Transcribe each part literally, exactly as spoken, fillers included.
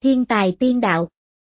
Thiên tài tiên đạo.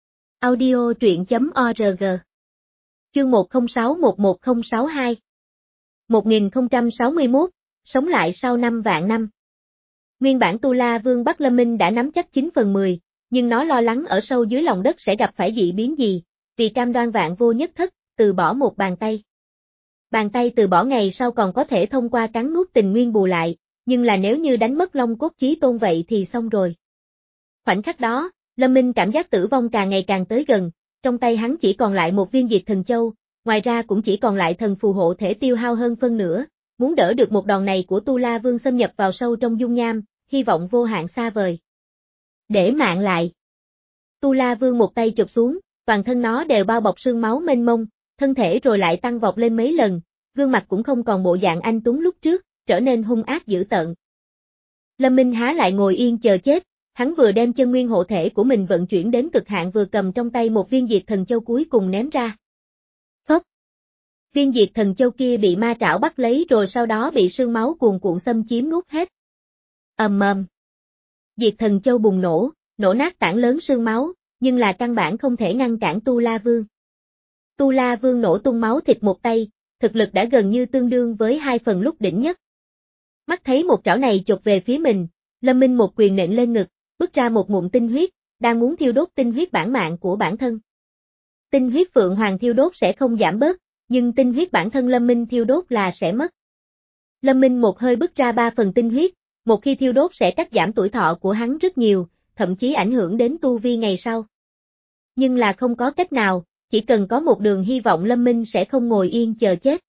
Audio truyện chấm org. Chương một không sáu một một không sáu hai. một nghìn không trăm sáu mươi mốt, sống lại sau năm vạn năm. Nguyên bản Tu La Vương Bắc Lâm Minh đã nắm chắc chín phần mười, nhưng nó lo lắng ở sâu dưới lòng đất sẽ gặp phải dị biến gì, vì cam đoan vạn vô nhất thất, từ bỏ một bàn tay. Bàn tay từ bỏ ngày sau còn có thể thông qua cắn nuốt tình nguyên bù lại, nhưng là nếu như đánh mất Long Cốt Chí Tôn vậy thì xong rồi. Khoảnh khắc đó, Lâm Minh cảm giác tử vong càng ngày càng tới gần, trong tay hắn chỉ còn lại một viên diệt thần châu, ngoài ra cũng chỉ còn lại thần phù hộ thể tiêu hao hơn phân nửa, muốn đỡ được một đòn này của Tu La Vương xâm nhập vào sâu trong dung nham, hy vọng vô hạn xa vời. Để mạng lại. Tu La Vương một tay chụp xuống, toàn thân nó đều bao bọc sương máu mênh mông, thân thể rồi lại tăng vọt lên mấy lần, gương mặt cũng không còn bộ dạng anh tuấn lúc trước, trở nên hung ác dữ tợn. Lâm Minh há lại ngồi yên chờ chết. Hắn vừa đem chân nguyên hộ thể của mình vận chuyển đến cực hạn vừa cầm trong tay một viên diệt thần châu cuối cùng ném ra. Phốc! Viên diệt thần châu kia bị ma trảo bắt lấy rồi sau đó bị sương máu cuồn cuộn xâm chiếm nuốt hết. Ầm ầm! Diệt thần châu bùng nổ, nổ nát tảng lớn sương máu, nhưng là căn bản không thể ngăn cản Tu La Vương. Tu La Vương nổ tung máu thịt một tay, thực lực đã gần như tương đương với hai phần lúc đỉnh nhất. Mắt thấy một trảo này chộp về phía mình, Lâm Minh một quyền nện lên ngực, bứt ra một ngụm tinh huyết, đang muốn thiêu đốt tinh huyết bản mạng của bản thân. Tinh huyết Phượng Hoàng thiêu đốt sẽ không giảm bớt, nhưng tinh huyết bản thân Lâm Minh thiêu đốt là sẽ mất. Lâm Minh một hơi bứt ra ba phần tinh huyết, một khi thiêu đốt sẽ cắt giảm tuổi thọ của hắn rất nhiều, thậm chí ảnh hưởng đến tu vi ngày sau. Nhưng là không có cách nào, chỉ cần có một đường hy vọng Lâm Minh sẽ không ngồi yên chờ chết.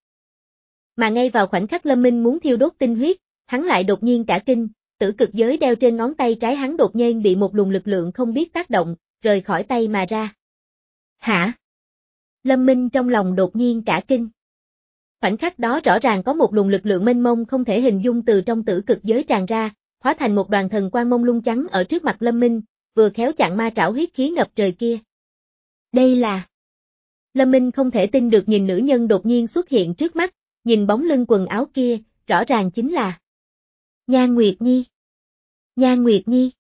Mà ngay vào khoảnh khắc Lâm Minh muốn thiêu đốt tinh huyết, hắn lại đột nhiên cả kinh. Tử cực giới đeo trên ngón tay trái hắn đột nhiên bị một luồng lực lượng không biết tác động, rời khỏi tay mà ra. Hả? Lâm Minh trong lòng đột nhiên cả kinh. Khoảnh khắc đó rõ ràng có một luồng lực lượng mênh mông không thể hình dung từ trong tử cực giới tràn ra, hóa thành một đoàn thần quang mông lung trắng ở trước mặt Lâm Minh, vừa khéo chặn ma trảo huyết khí ngập trời kia. Đây là... Lâm Minh không thể tin được nhìn nữ nhân đột nhiên xuất hiện trước mắt, nhìn bóng lưng quần áo kia, rõ ràng chính là... Nhan Nguyệt Nhi. Nhan Nguyệt Nhi.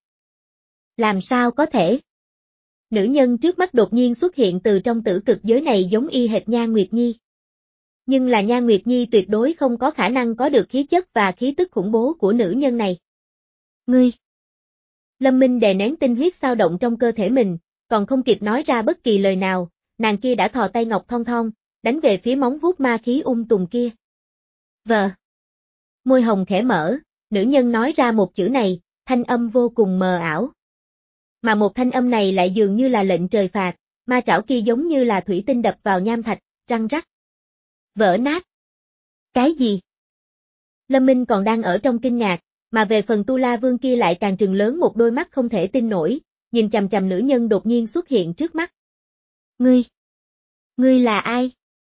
Làm sao có thể? Nữ nhân trước mắt đột nhiên xuất hiện từ trong tử cực giới này giống y hệt Nhan Nguyệt Nhi. Nhưng là Nhan Nguyệt Nhi tuyệt đối không có khả năng có được khí chất và khí tức khủng bố của nữ nhân này. Ngươi. Lâm Minh đè nén tinh huyết xao động trong cơ thể mình, còn không kịp nói ra bất kỳ lời nào, nàng kia đã thò tay ngọc thon thon, đánh về phía móng vuốt ma khí ung tùm kia. Vờ. Môi hồng khẽ mở. Nữ nhân nói ra một chữ này, thanh âm vô cùng mờ ảo. Mà một thanh âm này lại dường như là lệnh trời phạt, ma trảo kia giống như là thủy tinh đập vào nham thạch, răng rắc. Vỡ nát. Cái gì? Lâm Minh còn đang ở trong kinh ngạc, mà về phần Tu La Vương kia lại càng trừng lớn một đôi mắt không thể tin nổi, nhìn chằm chằm nữ nhân đột nhiên xuất hiện trước mắt. Ngươi! Ngươi là ai?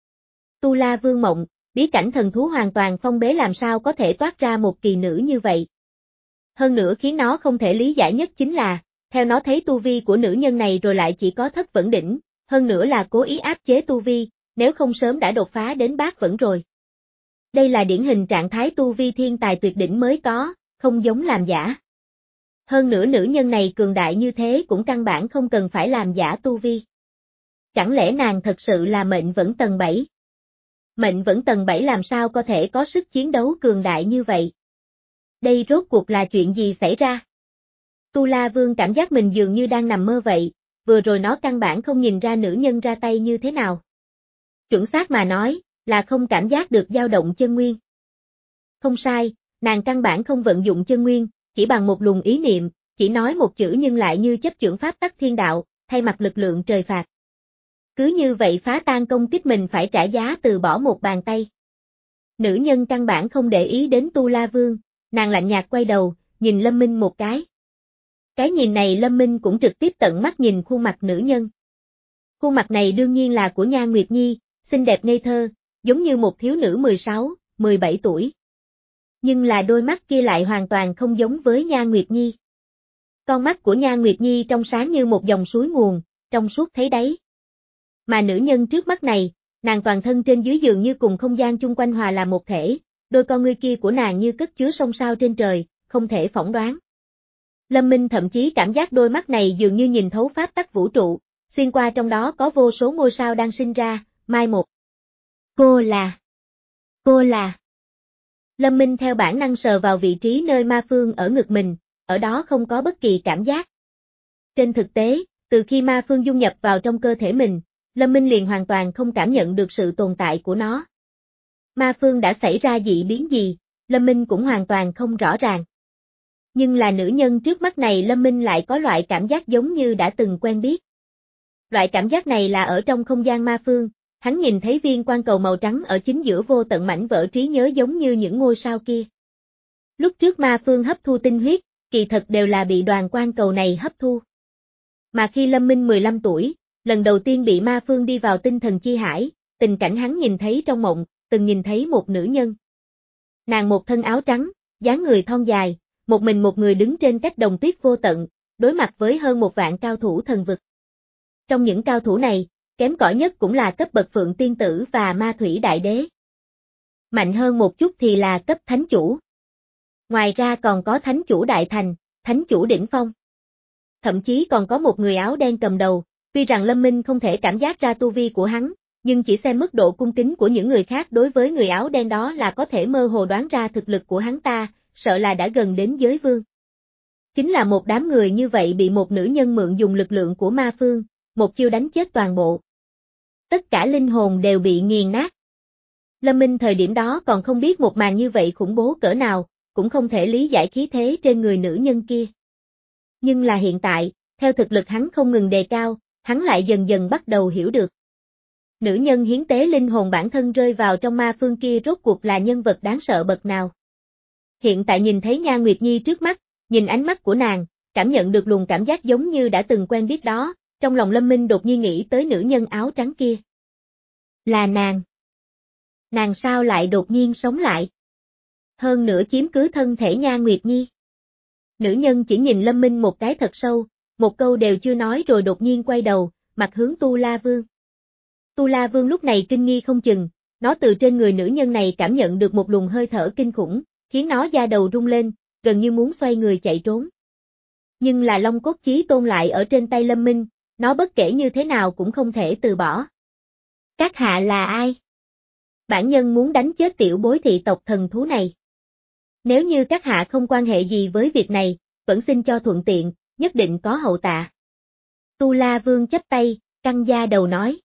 Tu La Vương mộng. Bí cảnh thần thú hoàn toàn phong bế làm sao có thể toát ra một kỳ nữ như vậy. Hơn nữa khiến nó không thể lý giải nhất chính là, theo nó thấy tu vi của nữ nhân này rồi lại chỉ có thất vẫn đỉnh, hơn nữa là cố ý áp chế tu vi, nếu không sớm đã đột phá đến bát vẫn rồi. Đây là điển hình trạng thái tu vi thiên tài tuyệt đỉnh mới có, không giống làm giả. Hơn nữa nữ nhân này cường đại như thế cũng căn bản không cần phải làm giả tu vi. Chẳng lẽ nàng thật sự là mệnh vẫn tầng bảy? Mệnh vẫn tầng bảy làm sao có thể có sức chiến đấu cường đại như vậy? Đây rốt cuộc là chuyện gì xảy ra? Tu La Vương cảm giác mình dường như đang nằm mơ vậy, vừa rồi nó căn bản không nhìn ra nữ nhân ra tay như thế nào. Chuẩn xác mà nói, là không cảm giác được dao động chân nguyên. Không sai, nàng căn bản không vận dụng chân nguyên, chỉ bằng một luồng ý niệm, chỉ nói một chữ nhưng lại như chấp chưởng pháp tắc thiên đạo, thay mặt lực lượng trời phạt. Cứ như vậy phá tan công kích mình phải trả giá từ bỏ một bàn tay. Nữ nhân căn bản không để ý đến Tu La Vương, nàng lạnh nhạt quay đầu, nhìn Lâm Minh một cái. Cái nhìn này Lâm Minh cũng trực tiếp tận mắt nhìn khuôn mặt nữ nhân. Khuôn mặt này đương nhiên là của Nhan Nguyệt Nhi, xinh đẹp ngây thơ, giống như một thiếu nữ mười sáu, mười bảy tuổi. Nhưng là đôi mắt kia lại hoàn toàn không giống với Nhan Nguyệt Nhi. Con mắt của Nhan Nguyệt Nhi trong sáng như một dòng suối nguồn, trong suốt thấy đáy. Mà nữ nhân trước mắt này, nàng toàn thân trên dưới dường như cùng không gian chung quanh hòa làm một thể, đôi con ngươi kia của nàng như cất chứa sông sao trên trời, không thể phỏng đoán. Lâm Minh thậm chí cảm giác đôi mắt này dường như nhìn thấu pháp tắc vũ trụ, xuyên qua trong đó có vô số ngôi sao đang sinh ra, mai một. Cô là... Cô là... Lâm Minh theo bản năng sờ vào vị trí nơi ma phương ở ngực mình, ở đó không có bất kỳ cảm giác. Trên thực tế, từ khi ma phương dung nhập vào trong cơ thể mình, Lâm Minh liền hoàn toàn không cảm nhận được sự tồn tại của nó. Ma phương đã xảy ra dị biến gì, Lâm Minh cũng hoàn toàn không rõ ràng. Nhưng là nữ nhân trước mắt này Lâm Minh lại có loại cảm giác giống như đã từng quen biết. Loại cảm giác này là ở trong không gian ma phương, hắn nhìn thấy viên quang cầu màu trắng ở chính giữa vô tận mảnh vỡ trí nhớ giống như những ngôi sao kia. Lúc trước ma phương hấp thu tinh huyết, kỳ thật đều là bị đoàn quang cầu này hấp thu. Mà khi Lâm Minh mười lăm tuổi, lần đầu tiên bị ma phương đi vào tinh thần chi hải, tình cảnh hắn nhìn thấy trong mộng, từng nhìn thấy một nữ nhân. Nàng một thân áo trắng, dáng người thon dài, một mình một người đứng trên cách đồng tuyết vô tận, đối mặt với hơn một vạn cao thủ thần vực. Trong những cao thủ này, kém cỏi nhất cũng là cấp bậc Phượng Tiên Tử và Ma Thủy Đại Đế. Mạnh hơn một chút thì là cấp Thánh Chủ. Ngoài ra còn có Thánh Chủ Đại Thành, Thánh Chủ Đỉnh Phong. Thậm chí còn có một người áo đen cầm đầu, tuy rằng Lâm Minh không thể cảm giác ra tu vi của hắn, nhưng chỉ xem mức độ cung kính của những người khác đối với người áo đen đó là có thể mơ hồ đoán ra thực lực của hắn ta, sợ là đã gần đến giới vương. Chính là một đám người như vậy bị một nữ nhân mượn dùng lực lượng của ma phương, một chiêu đánh chết toàn bộ. Tất cả linh hồn đều bị nghiền nát. Lâm Minh thời điểm đó còn không biết một màn như vậy khủng bố cỡ nào, cũng không thể lý giải khí thế trên người nữ nhân kia. Nhưng là hiện tại, theo thực lực hắn không ngừng đề cao, hắn lại dần dần bắt đầu hiểu được. Nữ nhân hiến tế linh hồn bản thân rơi vào trong ma phương kia rốt cuộc là nhân vật đáng sợ bậc nào. Hiện tại nhìn thấy Nha Nguyệt Nhi trước mắt, nhìn ánh mắt của nàng, cảm nhận được luồng cảm giác giống như đã từng quen biết đó, trong lòng Lâm Minh đột nhiên nghĩ tới nữ nhân áo trắng kia. Là nàng. Nàng sao lại đột nhiên sống lại? Hơn nữa chiếm cứ thân thể Nha Nguyệt Nhi. Nữ nhân chỉ nhìn Lâm Minh một cái thật sâu, một câu đều chưa nói rồi đột nhiên quay đầu, mặt hướng Tu La Vương. Tu La Vương lúc này kinh nghi không chừng, nó từ trên người nữ nhân này cảm nhận được một luồng hơi thở kinh khủng, khiến nó da đầu rung lên, gần như muốn xoay người chạy trốn. Nhưng là Long Cốt Chí Tôn lại ở trên tay Lâm Minh, nó bất kể như thế nào cũng không thể từ bỏ. Các hạ là ai? Bản nhân muốn đánh chết tiểu bối thị tộc thần thú này. Nếu như các hạ không quan hệ gì với việc này, vẫn xin cho thuận tiện, nhất định có hậu tạ. Tu La Vương chắp tay, căng da đầu nói.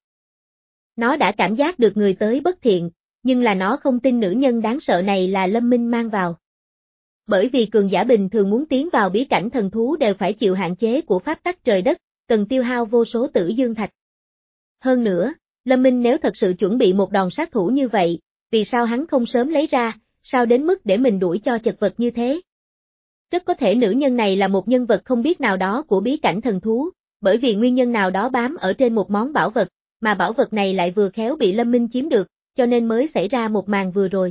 Nó đã cảm giác được người tới bất thiện, nhưng là nó không tin nữ nhân đáng sợ này là Lâm Minh mang vào. Bởi vì cường giả bình thường muốn tiến vào bí cảnh thần thú đều phải chịu hạn chế của pháp tắc trời đất, cần tiêu hao vô số tử dương thạch. Hơn nữa, Lâm Minh nếu thật sự chuẩn bị một đòn sát thủ như vậy, vì sao hắn không sớm lấy ra, sao đến mức để mình đuổi cho chật vật như thế? Rất có thể nữ nhân này là một nhân vật không biết nào đó của bí cảnh thần thú, bởi vì nguyên nhân nào đó bám ở trên một món bảo vật, mà bảo vật này lại vừa khéo bị Lâm Minh chiếm được, cho nên mới xảy ra một màn vừa rồi.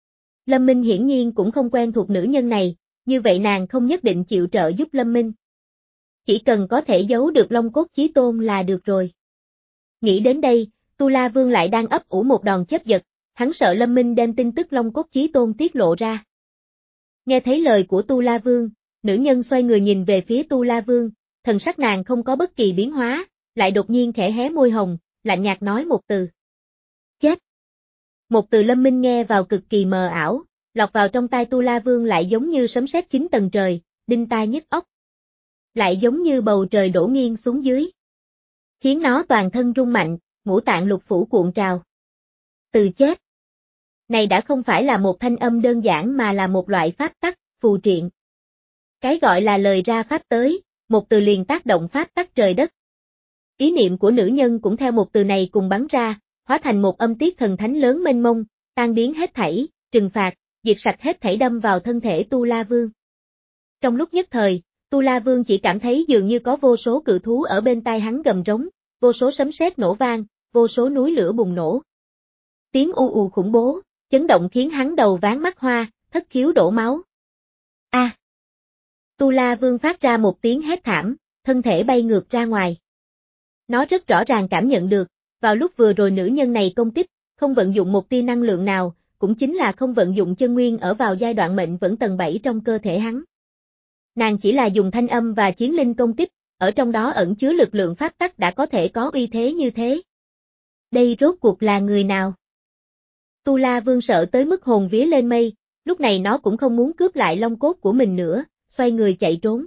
Lâm Minh hiển nhiên cũng không quen thuộc nữ nhân này, như vậy nàng không nhất định chịu trợ giúp Lâm Minh. Chỉ cần có thể giấu được Long Cốt Chí Tôn là được rồi. Nghĩ đến đây, Tu La Vương lại đang ấp ủ một đòn chớp giật, hắn sợ Lâm Minh đem tin tức Long Cốt Chí Tôn tiết lộ ra. Nghe thấy lời của Tu La Vương, nữ nhân xoay người nhìn về phía Tu La Vương, thần sắc nàng không có bất kỳ biến hóa, lại đột nhiên khẽ hé môi hồng, lạnh nhạt nói một từ. Chết. Một từ Lâm Minh nghe vào cực kỳ mờ ảo, lọt vào trong tai Tu La Vương lại giống như sấm sét chín tầng trời, đinh tai nhức óc. Lại giống như bầu trời đổ nghiêng xuống dưới. Khiến nó toàn thân rung mạnh, ngũ tạng lục phủ cuộn trào. Từ chết. Này đã không phải là một thanh âm đơn giản mà là một loại pháp tắc, phù triện. Cái gọi là lời ra pháp tới, một từ liền tác động pháp tắc trời đất. Ý niệm của nữ nhân cũng theo một từ này cùng bắn ra, hóa thành một âm tiết thần thánh lớn mênh mông, tan biến hết thảy, trừng phạt, diệt sạch hết thảy đâm vào thân thể Tu La Vương. Trong lúc nhất thời, Tu La Vương chỉ cảm thấy dường như có vô số cự thú ở bên tai hắn gầm rống, vô số sấm sét nổ vang, vô số núi lửa bùng nổ. Tiếng u u khủng bố, chấn động khiến hắn đầu váng mắt hoa, thất khiếu đổ máu. A! À. Tu La Vương phát ra một tiếng hét thảm, thân thể bay ngược ra ngoài. Nó rất rõ ràng cảm nhận được, vào lúc vừa rồi nữ nhân này công kích, không vận dụng một tia năng lượng nào, cũng chính là không vận dụng chân nguyên ở vào giai đoạn mệnh vẫn tầng bảy trong cơ thể hắn. Nàng chỉ là dùng thanh âm và chiến linh công kích, ở trong đó ẩn chứa lực lượng pháp tắc đã có thể có uy thế như thế. Đây rốt cuộc là người nào? Tu La Vương sợ tới mức hồn vía lên mây, lúc này nó cũng không muốn cướp lại long cốt của mình nữa, xoay người chạy trốn.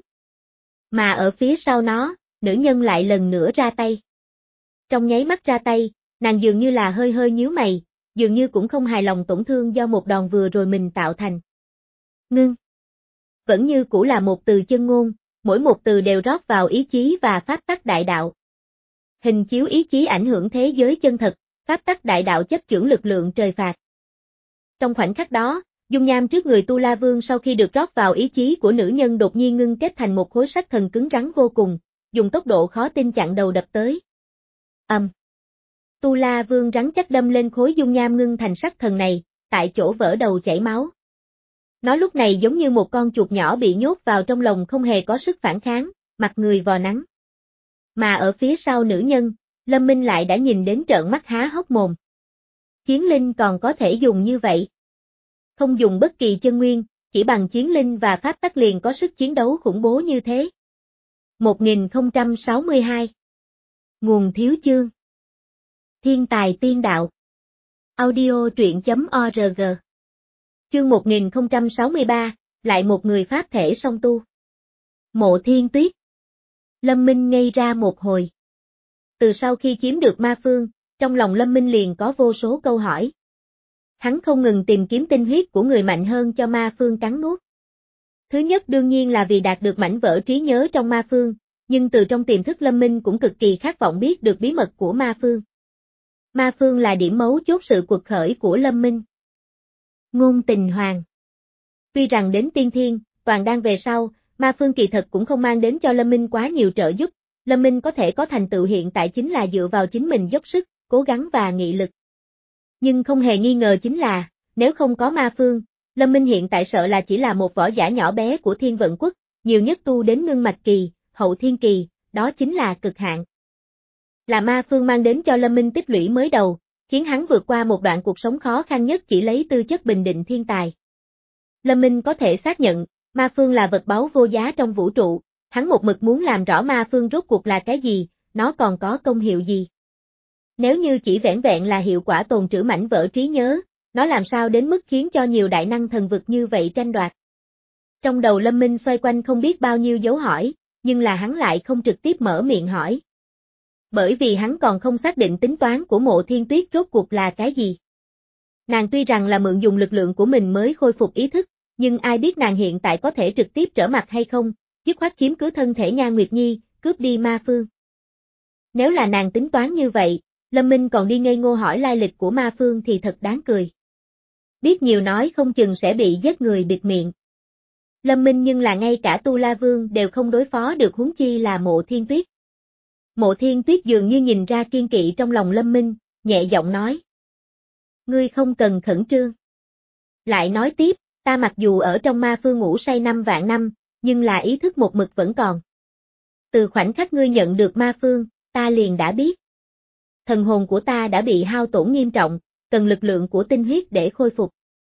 Mà ở phía sau nó, nữ nhân lại lần nữa ra tay. Trong nháy mắt ra tay, nàng dường như là hơi hơi nhíu mày, dường như cũng không hài lòng tổn thương do một đòn vừa rồi mình tạo thành. Ngưng. Vẫn như cũ là một từ chân ngôn, mỗi một từ đều rót vào ý chí và pháp tắc đại đạo. Hình chiếu ý chí ảnh hưởng thế giới chân thật, pháp tắc đại đạo chấp chưởng lực lượng trời phạt. Trong khoảnh khắc đó, dung nham trước người Tu La Vương sau khi được rót vào ý chí của nữ nhân đột nhiên ngưng kết thành một khối sắt thần cứng rắn vô cùng, dùng tốc độ khó tin chặn đầu đập tới. Ầm. Um. Tu La Vương rắn chắc đâm lên khối dung nham ngưng thành sắt thần này, tại chỗ vỡ đầu chảy máu. Nó lúc này giống như một con chuột nhỏ bị nhốt vào trong lồng không hề có sức phản kháng, mặt người vò nắng. Mà ở phía sau nữ nhân, Lâm Minh lại đã nhìn đến trợn mắt há hốc mồm. Chiến linh còn có thể dùng như vậy. Không dùng bất kỳ chân nguyên, chỉ bằng chiến linh và pháp tắc liền có sức chiến đấu khủng bố như thế. một nghìn không trăm sáu mươi hai Nguồn thiếu chương. Thiên tài tiên đạo. Audio truyện chấm org. Chương một nghìn không trăm sáu mươi ba, lại một người pháp thể song tu. Mộ Thiên Tuyết. Lâm Minh ngây ra một hồi. Từ sau khi chiếm được ma phương, trong lòng Lâm Minh liền có vô số câu hỏi. Hắn không ngừng tìm kiếm tinh huyết của người mạnh hơn cho ma phương cắn nuốt. Thứ nhất đương nhiên là vì đạt được mảnh vỡ trí nhớ trong ma phương, nhưng từ trong tiềm thức Lâm Minh cũng cực kỳ khát vọng biết được bí mật của ma phương. Ma phương là điểm mấu chốt sự cuộc khởi của Lâm Minh. Ngôn Tình Hoàng. Tuy rằng đến tiên thiên, toàn đan về sau, ma phương kỳ thật cũng không mang đến cho Lâm Minh quá nhiều trợ giúp, Lâm Minh có thể có thành tựu hiện tại chính là dựa vào chính mình dốc sức, cố gắng và nghị lực. Nhưng không hề nghi ngờ chính là, nếu không có ma phương, Lâm Minh hiện tại sợ là chỉ là một võ giả nhỏ bé của Thiên Vận Quốc, nhiều nhất tu đến ngưng mạch kỳ, hậu thiên kỳ, đó chính là cực hạn. Là ma phương mang đến cho Lâm Minh tích lũy mới đầu, khiến hắn vượt qua một đoạn cuộc sống khó khăn nhất chỉ lấy tư chất bình định thiên tài. Lâm Minh có thể xác nhận, ma phương là vật báu vô giá trong vũ trụ, hắn một mực muốn làm rõ ma phương rốt cuộc là cái gì, nó còn có công hiệu gì. Nếu như chỉ vẻn vẹn là hiệu quả tồn trữ mảnh vỡ trí nhớ, nó làm sao đến mức khiến cho nhiều đại năng thần vực như vậy tranh đoạt. Trong đầu Lâm Minh xoay quanh không biết bao nhiêu dấu hỏi, nhưng là hắn lại không trực tiếp mở miệng hỏi. Bởi vì hắn còn không xác định tính toán của Mộ Thiên Tuyết rốt cuộc là cái gì. Nàng tuy rằng là mượn dùng lực lượng của mình mới khôi phục ý thức, nhưng ai biết nàng hiện tại có thể trực tiếp trở mặt hay không, dứt khoát chiếm cứ thân thể Nha Nguyệt Nhi, cướp đi ma phương. Nếu là nàng tính toán như vậy, Lâm Minh còn đi ngây ngô hỏi lai lịch của ma phương thì thật đáng cười. Biết nhiều nói không chừng sẽ bị giết người bịt miệng. Lâm Minh nhưng là ngay cả Tu La Vương đều không đối phó được huống chi là Mộ Thiên Tuyết. Mộ Thiên Tuyết dường như nhìn ra kiên kỵ trong lòng Lâm Minh, nhẹ giọng nói. Ngươi không cần khẩn trương. Lại nói tiếp, ta mặc dù ở trong ma phương ngủ say năm vạn năm, nhưng là ý thức một mực vẫn còn. Từ khoảnh khắc ngươi nhận được ma phương, ta liền đã biết. Thần hồn của ta đã bị hao tổn nghiêm trọng, cần lực lượng của tinh huyết để khôi phục.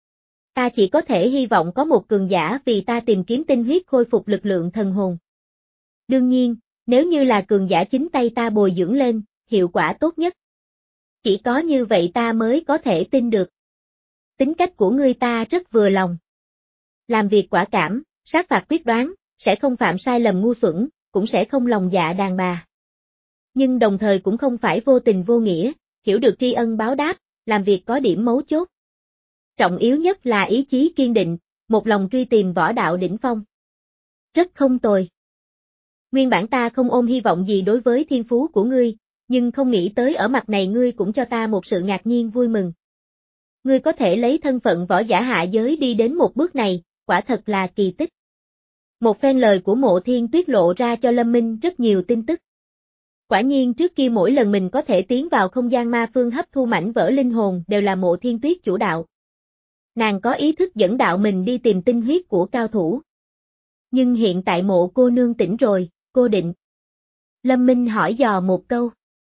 Ta chỉ có thể hy vọng có một cường giả vì ta tìm kiếm tinh huyết khôi phục lực lượng thần hồn. Đương nhiên, nếu như là cường giả chính tay ta bồi dưỡng lên, hiệu quả tốt nhất. Chỉ có như vậy ta mới có thể tin được. Tính cách của ngươi ta rất vừa lòng. Làm việc quả cảm, sát phạt quyết đoán, sẽ không phạm sai lầm ngu xuẩn, cũng sẽ không lòng dạ đàn bà. Nhưng đồng thời cũng không phải vô tình vô nghĩa, hiểu được tri ân báo đáp, làm việc có điểm mấu chốt. Trọng yếu nhất là ý chí kiên định, một lòng truy tìm võ đạo đỉnh phong. Rất không tồi. Nguyên bản ta không ôm hy vọng gì đối với thiên phú của ngươi, nhưng không nghĩ tới ở mặt này ngươi cũng cho ta một sự ngạc nhiên vui mừng. Ngươi có thể lấy thân phận võ giả hạ giới đi đến một bước này, quả thật là kỳ tích. Một phen lời của Mộ Thiên Tuyết lộ ra cho Lâm Minh rất nhiều tin tức. Quả nhiên trước kia mỗi lần mình có thể tiến vào không gian ma phương hấp thu mảnh vỡ linh hồn đều là Mộ Thiên Tuyết chủ đạo. Nàng có ý thức dẫn đạo mình đi tìm tinh huyết của cao thủ. Nhưng hiện tại Mộ cô nương tỉnh rồi, cô định. Lâm Minh hỏi dò một câu.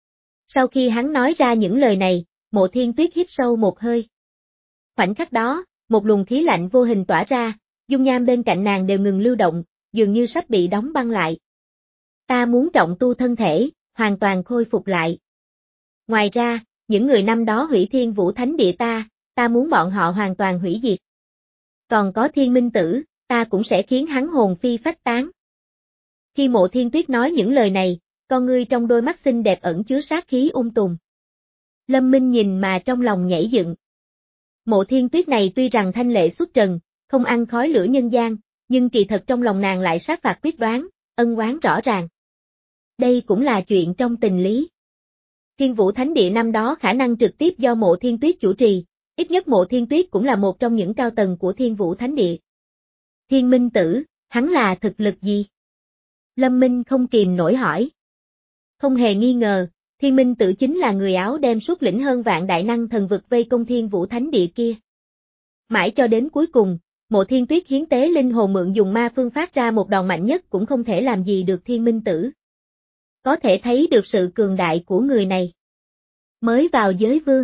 Sau khi hắn nói ra những lời này, Mộ Thiên Tuyết hít sâu một hơi. Khoảnh khắc đó, một luồng khí lạnh vô hình tỏa ra, dung nham bên cạnh nàng đều ngừng lưu động, dường như sắp bị đóng băng lại. Ta muốn trọng tu thân thể, hoàn toàn khôi phục lại. Ngoài ra, những người năm đó hủy Thiên Vũ Thánh Địa ta, ta muốn bọn họ hoàn toàn hủy diệt. Còn có Thiên Minh Tử, ta cũng sẽ khiến hắn hồn phi phách tán. Khi Mộ Thiên Tuyết nói những lời này, con ngươi trong đôi mắt xinh đẹp ẩn chứa sát khí ung tùm. Lâm Minh nhìn mà trong lòng nhảy dựng. Mộ Thiên Tuyết này tuy rằng thanh lệ xuất trần, không ăn khói lửa nhân gian, nhưng kỳ thật trong lòng nàng lại sát phạt quyết đoán, ân oán rõ ràng. Đây cũng là chuyện trong tình lý. Thiên Vũ Thánh Địa năm đó khả năng trực tiếp do Mộ Thiên Tuyết chủ trì, ít nhất Mộ Thiên Tuyết cũng là một trong những cao tầng của Thiên Vũ Thánh Địa. Thiên Minh Tử, hắn là thực lực gì? Lâm Minh không kìm nổi hỏi. Không hề nghi ngờ, Thiên Minh Tử chính là người áo đem xuất lĩnh hơn vạn đại năng thần vực vây công Thiên Vũ Thánh Địa kia. Mãi cho đến cuối cùng, Mộ Thiên Tuyết hiến tế linh hồn mượn dùng ma phương phát ra một đòn mạnh nhất cũng không thể làm gì được Thiên Minh Tử. Có thể thấy được sự cường đại của người này. Mới vào giới vương.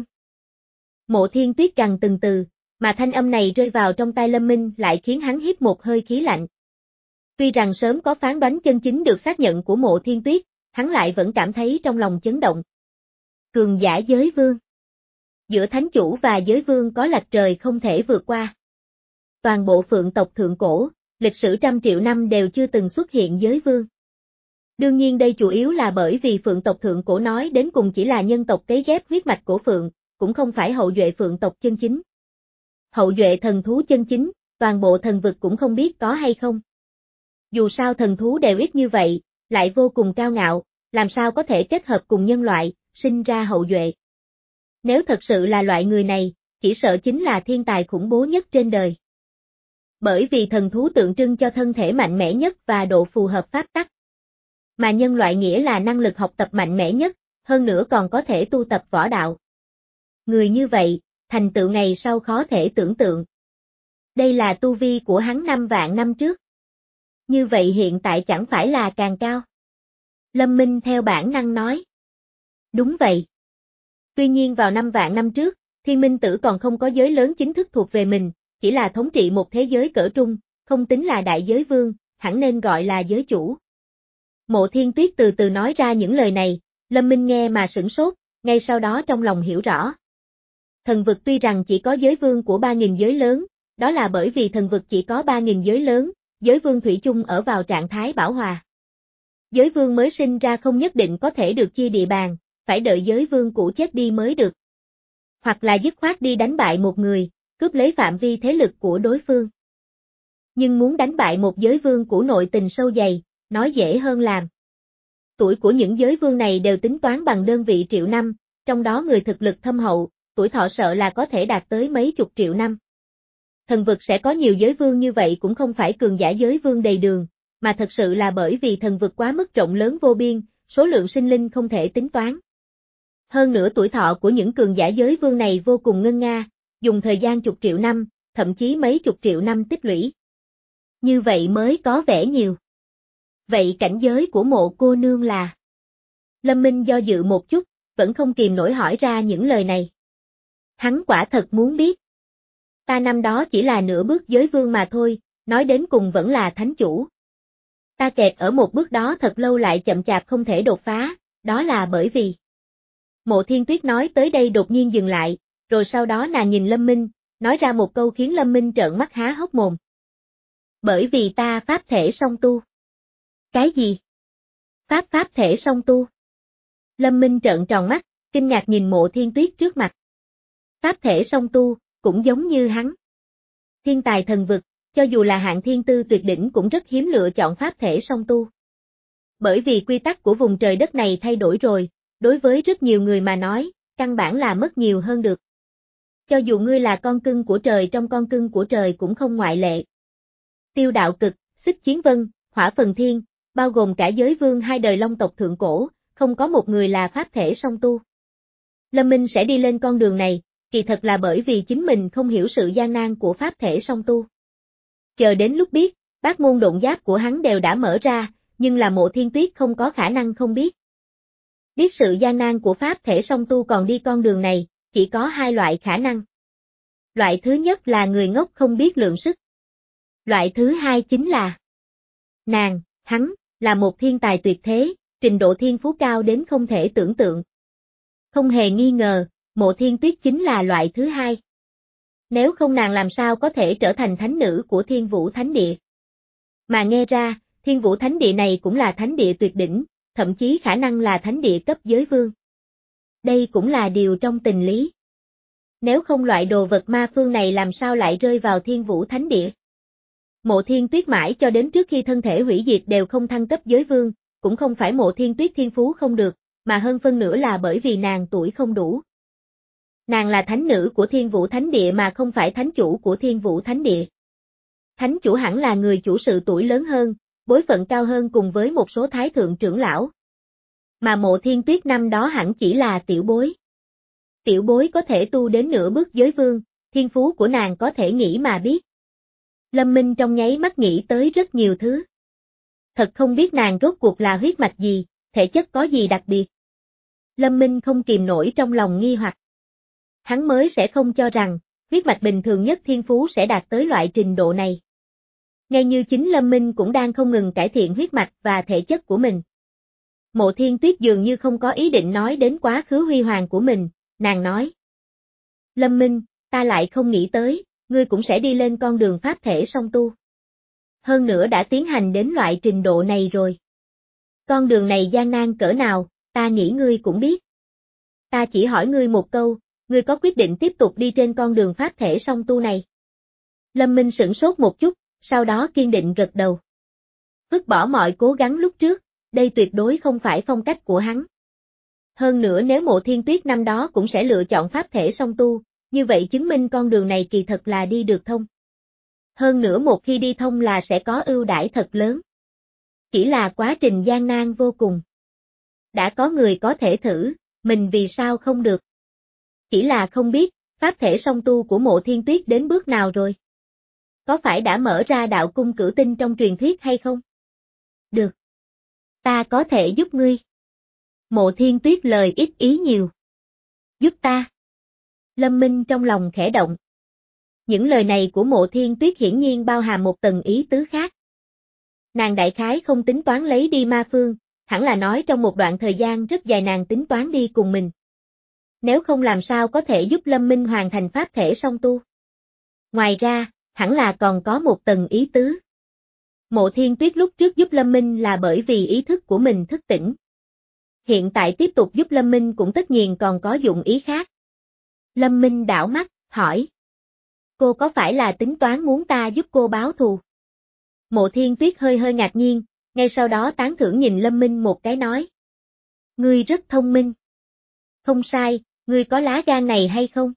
Mộ Thiên Tuyết gằn từng từ, mà thanh âm này rơi vào trong tai Lâm Minh lại khiến hắn hít một hơi khí lạnh. Tuy rằng sớm có phán đoán chân chính được xác nhận của Mộ Thiên Tuyết, hắn lại vẫn cảm thấy trong lòng chấn động. Cường giả giới vương. Giữa thánh chủ và giới vương có lệch trời không thể vượt qua. Toàn bộ phượng tộc thượng cổ, lịch sử trăm triệu năm đều chưa từng xuất hiện giới vương. Đương nhiên đây chủ yếu là bởi vì phượng tộc thượng cổ nói đến cùng chỉ là nhân tộc cấy ghép huyết mạch của phượng, cũng không phải hậu duệ phượng tộc chân chính. Hậu duệ thần thú chân chính, toàn bộ thần vực cũng không biết có hay không. Dù sao thần thú đều ít như vậy, lại vô cùng cao ngạo, làm sao có thể kết hợp cùng nhân loại, sinh ra hậu duệ. Nếu thật sự là loại người này, chỉ sợ chính là thiên tài khủng bố nhất trên đời. Bởi vì thần thú tượng trưng cho thân thể mạnh mẽ nhất và độ phù hợp pháp tắc. Mà nhân loại nghĩa là năng lực học tập mạnh mẽ nhất, hơn nữa còn có thể tu tập võ đạo. Người như vậy, thành tựu ngày sau khó thể tưởng tượng. Đây là tu vi của hắn năm vạn năm trước. Như vậy hiện tại chẳng phải là càng cao. Lâm Minh theo bản năng nói. Đúng vậy. Tuy nhiên vào năm vạn năm trước, Thiên Minh Tử còn không có giới lớn chính thức thuộc về mình, chỉ là thống trị một thế giới cỡ trung, không tính là đại giới vương, hẳn nên gọi là giới chủ. Mộ Thiên Tuyết từ từ nói ra những lời này, Lâm Minh nghe mà sửng sốt, ngay sau đó trong lòng hiểu rõ. Thần vực tuy rằng chỉ có giới vương của ba nghìn giới lớn, đó là bởi vì thần vực chỉ có ba nghìn giới lớn, giới vương thủy chung ở vào trạng thái bảo hòa. Giới vương mới sinh ra không nhất định có thể được chia địa bàn, phải đợi giới vương cũ chết đi mới được. Hoặc là dứt khoát đi đánh bại một người, cướp lấy phạm vi thế lực của đối phương. Nhưng muốn đánh bại một giới vương của nội tình sâu dày, nói dễ hơn làm. Tuổi của những giới vương này đều tính toán bằng đơn vị triệu năm, trong đó người thực lực thâm hậu, tuổi thọ sợ là có thể đạt tới mấy chục triệu năm. Thần vực sẽ có nhiều giới vương như vậy cũng không phải cường giả giới vương đầy đường, mà thật sự là bởi vì thần vực quá mức rộng lớn vô biên, số lượng sinh linh không thể tính toán. Hơn nữa tuổi thọ của những cường giả giới vương này vô cùng ngân nga, dùng thời gian chục triệu năm, thậm chí mấy chục triệu năm tích lũy. Như vậy mới có vẻ nhiều. Vậy cảnh giới của Mộ cô nương là? Lâm Minh do dự một chút, vẫn không kìm nổi hỏi ra những lời này. Hắn quả thật muốn biết. Ta năm đó chỉ là nửa bước giới vương mà thôi, nói đến cùng vẫn là thánh chủ. Ta kẹt ở một bước đó thật lâu lại chậm chạp không thể đột phá, đó là bởi vì... Mộ Thiên Tuyết nói tới đây đột nhiên dừng lại, rồi sau đó nàng nhìn Lâm Minh, nói ra một câu khiến Lâm Minh trợn mắt há hốc mồm. Bởi vì ta pháp thể song tu. Cái gì? Pháp pháp thể song tu. Lâm Minh trợn tròn mắt, kinh ngạc nhìn Mộ Thiên Tuyết trước mặt. Pháp thể song tu, cũng giống như hắn. Thiên tài thần vực, cho dù là hạng thiên tư tuyệt đỉnh cũng rất hiếm lựa chọn pháp thể song tu. Bởi vì quy tắc của vùng trời đất này thay đổi rồi, đối với rất nhiều người mà nói, căn bản là mất nhiều hơn được. Cho dù ngươi là con cưng của trời trong con cưng của trời cũng không ngoại lệ. Tiêu Đạo Cực, Xích Chiến Vân, Hỏa Phần Thiên, bao gồm cả giới vương hai đời long tộc thượng cổ, không có một người là pháp thể song tu. Lâm Minh sẽ đi lên con đường này, kỳ thật là bởi vì chính mình không hiểu sự gian nan của pháp thể song tu. Chờ đến lúc biết, bát môn độn giáp của hắn đều đã mở ra, nhưng là Mộ Thiên Tuyết không có khả năng không biết. Biết sự gian nan của pháp thể song tu còn đi con đường này, chỉ có hai loại khả năng. Loại thứ nhất là người ngốc không biết lượng sức. Loại thứ hai chính là Nàng, hắn, là một thiên tài tuyệt thế, trình độ thiên phú cao đến không thể tưởng tượng. Không hề nghi ngờ, Mộ Thiên Tuyết chính là loại thứ hai. Nếu không nàng làm sao có thể trở thành thánh nữ của Thiên Vũ Thánh Địa. Mà nghe ra, Thiên Vũ Thánh Địa này cũng là thánh địa tuyệt đỉnh, thậm chí khả năng là thánh địa cấp giới vương. Đây cũng là điều trong tình lý. Nếu không loại đồ vật ma phương này làm sao lại rơi vào Thiên Vũ Thánh Địa. Mộ Thiên Tuyết mãi cho đến trước khi thân thể hủy diệt đều không thăng cấp giới vương, cũng không phải Mộ Thiên Tuyết thiên phú không được, mà hơn phân nửa là bởi vì nàng tuổi không đủ. Nàng là thánh nữ của Thiên Vũ Thánh Địa mà không phải thánh chủ của Thiên Vũ Thánh Địa. Thánh chủ hẳn là người chủ sự tuổi lớn hơn, bối phận cao hơn cùng với một số thái thượng trưởng lão. Mà Mộ Thiên Tuyết năm đó hẳn chỉ là tiểu bối. Tiểu bối có thể tu đến nửa bước giới vương, thiên phú của nàng có thể nghĩ mà biết. Lâm Minh trong nháy mắt nghĩ tới rất nhiều thứ. Thật không biết nàng rốt cuộc là huyết mạch gì, thể chất có gì đặc biệt. Lâm Minh không kìm nổi trong lòng nghi hoặc. Hắn mới sẽ không cho rằng, huyết mạch bình thường nhất thiên phú sẽ đạt tới loại trình độ này. Ngay như chính Lâm Minh cũng đang không ngừng cải thiện huyết mạch và thể chất của mình. Mộ Thiên Tuyết dường như không có ý định nói đến quá khứ huy hoàng của mình, nàng nói. Lâm Minh, ta lại không nghĩ tới, ngươi cũng sẽ đi lên con đường pháp thể song tu. Hơn nữa đã tiến hành đến loại trình độ này rồi. Con đường này gian nan cỡ nào, ta nghĩ ngươi cũng biết. Ta chỉ hỏi ngươi một câu, ngươi có quyết định tiếp tục đi trên con đường pháp thể song tu này? Lâm Minh sửng sốt một chút, sau đó kiên định gật đầu. Vứt bỏ mọi cố gắng lúc trước, đây tuyệt đối không phải phong cách của hắn. Hơn nữa nếu Mộ Thiên Tuyết năm đó cũng sẽ lựa chọn pháp thể song tu, như vậy chứng minh con đường này kỳ thật là đi được thông. Hơn nữa một khi đi thông là sẽ có ưu đãi thật lớn. Chỉ là quá trình gian nan vô cùng. Đã có người có thể thử, mình vì sao không được? Chỉ là không biết, pháp thể song tu của Mộ Thiên Tuyết đến bước nào rồi? Có phải đã mở ra đạo cung cửu tinh trong truyền thuyết hay không? Được. Ta có thể giúp ngươi. Mộ Thiên Tuyết lời ít ý nhiều. Giúp ta. Lâm Minh trong lòng khẽ động. Những lời này của Mộ Thiên Tuyết hiển nhiên bao hàm một tầng ý tứ khác. Nàng đại khái không tính toán lấy đi ma phương, hẳn là nói trong một đoạn thời gian rất dài nàng tính toán đi cùng mình. Nếu không làm sao có thể giúp Lâm Minh hoàn thành pháp thể song tu. Ngoài ra, hẳn là còn có một tầng ý tứ. Mộ Thiên Tuyết lúc trước giúp Lâm Minh là bởi vì ý thức của mình thức tỉnh. Hiện tại tiếp tục giúp Lâm Minh cũng tất nhiên còn có dụng ý khác. Lâm Minh đảo mắt, hỏi. Cô có phải là tính toán muốn ta giúp cô báo thù? Mộ Thiên Tuyết hơi hơi ngạc nhiên, ngay sau đó tán thưởng nhìn Lâm Minh một cái nói. Ngươi rất thông minh. Không sai, ngươi có lá gan này hay không?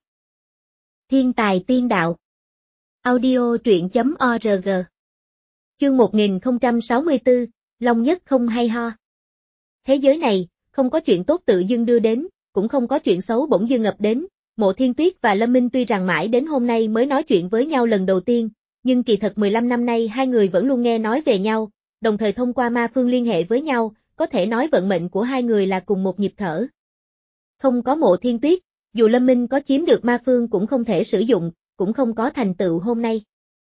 Thiên tài tiên đạo. Audio truyện chấm org. Chương một nghìn không trăm sáu mươi tư, Long Nhất không hay ho. Thế giới này, không có chuyện tốt tự dưng đưa đến, cũng không có chuyện xấu bỗng dưng ập đến. Mộ Thiên Tuyết và Lâm Minh tuy rằng mãi đến hôm nay mới nói chuyện với nhau lần đầu tiên, nhưng kỳ thật mười lăm năm nay hai người vẫn luôn nghe nói về nhau, đồng thời thông qua ma phương liên hệ với nhau, có thể nói vận mệnh của hai người là cùng một nhịp thở. Không có Mộ Thiên Tuyết, dù Lâm Minh có chiếm được ma phương cũng không thể sử dụng, cũng không có thành tựu hôm nay.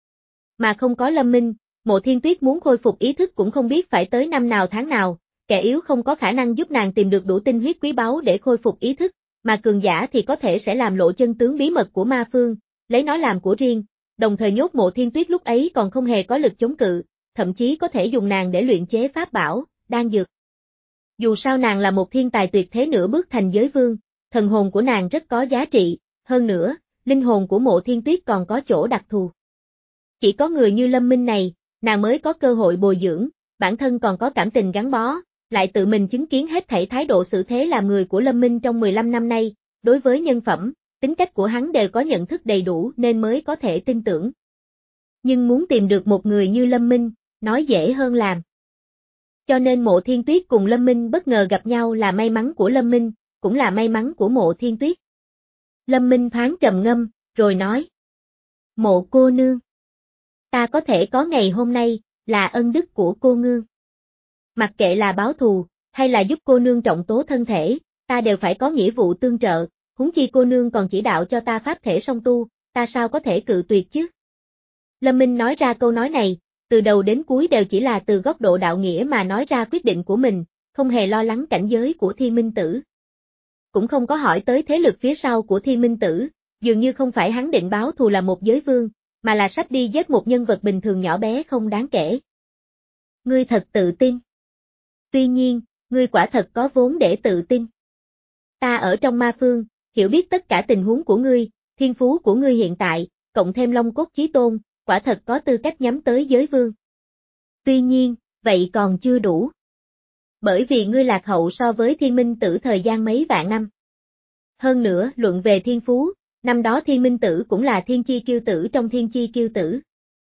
Mà không có Lâm Minh, Mộ Thiên Tuyết muốn khôi phục ý thức cũng không biết phải tới năm nào tháng nào, kẻ yếu không có khả năng giúp nàng tìm được đủ tinh huyết quý báu để khôi phục ý thức, mà cường giả thì có thể sẽ làm lộ chân tướng bí mật của ma phương, lấy nó làm của riêng, đồng thời nhốt Mộ Thiên Tuyết lúc ấy còn không hề có lực chống cự, thậm chí có thể dùng nàng để luyện chế pháp bảo, đan dược. Dù sao nàng là một thiên tài tuyệt thế nửa bước thành giới vương, thần hồn của nàng rất có giá trị, hơn nữa, linh hồn của Mộ Thiên Tuyết còn có chỗ đặc thù. Chỉ có người như Lâm Minh này, nàng mới có cơ hội bồi dưỡng, bản thân còn có cảm tình gắn bó, lại tự mình chứng kiến hết thảy thái độ xử thế làm người của Lâm Minh trong mười lăm năm nay, đối với nhân phẩm, tính cách của hắn đều có nhận thức đầy đủ nên mới có thể tin tưởng. Nhưng muốn tìm được một người như Lâm Minh, nói dễ hơn làm. Cho nên Mộ Thiên Tuyết cùng Lâm Minh bất ngờ gặp nhau là may mắn của Lâm Minh, cũng là may mắn của Mộ Thiên Tuyết. Lâm Minh thoáng trầm ngâm, rồi nói. Mộ cô nương. Ta có thể có ngày hôm nay, là ân đức của cô nương. Mặc kệ là báo thù, hay là giúp cô nương trọng tố thân thể, ta đều phải có nghĩa vụ tương trợ, huống chi cô nương còn chỉ đạo cho ta pháp thể song tu, ta sao có thể cự tuyệt chứ? Lâm Minh nói ra câu nói này, từ đầu đến cuối đều chỉ là từ góc độ đạo nghĩa mà nói ra quyết định của mình, không hề lo lắng cảnh giới của Thiên Minh Tử. Cũng không có hỏi tới thế lực phía sau của Thiên Minh Tử, dường như không phải hắn định báo thù là một giới vương, mà là sắp đi giết một nhân vật bình thường nhỏ bé không đáng kể. Ngươi thật tự tin. Tuy nhiên, ngươi quả thật có vốn để tự tin. Ta ở trong ma phương, hiểu biết tất cả tình huống của ngươi, thiên phú của ngươi hiện tại, cộng thêm Long Cốt Chí Tôn, quả thật có tư cách nhắm tới giới vương. Tuy nhiên, vậy còn chưa đủ. Bởi vì ngươi lạc hậu so với Thiên Minh Tử thời gian mấy vạn năm. Hơn nữa, luận về thiên phú, năm đó Thiên Minh Tử cũng là thiên chi kiêu tử trong thiên chi kiêu tử.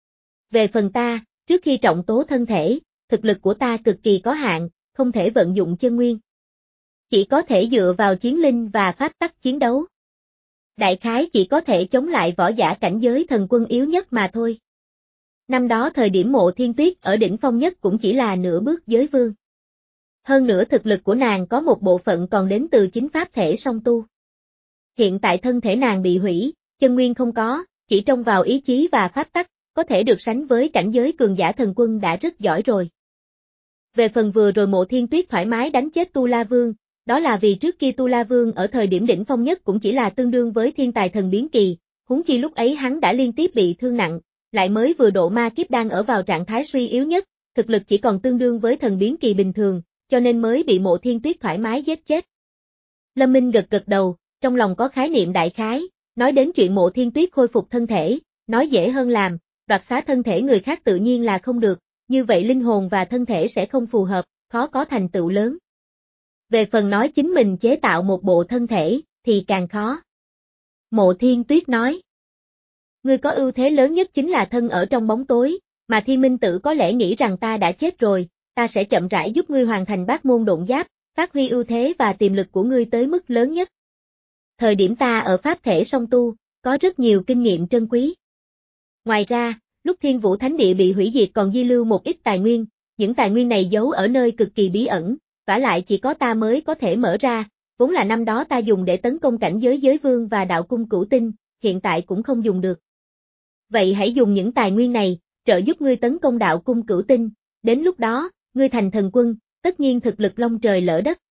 Về phần ta, trước khi trọng tố thân thể, thực lực của ta cực kỳ có hạn, không thể vận dụng chân nguyên. Chỉ có thể dựa vào chiến linh và pháp tắc chiến đấu. Đại khái chỉ có thể chống lại võ giả cảnh giới thần quân yếu nhất mà thôi. Năm đó thời điểm Mộ Thiên Tuyết ở đỉnh phong nhất cũng chỉ là nửa bước giới vương. Hơn nữa thực lực của nàng có một bộ phận còn đến từ chính pháp thể song tu. Hiện tại thân thể nàng bị hủy, chân nguyên không có, chỉ trông vào ý chí và pháp tắc, có thể được sánh với cảnh giới cường giả thần quân đã rất giỏi rồi. Về phần vừa rồi Mộ Thiên Tuyết thoải mái đánh chết Tu La Vương, đó là vì trước kia Tu La Vương ở thời điểm đỉnh phong nhất cũng chỉ là tương đương với thiên tài thần biến kỳ, huống chi lúc ấy hắn đã liên tiếp bị thương nặng, lại mới vừa độ ma kiếp đang ở vào trạng thái suy yếu nhất, thực lực chỉ còn tương đương với thần biến kỳ bình thường, cho nên mới bị Mộ Thiên Tuyết thoải mái giết chết. Lâm Minh gật gật đầu, trong lòng có khái niệm đại khái, nói đến chuyện Mộ Thiên Tuyết khôi phục thân thể, nói dễ hơn làm, đoạt xá thân thể người khác tự nhiên là không được, như vậy linh hồn và thân thể sẽ không phù hợp, khó có thành tựu lớn. Về phần nói chính mình chế tạo một bộ thân thể, thì càng khó. Mộ Thiên Tuyết nói, ngươi có ưu thế lớn nhất chính là thân ở trong bóng tối, mà Thiên Minh Tử có lẽ nghĩ rằng ta đã chết rồi, ta sẽ chậm rãi giúp ngươi hoàn thành bát môn độn giáp, phát huy ưu thế và tiềm lực của ngươi tới mức lớn nhất. Thời điểm ta ở pháp thể song tu, có rất nhiều kinh nghiệm trân quý. Ngoài ra, lúc Thiên Vũ Thánh Địa bị hủy diệt còn di lưu một ít tài nguyên, những tài nguyên này giấu ở nơi cực kỳ bí ẩn, vả lại chỉ có ta mới có thể mở ra, vốn là năm đó ta dùng để tấn công cảnh giới giới vương và đạo cung cửu tinh, hiện tại cũng không dùng được. Vậy hãy dùng những tài nguyên này, trợ giúp ngươi tấn công đạo cung cửu tinh, đến lúc đó, ngươi thành thần quân, tất nhiên thực lực long trời lỡ đất.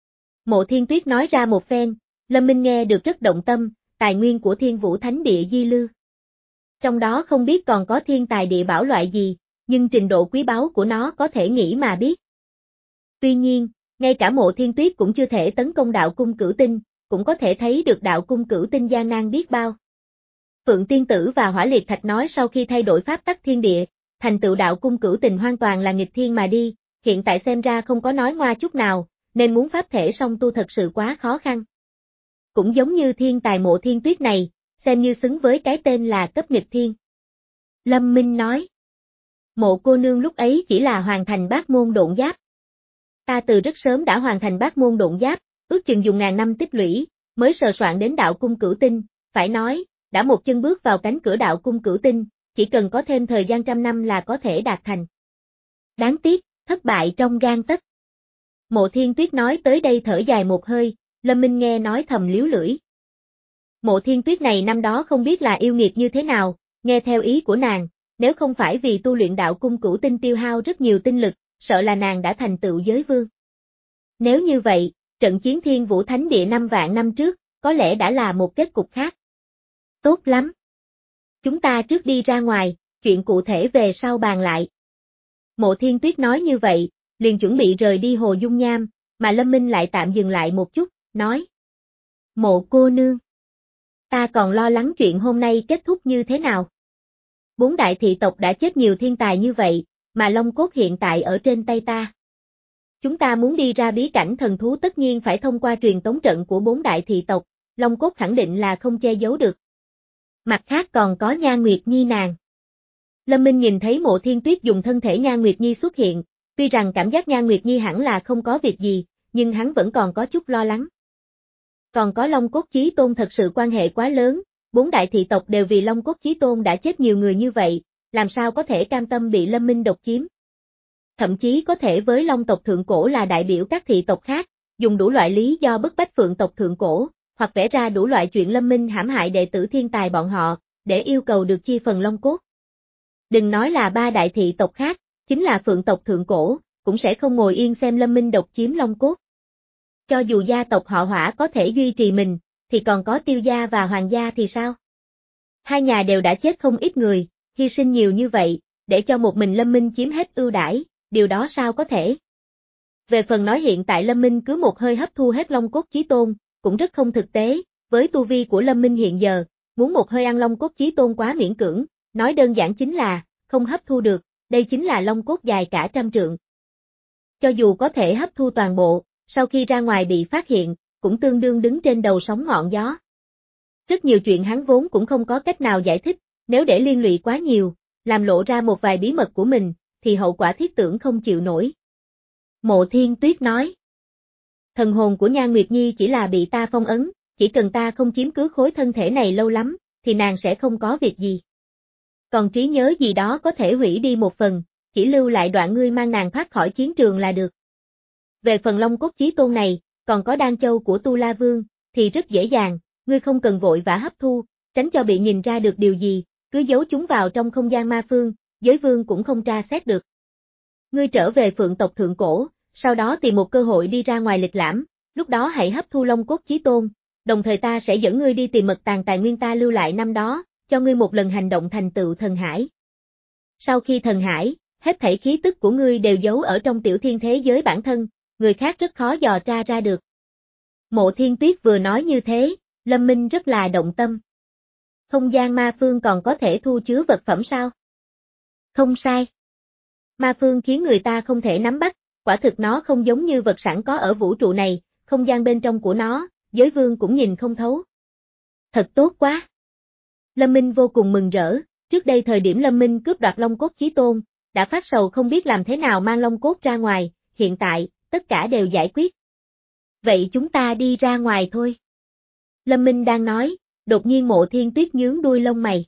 Mộ Thiên Tuyết nói ra một phen, Lâm Minh nghe được rất động tâm, tài nguyên của Thiên Vũ Thánh Địa di lưu. Trong đó không biết còn có thiên tài địa bảo loại gì, nhưng trình độ quý báu của nó có thể nghĩ mà biết. Tuy nhiên, ngay cả Mộ Thiên Tuyết cũng chưa thể tấn công đạo cung cửu tinh, cũng có thể thấy được đạo cung cửu tinh gian nan biết bao. Phượng Tiên Tử và Hỏa Liệt Thạch nói sau khi thay đổi pháp tắc thiên địa, thành tựu đạo cung cửu tình hoàn toàn là nghịch thiên mà đi, hiện tại xem ra không có nói ngoa chút nào, nên muốn pháp thể song tu thật sự quá khó khăn. Cũng giống như thiên tài Mộ Thiên Tuyết này, xem như xứng với cái tên là cấp nghịch thiên. Lâm Minh nói, Mộ cô nương lúc ấy chỉ là hoàn thành bát môn độn giáp. Ta từ rất sớm đã hoàn thành bát môn độn giáp, ước chừng dùng ngàn năm tích lũy, mới sờ soạn đến đạo cung cửu tinh, phải nói, đã một chân bước vào cánh cửa đạo cung cửu tinh, chỉ cần có thêm thời gian trăm năm là có thể đạt thành. Đáng tiếc, thất bại trong gang tấc. Mộ Thiên Tuyết nói tới đây thở dài một hơi, Lâm Minh nghe nói thầm liếu lưỡi. Mộ Thiên Tuyết này năm đó không biết là yêu nghiệt như thế nào, nghe theo ý của nàng, nếu không phải vì tu luyện đạo cung cửu tinh tiêu hao rất nhiều tinh lực, sợ là nàng đã thành tựu giới vương. Nếu như vậy, trận chiến Thiên Vũ Thánh Địa năm vạn năm trước, có lẽ đã là một kết cục khác. Tốt lắm. Chúng ta trước đi ra ngoài, chuyện cụ thể về sau bàn lại. Mộ Thiên Tuyết nói như vậy, liền chuẩn bị rời đi Hồ Dung Nham, mà Lâm Minh lại tạm dừng lại một chút, nói. Mộ cô nương. Ta còn lo lắng chuyện hôm nay kết thúc như thế nào. Bốn đại thị tộc đã chết nhiều thiên tài như vậy, mà Long Cốt hiện tại ở trên tay ta. Chúng ta muốn đi ra bí cảnh thần thú tất nhiên phải thông qua truyền tống trận của bốn đại thị tộc, Long Cốt khẳng định là không che giấu được. Mặt khác còn có Nha Nguyệt Nhi nàng. Lâm Minh nhìn thấy Mộ Thiên Tuyết dùng thân thể Nha Nguyệt Nhi xuất hiện, tuy rằng cảm giác Nha Nguyệt Nhi hẳn là không có việc gì, nhưng hắn vẫn còn có chút lo lắng. Còn có Long Cốt Chí Tôn thật sự quan hệ quá lớn, bốn đại thị tộc đều vì Long Cốt Chí Tôn đã chết nhiều người như vậy, làm sao có thể cam tâm bị Lâm Minh độc chiếm. Thậm chí có thể với Long tộc thượng cổ là đại biểu các thị tộc khác, dùng đủ loại lý do bức bách Phượng tộc thượng cổ, hoặc vẽ ra đủ loại chuyện Lâm Minh hãm hại đệ tử thiên tài bọn họ, để yêu cầu được chia phần Long Cốt. Đừng nói là ba đại thị tộc khác, chính là Phượng tộc thượng cổ, cũng sẽ không ngồi yên xem Lâm Minh độc chiếm Long cốt. Cho dù gia tộc họ Hỏa có thể duy trì mình, thì còn có Tiêu gia và Hoàng gia thì sao? Hai nhà đều đã chết không ít người, hy sinh nhiều như vậy, để cho một mình Lâm Minh chiếm hết ưu đãi, điều đó sao có thể? Về phần nói hiện tại Lâm Minh cứ một hơi hấp thu hết Long cốt chí tôn, cũng rất không thực tế, với tu vi của Lâm Minh hiện giờ, muốn một hơi ăn Long cốt chí tôn quá miễn cưỡng, nói đơn giản chính là, không hấp thu được, đây chính là Long cốt dài cả trăm trượng. Cho dù có thể hấp thu toàn bộ, sau khi ra ngoài bị phát hiện, cũng tương đương đứng trên đầu sóng ngọn gió. Rất nhiều chuyện hắn vốn cũng không có cách nào giải thích, nếu để liên lụy quá nhiều, làm lộ ra một vài bí mật của mình, thì hậu quả thiết tưởng không chịu nổi. Mộ Thiên Tuyết nói. Thần hồn của Nhan Nguyệt Nhi chỉ là bị ta phong ấn, chỉ cần ta không chiếm cứ khối thân thể này lâu lắm, thì nàng sẽ không có việc gì. Còn trí nhớ gì đó có thể hủy đi một phần, chỉ lưu lại đoạn ngươi mang nàng thoát khỏi chiến trường là được. Về phần Long cốt chí tôn này, còn có đan châu của Tu La Vương, thì rất dễ dàng, ngươi không cần vội vã hấp thu, tránh cho bị nhìn ra được điều gì, cứ giấu chúng vào trong không gian ma phương, giới vương cũng không tra xét được. Ngươi trở về Phượng tộc thượng cổ, sau đó tìm một cơ hội đi ra ngoài lịch lãm, lúc đó hãy hấp thu Long cốt chí tôn, đồng thời ta sẽ dẫn ngươi đi tìm mật tàng tài nguyên ta lưu lại năm đó, cho ngươi một lần hành động thành tựu thần hải. Sau khi thần hải, hết thảy khí tức của ngươi đều giấu ở trong tiểu thiên thế giới bản thân, người khác rất khó dò tra ra được. Mộ Thiên Tuyết vừa nói như thế, Lâm Minh rất là động tâm. Không gian ma phương còn có thể thu chứa vật phẩm sao? Không sai. Ma phương khiến người ta không thể nắm bắt, quả thực nó không giống như vật sẵn có ở vũ trụ này, không gian bên trong của nó, giới vương cũng nhìn không thấu. Thật tốt quá. Lâm Minh vô cùng mừng rỡ, trước đây thời điểm Lâm Minh cướp đoạt Long cốt chí tôn, đã phát sầu không biết làm thế nào mang Long cốt ra ngoài, hiện tại, tất cả đều giải quyết. Vậy chúng ta đi ra ngoài thôi. Lâm Minh đang nói, đột nhiên Mộ Thiên Tuyết nhướng đuôi lông mày.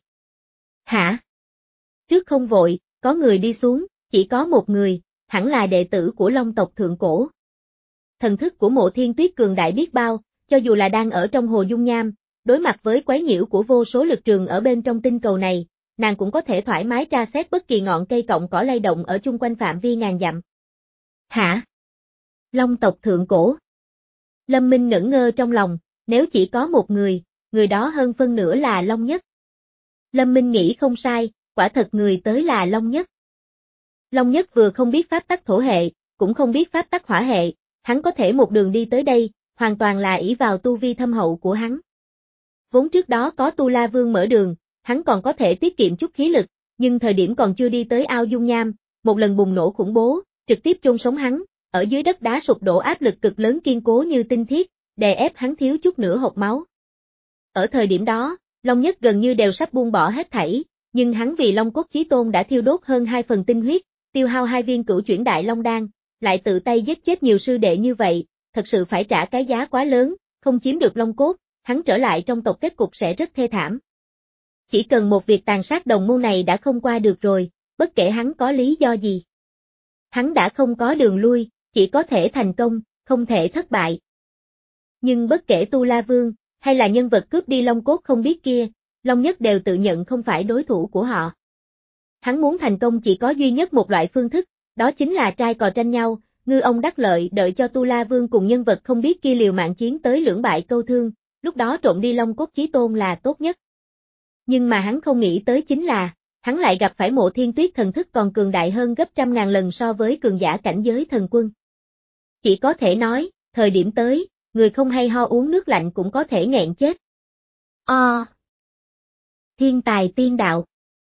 Hả? Trước không vội, có người đi xuống, chỉ có một người, hẳn là đệ tử của Long tộc thượng cổ. Thần thức của Mộ Thiên Tuyết cường đại biết bao, cho dù là đang ở trong hồ dung nham, đối mặt với quấy nhiễu của vô số lực trường ở bên trong tinh cầu này, nàng cũng có thể thoải mái tra xét bất kỳ ngọn cây cọng cỏ lay động ở chung quanh phạm vi ngàn dặm. Hả? Long tộc thượng cổ. Lâm Minh ngẩn ngơ trong lòng, nếu chỉ có một người, người đó hơn phân nửa là Long Nhất. Lâm Minh nghĩ không sai, quả thật người tới là Long Nhất. Long Nhất vừa không biết pháp tắc thổ hệ, cũng không biết pháp tắc hỏa hệ, hắn có thể một đường đi tới đây, hoàn toàn là ỷ vào tu vi thâm hậu của hắn. Vốn trước đó có Tu La Vương mở đường, hắn còn có thể tiết kiệm chút khí lực, nhưng thời điểm còn chưa đi tới ao dung nham, một lần bùng nổ khủng bố, trực tiếp chôn sống hắn, ở dưới đất đá sụp đổ áp lực cực lớn kiên cố như tinh thiết, đè ép hắn thiếu chút nữa hộc máu. Ở thời điểm đó, Long Nhất gần như đều sắp buông bỏ hết thảy, nhưng hắn vì Long cốt chí tôn đã thiêu đốt hơn hai phần tinh huyết, tiêu hao hai viên cửu chuyển đại long đan, lại tự tay giết chết nhiều sư đệ như vậy, thật sự phải trả cái giá quá lớn, không chiếm được Long cốt, hắn trở lại trong tộc kết cục sẽ rất thê thảm. Chỉ cần một việc tàn sát đồng môn này đã không qua được rồi, bất kể hắn có lý do gì. Hắn đã không có đường lui, chỉ có thể thành công, không thể thất bại. Nhưng bất kể Tu La Vương, hay là nhân vật cướp đi Long cốt không biết kia, Long Nhất đều tự nhận không phải đối thủ của họ. Hắn muốn thành công chỉ có duy nhất một loại phương thức, đó chính là trai cò tranh nhau, ngư ông đắc lợi đợi cho Tu La Vương cùng nhân vật không biết kia liều mạng chiến tới lưỡng bại câu thương, lúc đó trộm đi Long cốt chí tôn là tốt nhất. Nhưng mà hắn không nghĩ tới chính là, hắn lại gặp phải Mộ Thiên Tuyết thần thức còn cường đại hơn gấp trăm ngàn lần so với cường giả cảnh giới thần quân. Chỉ có thể nói, thời điểm tới, người không hay ho uống nước lạnh cũng có thể nghẹn chết. O. Thiên tài tiên đạo.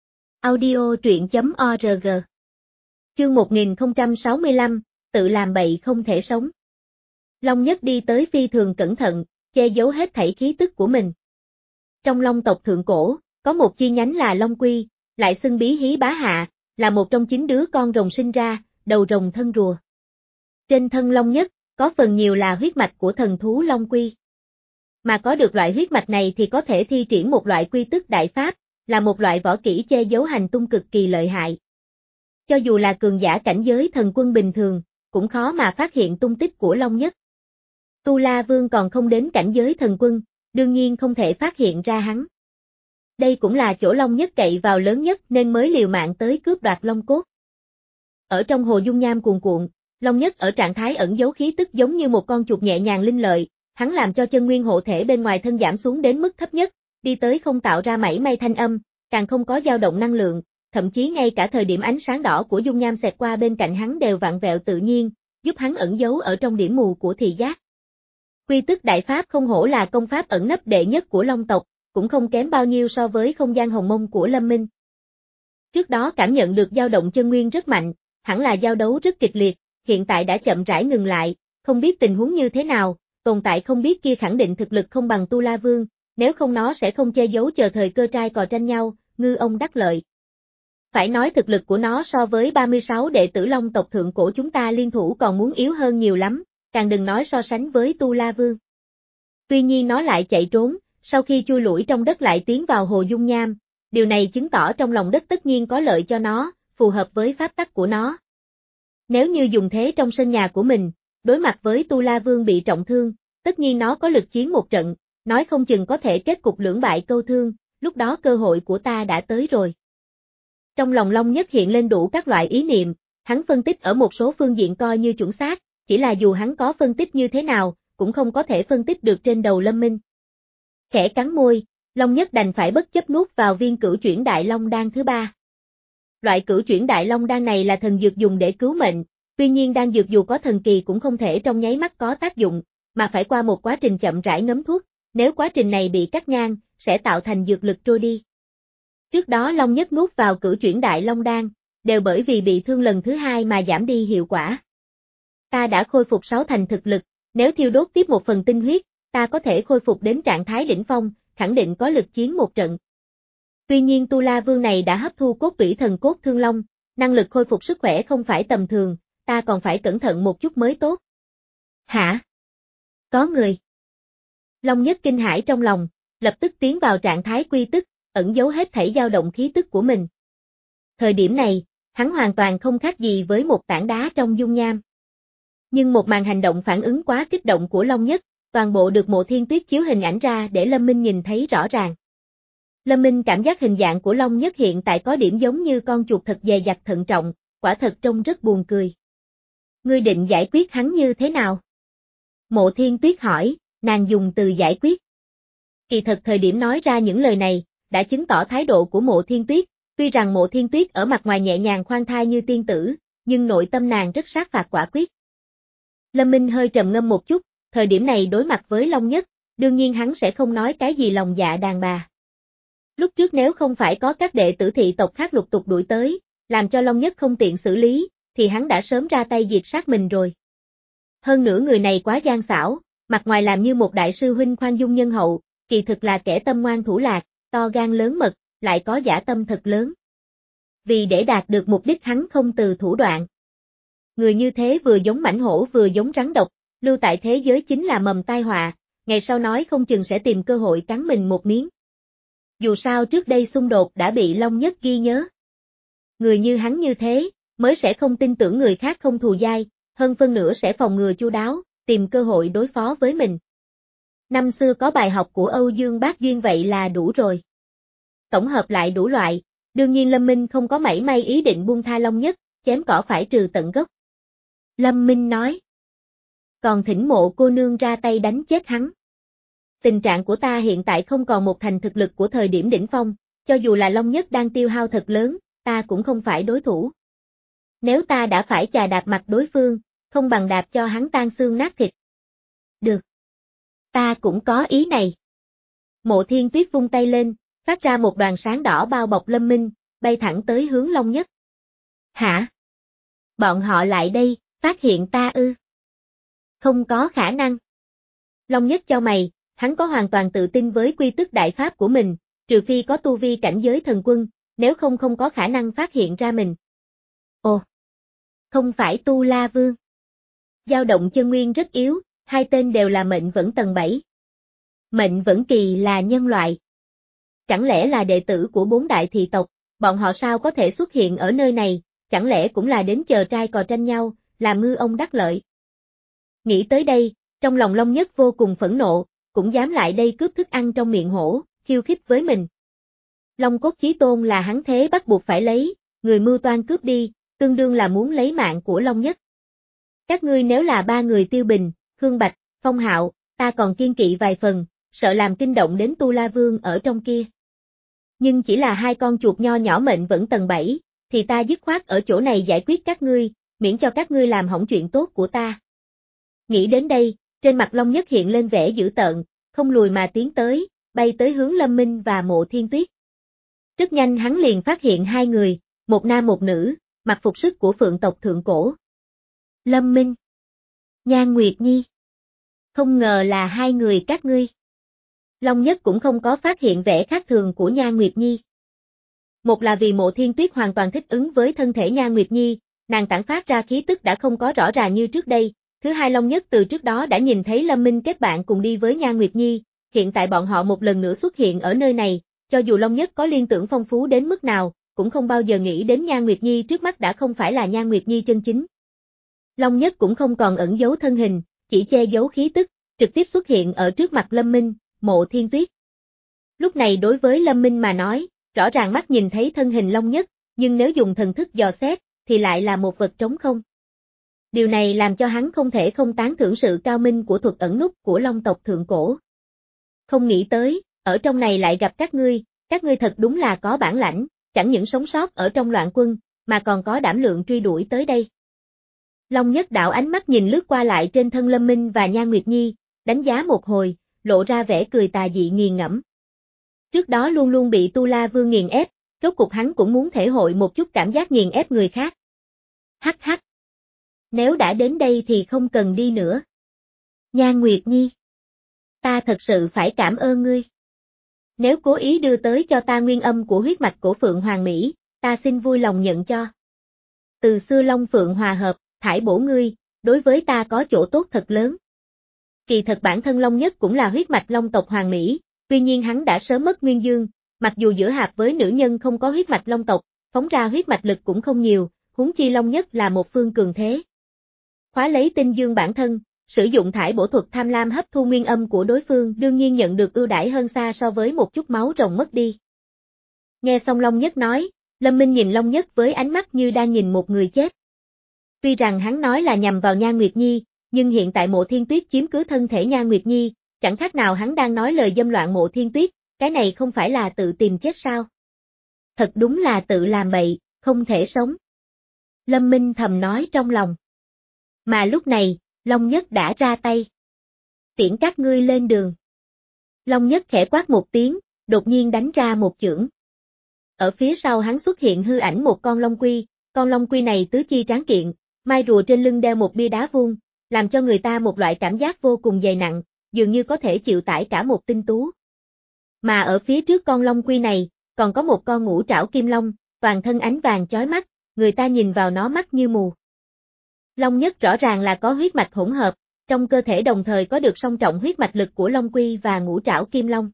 Audio truyện chấm org. Chương một nghìn không trăm sáu mươi lăm, tự làm bậy không thể sống. Long Nhất đi tới phi thường cẩn thận, che giấu hết thảy khí tức của mình. Trong Long tộc thượng cổ, có một chi nhánh là Long Quy, lại xưng Bí Hí Bá Hạ, là một trong chín đứa con rồng sinh ra, đầu rồng thân rùa. Trên thân Long Nhất, có phần nhiều là huyết mạch của thần thú Long Quy. Mà có được loại huyết mạch này thì có thể thi triển một loại quy tức đại pháp, là một loại võ kỹ che giấu hành tung cực kỳ lợi hại. Cho dù là cường giả cảnh giới thần quân bình thường, cũng khó mà phát hiện tung tích của Long Nhất. Tu La Vương còn không đến cảnh giới thần quân, đương nhiên không thể phát hiện ra hắn. Đây cũng là chỗ Long Nhất cậy vào lớn nhất nên mới liều mạng tới cướp đoạt Long cốt. Ở trong hồ dung nham cuồn cuộn, Long Nhất ở trạng thái ẩn giấu khí tức giống như một con chuột nhẹ nhàng linh lợi, hắn làm cho chân nguyên hộ thể bên ngoài thân giảm xuống đến mức thấp nhất, đi tới không tạo ra mảy may thanh âm, càng không có dao động năng lượng, thậm chí ngay cả thời điểm ánh sáng đỏ của dung nham xẹt qua bên cạnh hắn đều vặn vẹo tự nhiên, giúp hắn ẩn giấu ở trong điểm mù của thị giác. Quy tức đại pháp không hổ là công pháp ẩn nấp đệ nhất của Long tộc, cũng không kém bao nhiêu so với không gian hồng mông của Lâm Minh. Trước đó cảm nhận được dao động chân nguyên rất mạnh, hẳn là giao đấu rất kịch liệt, hiện tại đã chậm rãi ngừng lại, không biết tình huống như thế nào, tồn tại không biết kia khẳng định thực lực không bằng Tu La Vương, nếu không nó sẽ không che giấu chờ thời cơ trai cò tranh nhau, ngư ông đắc lợi. Phải nói thực lực của nó so với ba mươi sáu đệ tử Long tộc thượng cổ chúng ta liên thủ còn muốn yếu hơn nhiều lắm, càng đừng nói so sánh với Tu La Vương. Tuy nhiên nó lại chạy trốn, sau khi chui lủi trong đất lại tiến vào hồ dung nham, điều này chứng tỏ trong lòng đất tất nhiên có lợi cho nó, phù hợp với pháp tắc của nó. Nếu như dùng thế trong sân nhà của mình, đối mặt với Tu La Vương bị trọng thương, tất nhiên nó có lực chiến một trận, nói không chừng có thể kết cục lưỡng bại câu thương, lúc đó cơ hội của ta đã tới rồi. Trong lòng Long Nhất hiện lên đủ các loại ý niệm, hắn phân tích ở một số phương diện coi như chuẩn xác, chỉ là dù hắn có phân tích như thế nào, cũng không có thể phân tích được trên đầu Lâm Minh. Khẽ cắn môi, Long Nhất đành phải bất chấp nuốt vào viên cửu chuyển đại long đan thứ ba. Loại cửu chuyển đại long đan này là thần dược dùng để cứu mệnh, tuy nhiên đan dược dù có thần kỳ cũng không thể trong nháy mắt có tác dụng, mà phải qua một quá trình chậm rãi ngấm thuốc, nếu quá trình này bị cắt ngang, sẽ tạo thành dược lực trôi đi. Trước đó Long Nhất nuốt vào cửu chuyển đại long đan, đều bởi vì bị thương lần thứ hai mà giảm đi hiệu quả. Ta đã khôi phục sáu thành thực lực, nếu thiêu đốt tiếp một phần tinh huyết, ta có thể khôi phục đến trạng thái đỉnh phong, khẳng định có lực chiến một trận. Tuy nhiên Tu La Vương này đã hấp thu cốt tủy thần cốt thương long, năng lực khôi phục sức khỏe không phải tầm thường, ta còn phải cẩn thận một chút mới tốt. Hả? Có người. Long Nhất kinh hãi trong lòng, lập tức tiến vào trạng thái quy tức, ẩn giấu hết thảy dao động khí tức của mình. Thời điểm này, hắn hoàn toàn không khác gì với một tảng đá trong dung nham. Nhưng một màn hành động phản ứng quá kích động của Long Nhất, toàn bộ được Mộ Thiên Tuyết chiếu hình ảnh ra để Lâm Minh nhìn thấy rõ ràng. Lâm Minh cảm giác hình dạng của Long Nhất hiện tại có điểm giống như con chuột thật dè dặt thận trọng, quả thật trông rất buồn cười. Ngươi định giải quyết hắn như thế nào? Mộ Thiên Tuyết hỏi, nàng dùng từ giải quyết. Kỳ thật thời điểm nói ra những lời này, đã chứng tỏ thái độ của Mộ Thiên Tuyết, tuy rằng Mộ Thiên Tuyết ở mặt ngoài nhẹ nhàng khoan thai như tiên tử, nhưng nội tâm nàng rất sát phạt quả quyết. Lâm Minh hơi trầm ngâm một chút, thời điểm này đối mặt với Long Nhất, đương nhiên hắn sẽ không nói cái gì lòng dạ đàn bà. Lúc trước nếu không phải có các đệ tử thị tộc khác lục tục đuổi tới, làm cho Long Nhất không tiện xử lý, thì hắn đã sớm ra tay diệt sát mình rồi. Hơn nữa người này quá gian xảo, mặt ngoài làm như một đại sư huynh khoan dung nhân hậu, kỳ thực là kẻ tâm ngoan thủ lạc, to gan lớn mật, lại có dã tâm thật lớn. Vì để đạt được mục đích hắn không từ thủ đoạn. Người như thế vừa giống mãnh hổ vừa giống rắn độc, lưu tại thế giới chính là mầm tai họa, ngày sau nói không chừng sẽ tìm cơ hội cắn mình một miếng. Dù sao trước đây xung đột đã bị Long Nhất ghi nhớ. Người như hắn như thế, mới sẽ không tin tưởng người khác không thù dai, hơn phân nửa sẽ phòng ngừa chu đáo, tìm cơ hội đối phó với mình. Năm xưa có bài học của Âu Dương Bác Duyên vậy là đủ rồi. Tổng hợp lại đủ loại, đương nhiên Lâm Minh không có mảy may ý định buông tha Long Nhất, chém cỏ phải trừ tận gốc. Lâm Minh nói. Còn thỉnh Mộ cô nương ra tay đánh chết hắn. Tình trạng của ta hiện tại không còn một thành thực lực của thời điểm đỉnh phong, cho dù là Long Nhất đang tiêu hao thật lớn, ta cũng không phải đối thủ. Nếu ta đã phải chà đạp mặt đối phương, không bằng đạp cho hắn tan xương nát thịt. Được. Ta cũng có ý này. Mộ Thiên Tuyết vung tay lên, phát ra một đoàn sáng đỏ bao bọc Lâm Minh, bay thẳng tới hướng Long Nhất. Hả? Bọn họ lại đây, phát hiện ta ư? Không có khả năng. Long Nhất chau mày, hắn có hoàn toàn tự tin với quy tức đại pháp của mình, trừ phi có tu vi cảnh giới thần quân, nếu không không có khả năng phát hiện ra mình. Ồ! Không phải Tu La Vương. Dao động chân nguyên rất yếu, hai tên đều là mệnh vẫn tầng bảy. Mệnh vẫn kỳ là nhân loại. Chẳng lẽ là đệ tử của bốn đại thị tộc, bọn họ sao có thể xuất hiện ở nơi này, chẳng lẽ cũng là đến chờ trai cò tranh nhau, làm ngư ông đắc lợi. Nghĩ tới đây, trong lòng Long Nhất vô cùng phẫn nộ, cũng dám lại đây cướp thức ăn trong miệng hổ, khiêu khích với mình. Long cốt chí tôn là hắn thế bắt buộc phải lấy, người mưu toan cướp đi, tương đương là muốn lấy mạng của Long Nhất. Các ngươi nếu là ba người Tiêu Bình, Khương Bạch, Phong Hạo, ta còn kiên kỵ vài phần, sợ làm kinh động đến Tu La Vương ở trong kia. Nhưng chỉ là hai con chuột nho nhỏ mệnh vẫn tầng bảy, thì ta dứt khoát ở chỗ này giải quyết các ngươi, miễn cho các ngươi làm hỏng chuyện tốt của ta. Nghĩ đến đây, trên mặt Long Nhất hiện lên vẻ dữ tợn, không lùi mà tiến tới, bay tới hướng Lâm Minh và Mộ Thiên Tuyết. Rất nhanh hắn liền phát hiện hai người, một nam một nữ, mặc phục sức của phượng tộc thượng cổ. Lâm Minh, Nhan Nguyệt Nhi. Không ngờ là hai người các ngươi. Long Nhất cũng không có phát hiện vẻ khác thường của Nhan Nguyệt Nhi. Một là vì Mộ Thiên Tuyết hoàn toàn thích ứng với thân thể Nhan Nguyệt Nhi, nàng tản phát ra khí tức đã không có rõ ràng như trước đây. Thứ hai, Long Nhất từ trước đó đã nhìn thấy Lâm Minh kết bạn cùng đi với Nhan Nguyệt Nhi, hiện tại bọn họ một lần nữa xuất hiện ở nơi này, cho dù Long Nhất có liên tưởng phong phú đến mức nào, cũng không bao giờ nghĩ đến Nhan Nguyệt Nhi trước mắt đã không phải là Nhan Nguyệt Nhi chân chính. Long Nhất cũng không còn ẩn giấu thân hình, chỉ che giấu khí tức, trực tiếp xuất hiện ở trước mặt Lâm Minh, Mộ Thiên Tuyết. Lúc này đối với Lâm Minh mà nói, rõ ràng mắt nhìn thấy thân hình Long Nhất, nhưng nếu dùng thần thức dò xét, thì lại là một vật trống không. Điều này làm cho hắn không thể không tán thưởng sự cao minh của thuật ẩn núp của Long tộc thượng cổ. Không nghĩ tới, ở trong này lại gặp các ngươi, các ngươi thật đúng là có bản lãnh, chẳng những sống sót ở trong loạn quân, mà còn có đảm lượng truy đuổi tới đây. Long Nhất đảo ánh mắt nhìn lướt qua lại trên thân Lâm Minh và Nhan Nguyệt Nhi, đánh giá một hồi, lộ ra vẻ cười tà dị nghiền ngẫm. Trước đó luôn luôn bị Tu La Vương nghiền ép, rốt cục hắn cũng muốn thể hội một chút cảm giác nghiền ép người khác. Hắc hắc. Nếu đã đến đây thì không cần đi nữa. Nhan Nguyệt Nhi. Ta thật sự phải cảm ơn ngươi. Nếu cố ý đưa tới cho ta nguyên âm của huyết mạch cổ Phượng Hoàng Mỹ, ta xin vui lòng nhận cho. Từ xưa Long Phượng hòa hợp, thải bổ ngươi, đối với ta có chỗ tốt thật lớn. Kỳ thật bản thân Long Nhất cũng là huyết mạch Long tộc Hoàng Mỹ, tuy nhiên hắn đã sớm mất nguyên dương, mặc dù giữa hạp với nữ nhân không có huyết mạch Long tộc, phóng ra huyết mạch lực cũng không nhiều, huống chi Long Nhất là một phương cường thế. Khóa lấy tinh dương bản thân, sử dụng thải bổ thuật tham lam hấp thu nguyên âm của đối phương đương nhiên nhận được ưu đãi hơn xa so với một chút máu rồng mất đi. Nghe xong Long Nhất nói, Lâm Minh nhìn Long Nhất với ánh mắt như đang nhìn một người chết. Tuy rằng hắn nói là nhằm vào Nhan Nguyệt Nhi, nhưng hiện tại Mộ Thiên Tuyết chiếm cứ thân thể Nhan Nguyệt Nhi, chẳng khác nào hắn đang nói lời dâm loạn Mộ Thiên Tuyết, cái này không phải là tự tìm chết sao? Thật đúng là tự làm bậy, không thể sống. Lâm Minh thầm nói trong lòng. Mà lúc này, Long Nhất đã ra tay. Tiễn các ngươi lên đường. Long Nhất khẽ quát một tiếng, đột nhiên đánh ra một chưởng. Ở phía sau hắn xuất hiện hư ảnh một con long quy, con long quy này tứ chi tráng kiện, mai rùa trên lưng đeo một bia đá vuông, làm cho người ta một loại cảm giác vô cùng dày nặng, dường như có thể chịu tải cả một tinh tú. Mà ở phía trước con long quy này, còn có một con ngũ trảo kim long, toàn thân ánh vàng chói mắt, người ta nhìn vào nó mắt như mù. Long Nhất rõ ràng là có huyết mạch hỗn hợp, trong cơ thể đồng thời có được song trọng huyết mạch lực của long quy và ngũ trảo kim long.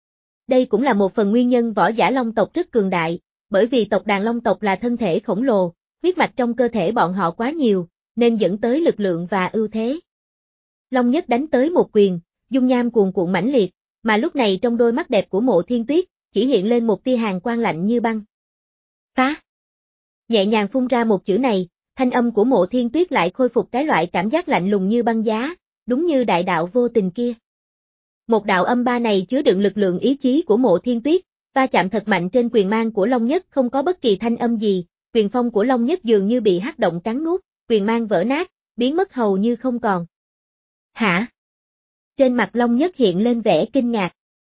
Đây cũng là một phần nguyên nhân võ giả long tộc rất cường đại, bởi vì tộc đàn long tộc là thân thể khổng lồ, huyết mạch trong cơ thể bọn họ quá nhiều, nên dẫn tới lực lượng và ưu thế. Long Nhất đánh tới một quyền, dung nham cuồn cuộn mãnh liệt, mà lúc này trong đôi mắt đẹp của Mộ Thiên Tuyết, chỉ hiện lên một tia hàn quang lạnh như băng. Phá! Nhẹ nhàng phun ra một chữ này, thanh âm của Mộ Thiên Tuyết lại khôi phục cái loại cảm giác lạnh lùng như băng giá, đúng như đại đạo vô tình kia. Một đạo âm ba này chứa đựng lực lượng ý chí của Mộ Thiên Tuyết, va chạm thật mạnh trên quyền mang của Long Nhất không có bất kỳ thanh âm gì, quyền phong của Long Nhất dường như bị hắc động cắn nuốt, quyền mang vỡ nát, biến mất hầu như không còn. Hả? Trên mặt Long Nhất hiện lên vẻ kinh ngạc.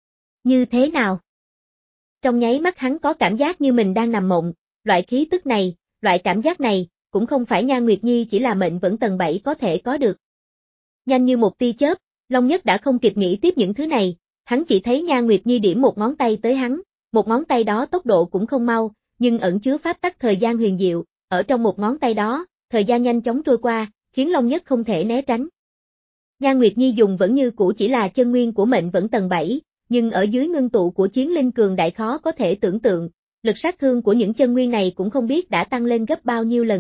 Như thế nào? Trong nháy mắt hắn có cảm giác như mình đang nằm mộng, loại khí tức này, loại cảm giác này, cũng không phải Nhan Nguyệt Nhi chỉ là mệnh vẫn tầng bảy có thể có được. Nhanh như một tia chớp, Long Nhất đã không kịp nghĩ tiếp những thứ này, hắn chỉ thấy Nhan Nguyệt Nhi điểm một ngón tay tới hắn, một ngón tay đó tốc độ cũng không mau, nhưng ẩn chứa pháp tắc thời gian huyền diệu, ở trong một ngón tay đó, thời gian nhanh chóng trôi qua, khiến Long Nhất không thể né tránh. Nhan Nguyệt Nhi dùng vẫn như cũ chỉ là chân nguyên của mệnh vẫn tầng bảy, nhưng ở dưới ngưng tụ của chiến linh cường đại khó có thể tưởng tượng, lực sát thương của những chân nguyên này cũng không biết đã tăng lên gấp bao nhiêu lần.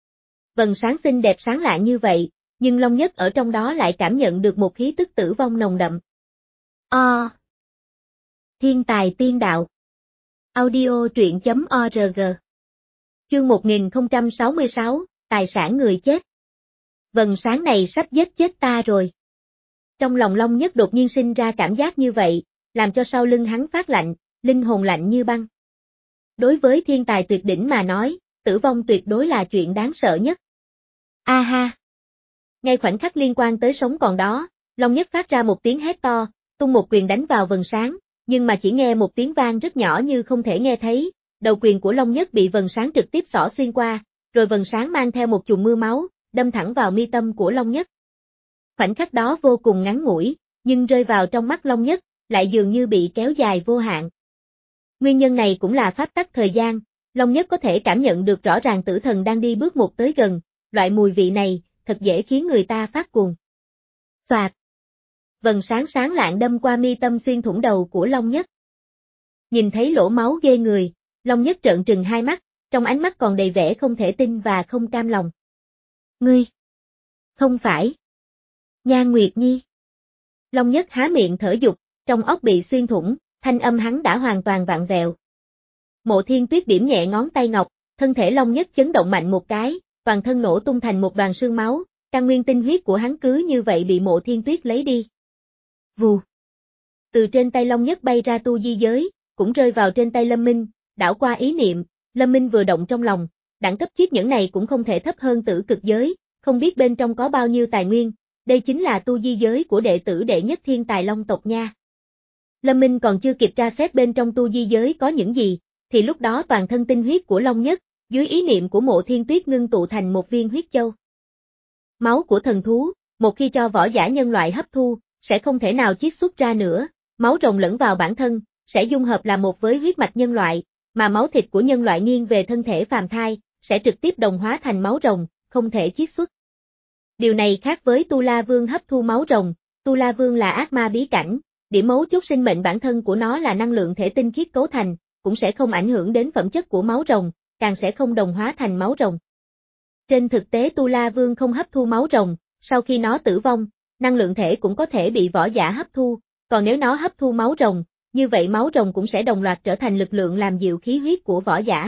Vầng sáng xinh đẹp sáng lạng như vậy, nhưng Long Nhất ở trong đó lại cảm nhận được một khí tức tử vong nồng đậm. O. Thiên tài tiên đạo. Audio truyện chấm org. Chương một nghìn không trăm sáu mươi sáu, tài sản người chết. Vầng sáng này sắp giết chết ta rồi. Trong lòng Long Nhất đột nhiên sinh ra cảm giác như vậy, làm cho sau lưng hắn phát lạnh, linh hồn lạnh như băng. Đối với thiên tài tuyệt đỉnh mà nói, tử vong tuyệt đối là chuyện đáng sợ nhất. A ha! Ngay khoảnh khắc liên quan tới sống còn đó, Long Nhất phát ra một tiếng hét to, tung một quyền đánh vào vầng sáng, nhưng mà chỉ nghe một tiếng vang rất nhỏ như không thể nghe thấy, đầu quyền của Long Nhất bị vầng sáng trực tiếp xỏ xuyên qua, rồi vầng sáng mang theo một chùm mưa máu, đâm thẳng vào mi tâm của Long Nhất. Khoảnh khắc đó vô cùng ngắn ngủi, nhưng rơi vào trong mắt Long Nhất, lại dường như bị kéo dài vô hạn. Nguyên nhân này cũng là pháp tắc thời gian, Long Nhất có thể cảm nhận được rõ ràng tử thần đang đi bước một tới gần, loại mùi vị này, thật dễ khiến người ta phát cuồng. Xoạt! Vầng sáng sáng lạng đâm qua mi tâm xuyên thủng đầu của Long Nhất. Nhìn thấy lỗ máu ghê người, Long Nhất trợn trừng hai mắt, trong ánh mắt còn đầy vẻ không thể tin và không cam lòng. Ngươi! Không phải! Nhan Nguyệt Nhi! Long Nhất há miệng thở dục, trong óc bị xuyên thủng, thanh âm hắn đã hoàn toàn vặn vẹo. Mộ Thiên Tuyết điểm nhẹ ngón tay ngọc, thân thể Long Nhất chấn động mạnh một cái, toàn thân nổ tung thành một đoàn sương máu, căn nguyên tinh huyết của hắn cứ như vậy bị Mộ Thiên Tuyết lấy đi. Vù. Từ trên tay Long Nhất bay ra tu di giới, cũng rơi vào trên tay Lâm Minh, đảo qua ý niệm, Lâm Minh vừa động trong lòng, đẳng cấp chiếc nhẫn này cũng không thể thấp hơn tử cực giới, không biết bên trong có bao nhiêu tài nguyên, đây chính là tu di giới của đệ tử đệ nhất thiên tài Long tộc nha. Lâm Minh còn chưa kịp tra xét bên trong tu di giới có những gì, thì lúc đó toàn thân tinh huyết của Long Nhất, dưới ý niệm của Mộ Thiên Tuyết ngưng tụ thành một viên huyết châu. Máu của thần thú, một khi cho võ giả nhân loại hấp thu, sẽ không thể nào chiết xuất ra nữa, máu rồng lẫn vào bản thân, sẽ dung hợp là một với huyết mạch nhân loại, mà máu thịt của nhân loại nghiêng về thân thể phàm thai, sẽ trực tiếp đồng hóa thành máu rồng, không thể chiết xuất. Điều này khác với Tu La Vương hấp thu máu rồng, Tu La Vương là ác ma bí cảnh, điểm mấu chốt sinh mệnh bản thân của nó là năng lượng thể tinh khiết cấu thành, cũng sẽ không ảnh hưởng đến phẩm chất của máu rồng, càng sẽ không đồng hóa thành máu rồng. Trên thực tế Tu La Vương không hấp thu máu rồng, sau khi nó tử vong, năng lượng thể cũng có thể bị võ giả hấp thu, còn nếu nó hấp thu máu rồng, như vậy máu rồng cũng sẽ đồng loạt trở thành lực lượng làm dịu khí huyết của võ giả.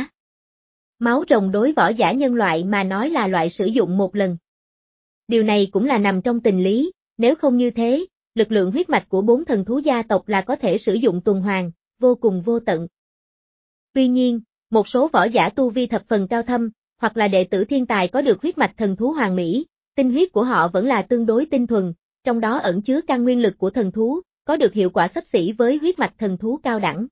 Máu rồng đối võ giả nhân loại mà nói là loại sử dụng một lần. Điều này cũng là nằm trong tình lý, nếu không như thế, lực lượng huyết mạch của bốn thần thú gia tộc là có thể sử dụng tuần hoàn, vô cùng vô tận. Tuy nhiên, một số võ giả tu vi thập phần cao thâm, hoặc là đệ tử thiên tài có được huyết mạch thần thú hoàn mỹ, tinh huyết của họ vẫn là tương đối tinh thuần, trong đó ẩn chứa căn nguyên lực của thần thú, có được hiệu quả xấp xỉ với huyết mạch thần thú cao đẳng.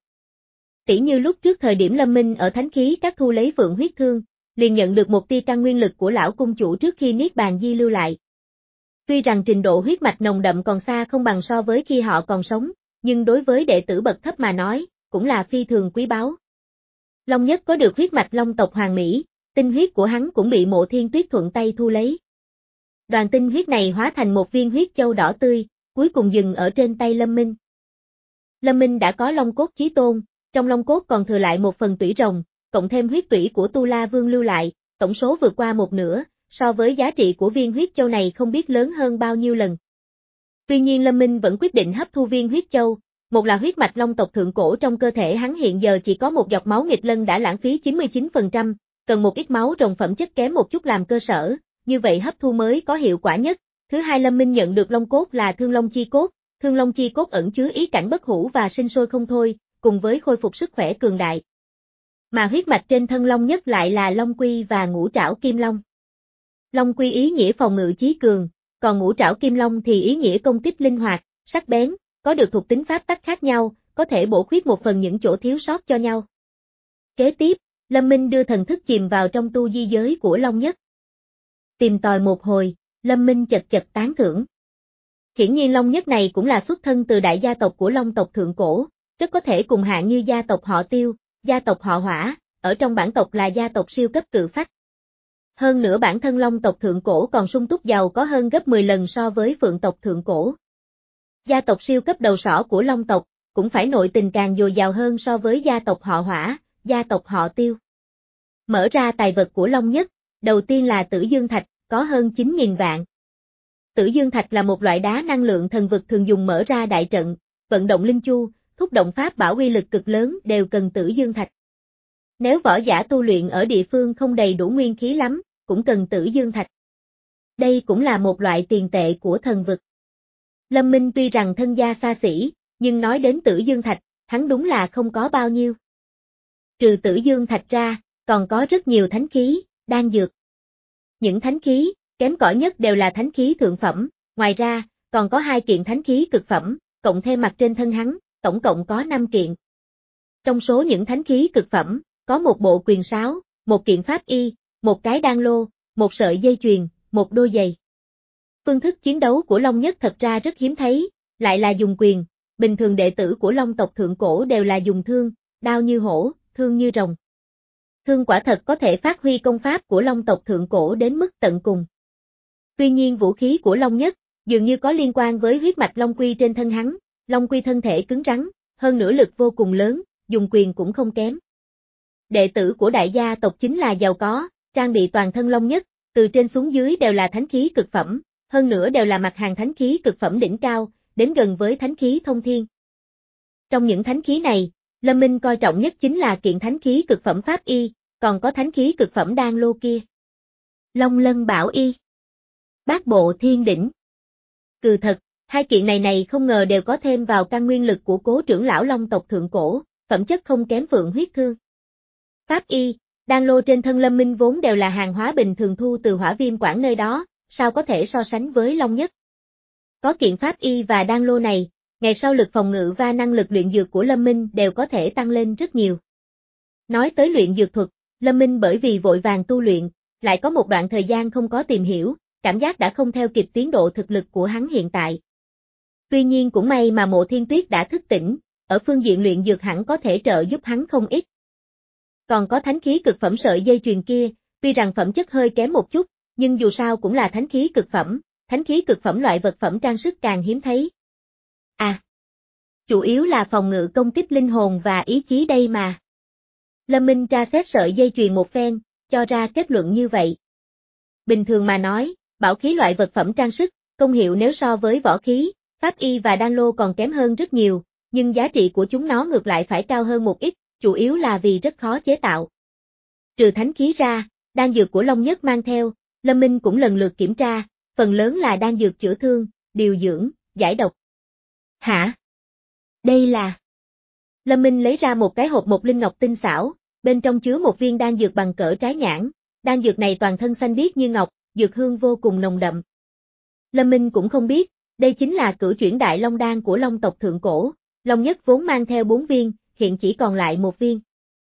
Tỉ như lúc trước thời điểm Lâm Minh ở thánh khí các thu lấy phượng huyết thương, liền nhận được một tia căn nguyên lực của lão cung chủ trước khi niết bàn di lưu lại. Tuy rằng trình độ huyết mạch nồng đậm còn xa không bằng so với khi họ còn sống, nhưng đối với đệ tử bậc thấp mà nói, cũng là phi thường quý báu. Long Nhất có được huyết mạch Long tộc hoàng mỹ, tinh huyết của hắn cũng bị Mộ Thiên Tuyết thuận tay thu lấy. Đoàn tinh huyết này hóa thành một viên huyết châu đỏ tươi, cuối cùng dừng ở trên tay Lâm Minh. Lâm Minh đã có Long cốt chí tôn, trong Long cốt còn thừa lại một phần tủy rồng, cộng thêm huyết tủy của Tu La Vương lưu lại, tổng số vượt qua một nửa, so với giá trị của viên huyết châu này không biết lớn hơn bao nhiêu lần. Tuy nhiên Lâm Minh vẫn quyết định hấp thu viên huyết châu, một là huyết mạch Long tộc thượng cổ trong cơ thể hắn hiện giờ chỉ có một giọt máu nghịch lân đã lãng phí chín mươi chín phần trăm, cần một ít máu rồng phẩm chất kém một chút làm cơ sở, như vậy hấp thu mới có hiệu quả nhất. Thứ hai Lâm Minh nhận được Long cốt là Thương Long chi cốt, Thương Long chi cốt ẩn chứa ý cảnh bất hủ và sinh sôi không thôi, cùng với khôi phục sức khỏe cường đại. Mà huyết mạch trên thân Long Nhất lại là Long Quy và Ngũ Trảo Kim Long. Long Quy ý nghĩa phòng ngự chí cường, còn Ngũ Trảo Kim Long thì ý nghĩa công kích linh hoạt, sắc bén, có được thuộc tính pháp tắc khác nhau, có thể bổ khuyết một phần những chỗ thiếu sót cho nhau. Kế tiếp, Lâm Minh đưa thần thức chìm vào trong tu di giới của Long Nhất. Tìm tòi một hồi, Lâm Minh chật chật tán thưởng. Hiển nhiên Long Nhất này cũng là xuất thân từ đại gia tộc của Long tộc thượng cổ, rất có thể cùng hạng như gia tộc họ Tiêu, gia tộc họ Hỏa, ở trong bản tộc là gia tộc siêu cấp cự phách. Hơn nữa bản thân Long tộc thượng cổ còn sung túc giàu có hơn gấp mười lần so với Phượng tộc thượng cổ. Gia tộc siêu cấp đầu sỏ của Long tộc, cũng phải nội tình càng dồi dào hơn so với gia tộc họ Hỏa, gia tộc họ Tiêu. Mở ra tài vật của Long Nhất, đầu tiên là Tử Dương Thạch, có hơn chín nghìn vạn. Tử Dương Thạch là một loại đá năng lượng thần vực thường dùng mở ra đại trận, vận động linh chu, thúc động pháp bảo uy lực cực lớn đều cần Tử Dương Thạch. Nếu võ giả tu luyện ở địa phương không đầy đủ nguyên khí lắm, cũng cần Tử Dương Thạch. Đây cũng là một loại tiền tệ của thần vực. Lâm Minh tuy rằng thân gia xa xỉ, nhưng nói đến Tử Dương Thạch, hắn đúng là không có bao nhiêu. Trừ Tử Dương Thạch ra, còn có rất nhiều thánh khí, đan dược. Những thánh khí, kém cỏi nhất đều là thánh khí thượng phẩm, ngoài ra, còn có hai kiện thánh khí cực phẩm, cộng thêm mặt trên thân hắn, tổng cộng có năm kiện. Trong số những thánh khí cực phẩm, có một bộ quyền sáo, một kiện pháp y, một cái đan lô, một sợi dây chuyền, một đôi giày. Phương thức chiến đấu của Long Nhất thật ra rất hiếm thấy, lại là dùng quyền, bình thường đệ tử của Long tộc thượng cổ đều là dùng thương, đao như hổ, thương như rồng. Thương quả thật có thể phát huy công pháp của Long tộc thượng cổ đến mức tận cùng. Tuy nhiên vũ khí của Long Nhất, dường như có liên quan với huyết mạch Long Quy trên thân hắn, Long Quy thân thể cứng rắn, hơn nữa lực vô cùng lớn, dùng quyền cũng không kém. Đệ tử của đại gia tộc chính là giàu có, trang bị toàn thân Long Nhất, từ trên xuống dưới đều là thánh khí cực phẩm, hơn nữa đều là mặt hàng thánh khí cực phẩm đỉnh cao, đến gần với thánh khí thông thiên. Trong những thánh khí này, Lâm Minh coi trọng nhất chính là kiện thánh khí cực phẩm pháp y, còn có thánh khí cực phẩm đan lô kia. Long Lân Bảo Y, Bát Bộ Thiên Đỉnh. Cừ thật, hai kiện này này không ngờ đều có thêm vào căn nguyên lực của cố trưởng lão Long tộc thượng cổ, phẩm chất không kém Phượng huyết thương. Pháp y, đan lô trên thân Lâm Minh vốn đều là hàng hóa bình thường thu từ Hỏa Viêm Quảng nơi đó, sao có thể so sánh với Long Nhất. Có kiện pháp y và đan lô này, ngày sau lực phòng ngự và năng lực luyện dược của Lâm Minh đều có thể tăng lên rất nhiều. Nói tới luyện dược thuật, Lâm Minh bởi vì vội vàng tu luyện, lại có một đoạn thời gian không có tìm hiểu, cảm giác đã không theo kịp tiến độ thực lực của hắn hiện tại. Tuy nhiên cũng may mà Mộ Thiên Tuyết đã thức tỉnh, ở phương diện luyện dược hẳn có thể trợ giúp hắn không ít. Còn có thánh khí cực phẩm sợi dây chuyền kia, tuy rằng phẩm chất hơi kém một chút, nhưng dù sao cũng là thánh khí cực phẩm, thánh khí cực phẩm loại vật phẩm trang sức càng hiếm thấy. À, chủ yếu là phòng ngự công kích linh hồn và ý chí đây mà. Lâm Minh tra xét sợi dây chuyền một phen, cho ra kết luận như vậy. Bình thường mà nói, bảo khí loại vật phẩm trang sức, công hiệu nếu so với võ khí, pháp y và đan lô còn kém hơn rất nhiều, nhưng giá trị của chúng nó ngược lại phải cao hơn một ít, chủ yếu là vì rất khó chế tạo. Trừ thánh khí ra, đan dược của Long Nhất mang theo, Lâm Minh cũng lần lượt kiểm tra, phần lớn là đan dược chữa thương, điều dưỡng, giải độc. Hả? Đây là... Lâm Minh lấy ra một cái hộp một linh ngọc tinh xảo, bên trong chứa một viên đan dược bằng cỡ trái nhãn, đan dược này toàn thân xanh biếc như ngọc, dược hương vô cùng nồng đậm. Lâm Minh cũng không biết, đây chính là cửu chuyển đại long đan của Long tộc thượng cổ, Long Nhất vốn mang theo bốn viên, hiện chỉ còn lại một viên.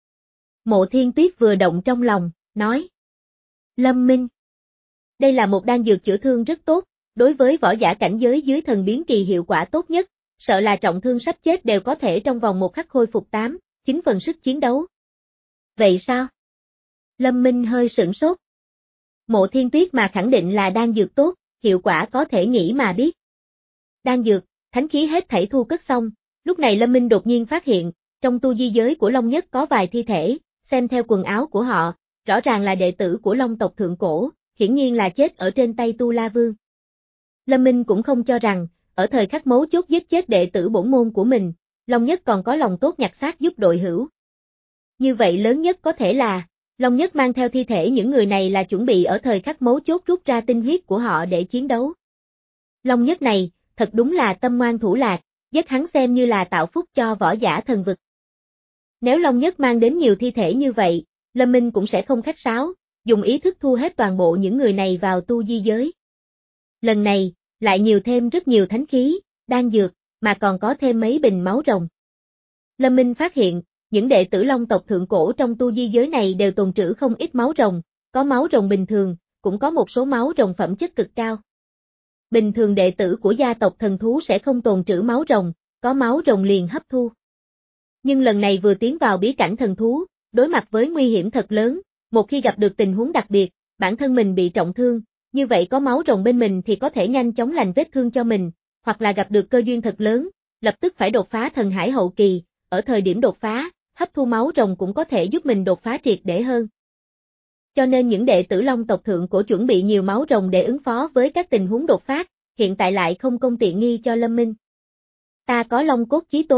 Mộ Thiên Tuyết vừa động trong lòng, nói. Lâm Minh, đây là một đan dược chữa thương rất tốt, đối với võ giả cảnh giới dưới thần biến kỳ hiệu quả tốt nhất, sợ là trọng thương sắp chết đều có thể trong vòng một khắc khôi phục tám, chín phần sức chiến đấu. Vậy sao? Lâm Minh hơi sửng sốt. Mộ Thiên Tuyết mà khẳng định là đan dược tốt, hiệu quả có thể nghĩ mà biết. Đan dược, thánh khí hết thảy thu cất xong, lúc này Lâm Minh đột nhiên phát hiện, trong tu di giới của Long Nhất có vài thi thể, xem theo quần áo của họ, rõ ràng là đệ tử của Long tộc thượng cổ, hiển nhiên là chết ở trên tay Tu La Vương. Lâm Minh cũng không cho rằng, ở thời khắc mấu chốt giết chết đệ tử bổn môn của mình, Long Nhất còn có lòng tốt nhặt xác giúp đội hữu. Như vậy lớn nhất có thể là, Long Nhất mang theo thi thể những người này là chuẩn bị ở thời khắc mấu chốt rút ra tinh huyết của họ để chiến đấu. Long Nhất này, thật đúng là tâm ngoan thủ lạc, giết hắn xem như là tạo phúc cho võ giả thần vực. Nếu Long Nhất mang đến nhiều thi thể như vậy, Lâm Minh cũng sẽ không khách sáo, dùng ý thức thu hết toàn bộ những người này vào tu di giới. Lần này, lại nhiều thêm rất nhiều thánh khí, đan dược, mà còn có thêm mấy bình máu rồng. Lâm Minh phát hiện, những đệ tử Long tộc thượng cổ trong tu di giới này đều tồn trữ không ít máu rồng, có máu rồng bình thường, cũng có một số máu rồng phẩm chất cực cao. Bình thường đệ tử của gia tộc thần thú sẽ không tồn trữ máu rồng, có máu rồng liền hấp thu. Nhưng lần này vừa tiến vào bí cảnh thần thú, đối mặt với nguy hiểm thật lớn, một khi gặp được tình huống đặc biệt, bản thân mình bị trọng thương, như vậy có máu rồng bên mình thì có thể nhanh chóng lành vết thương cho mình, hoặc là gặp được cơ duyên thật lớn, lập tức phải đột phá thần hải hậu kỳ, ở thời điểm đột phá, hấp thu máu rồng cũng có thể giúp mình đột phá triệt để hơn. Cho nên những đệ tử Long tộc thượng cổ chuẩn bị nhiều máu rồng để ứng phó với các tình huống đột phát, hiện tại lại không công tiện nghi cho Lâm Minh. Ta có Long cốt chí tôn,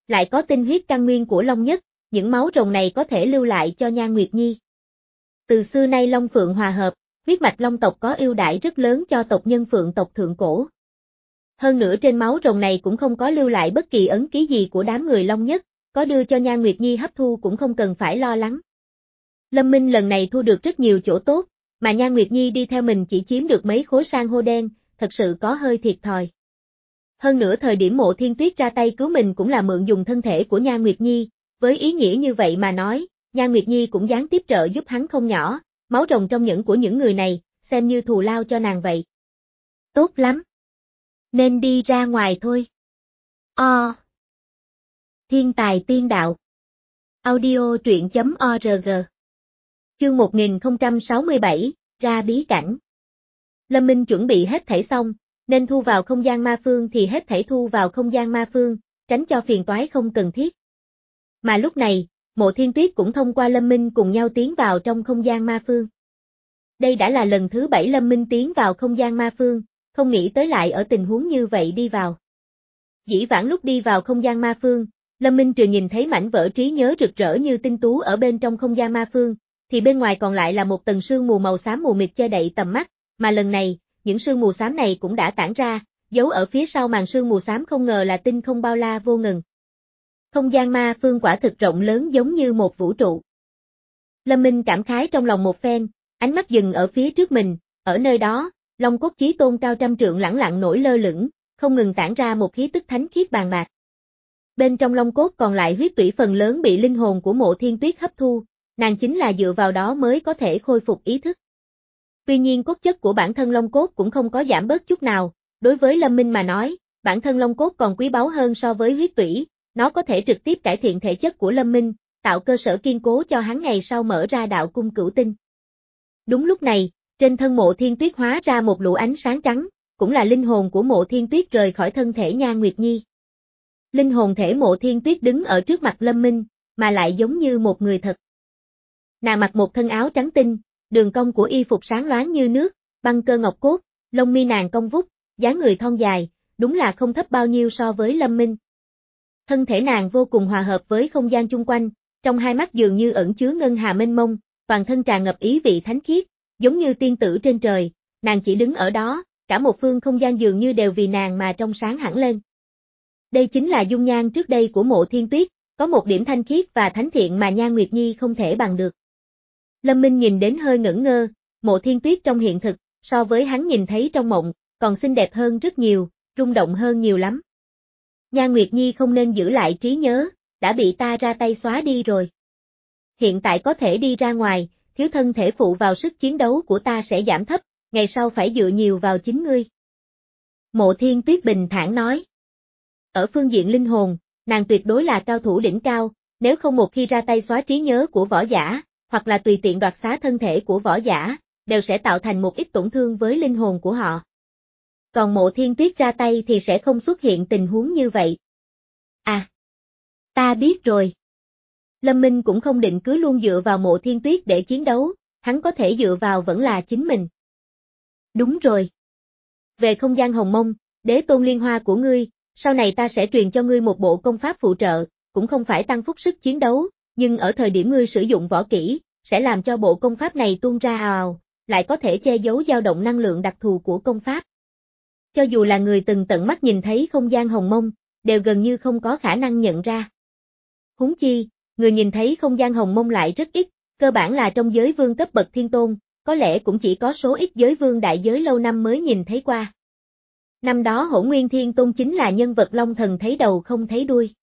lại có tinh huyết căn nguyên của Long Nhất, những máu rồng này có thể lưu lại cho Nhan Nguyệt Nhi. Từ xưa nay Long Phượng hòa hợp, huyết mạch Long tộc có ưu đãi rất lớn cho tộc nhân Phượng tộc thượng cổ. Hơn nữa trên máu rồng này cũng không có lưu lại bất kỳ ấn ký gì của đám người Long Nhất, có đưa cho Nhan Nguyệt Nhi hấp thu cũng không cần phải lo lắng. Lâm Minh lần này thu được rất nhiều chỗ tốt, mà Nhan Nguyệt Nhi đi theo mình chỉ chiếm được mấy khối san hô đen, thật sự có hơi thiệt thòi. Hơn nữa thời điểm Mộ Thiên Tuyết ra tay cứu mình cũng là mượn dùng thân thể của Nhan Nguyệt Nhi, với ý nghĩa như vậy mà nói, Nhan Nguyệt Nhi cũng gián tiếp trợ giúp hắn không nhỏ, máu rồng trong nhẫn của những người này, xem như thù lao cho nàng vậy. Tốt lắm. Nên đi ra ngoài thôi. O. Thiên tài tiên đạo. Audio truyện chấm org. Chương một nghìn không trăm sáu mươi bảy, ra bí cảnh. Lâm Minh chuẩn bị hết thảy xong, nên thu vào không gian ma phương thì hết thảy thu vào không gian ma phương, tránh cho phiền toái không cần thiết. Mà lúc này, Mộ Thiên Tuyết cũng thông qua Lâm Minh cùng nhau tiến vào trong không gian ma phương. Đây đã là lần thứ bảy Lâm Minh tiến vào không gian ma phương, không nghĩ tới lại ở tình huống như vậy đi vào. Dĩ vãng lúc đi vào không gian ma phương, Lâm Minh trừ nhìn thấy mảnh vỡ trí nhớ rực rỡ như tinh tú ở bên trong không gian ma phương, thì bên ngoài còn lại là một tầng sương mù màu xám mù mịt che đậy tầm mắt, mà lần này, những sương mù xám này cũng đã tản ra, giấu ở phía sau màn sương mù xám không ngờ là tinh không bao la vô ngần. Không gian ma phương quả thực rộng lớn giống như một vũ trụ. Lâm Minh cảm khái trong lòng một phen, ánh mắt dừng ở phía trước mình, ở nơi đó, Long Cốt Chí Tôn cao trăm trượng lẳng lặng nổi lơ lửng, không ngừng tản ra một khí tức thánh khiết bàn bạc. Bên trong Long Cốt còn lại huyết tủy phần lớn bị linh hồn của Mộ Thiên Tuyết hấp thu, nàng chính là dựa vào đó mới có thể khôi phục ý thức. Tuy nhiên cốt chất của bản thân Long Cốt cũng không có giảm bớt chút nào, đối với Lâm Minh mà nói, bản thân Long Cốt còn quý báu hơn so với huyết tủy, nó có thể trực tiếp cải thiện thể chất của Lâm Minh, tạo cơ sở kiên cố cho hắn ngày sau mở ra đạo cung cửu tinh. Đúng lúc này, trên thân Mộ Thiên Tuyết hóa ra một lũ ánh sáng trắng, cũng là linh hồn của Mộ Thiên Tuyết rời khỏi thân thể Nhan Nguyệt Nhi. Linh hồn thể Mộ Thiên Tuyết đứng ở trước mặt Lâm Minh, mà lại giống như một người thật. Nàng mặc một thân áo trắng tinh, đường cong của y phục sáng loáng như nước, băng cơ ngọc cốt, lông mi nàng cong vút, dáng người thon dài, đúng là không thấp bao nhiêu so với Lâm Minh. Thân thể nàng vô cùng hòa hợp với không gian chung quanh, trong hai mắt dường như ẩn chứa ngân hà mênh mông, toàn thân tràn ngập ý vị thánh khiết, giống như tiên tử trên trời, nàng chỉ đứng ở đó, cả một phương không gian dường như đều vì nàng mà trong sáng hẳn lên. Đây chính là dung nhan trước đây của Mộ Thiên Tuyết, có một điểm thanh khiết và thánh thiện mà Nhan Nguyệt Nhi không thể bằng được. Lâm Minh nhìn đến hơi ngẩn ngơ, Mộ Thiên Tuyết trong hiện thực, so với hắn nhìn thấy trong mộng, còn xinh đẹp hơn rất nhiều, rung động hơn nhiều lắm. Nhan Nguyệt Nhi không nên giữ lại trí nhớ, đã bị ta ra tay xóa đi rồi. Hiện tại có thể đi ra ngoài, thiếu thân thể phụ vào sức chiến đấu của ta sẽ giảm thấp, ngày sau phải dựa nhiều vào chính ngươi. Mộ Thiên Tuyết bình thản nói. Ở phương diện linh hồn, nàng tuyệt đối là cao thủ đỉnh cao, nếu không một khi ra tay xóa trí nhớ của võ giả, hoặc là tùy tiện đoạt xá thân thể của võ giả, đều sẽ tạo thành một ít tổn thương với linh hồn của họ. Còn Mộ Thiên Tuyết ra tay thì sẽ không xuất hiện tình huống như vậy. À, ta biết rồi. Lâm Minh cũng không định cứ luôn dựa vào Mộ Thiên Tuyết để chiến đấu, hắn có thể dựa vào vẫn là chính mình. Đúng rồi. Về không gian hồng mông, đế tôn liên hoa của ngươi, sau này ta sẽ truyền cho ngươi một bộ công pháp phụ trợ, cũng không phải tăng phúc sức chiến đấu, nhưng ở thời điểm ngươi sử dụng võ kỹ, sẽ làm cho bộ công pháp này tuôn ra ào ào, lại có thể che giấu dao động năng lượng đặc thù của công pháp. Cho dù là người từng tận mắt nhìn thấy không gian hồng mông, đều gần như không có khả năng nhận ra. Huống chi, người nhìn thấy không gian hồng mông lại rất ít, cơ bản là trong giới vương cấp bậc thiên tôn, có lẽ cũng chỉ có số ít giới vương đại giới lâu năm mới nhìn thấy qua. Năm đó Hỗn Nguyên Thiên Tôn chính là nhân vật Long Thần thấy đầu không thấy đuôi.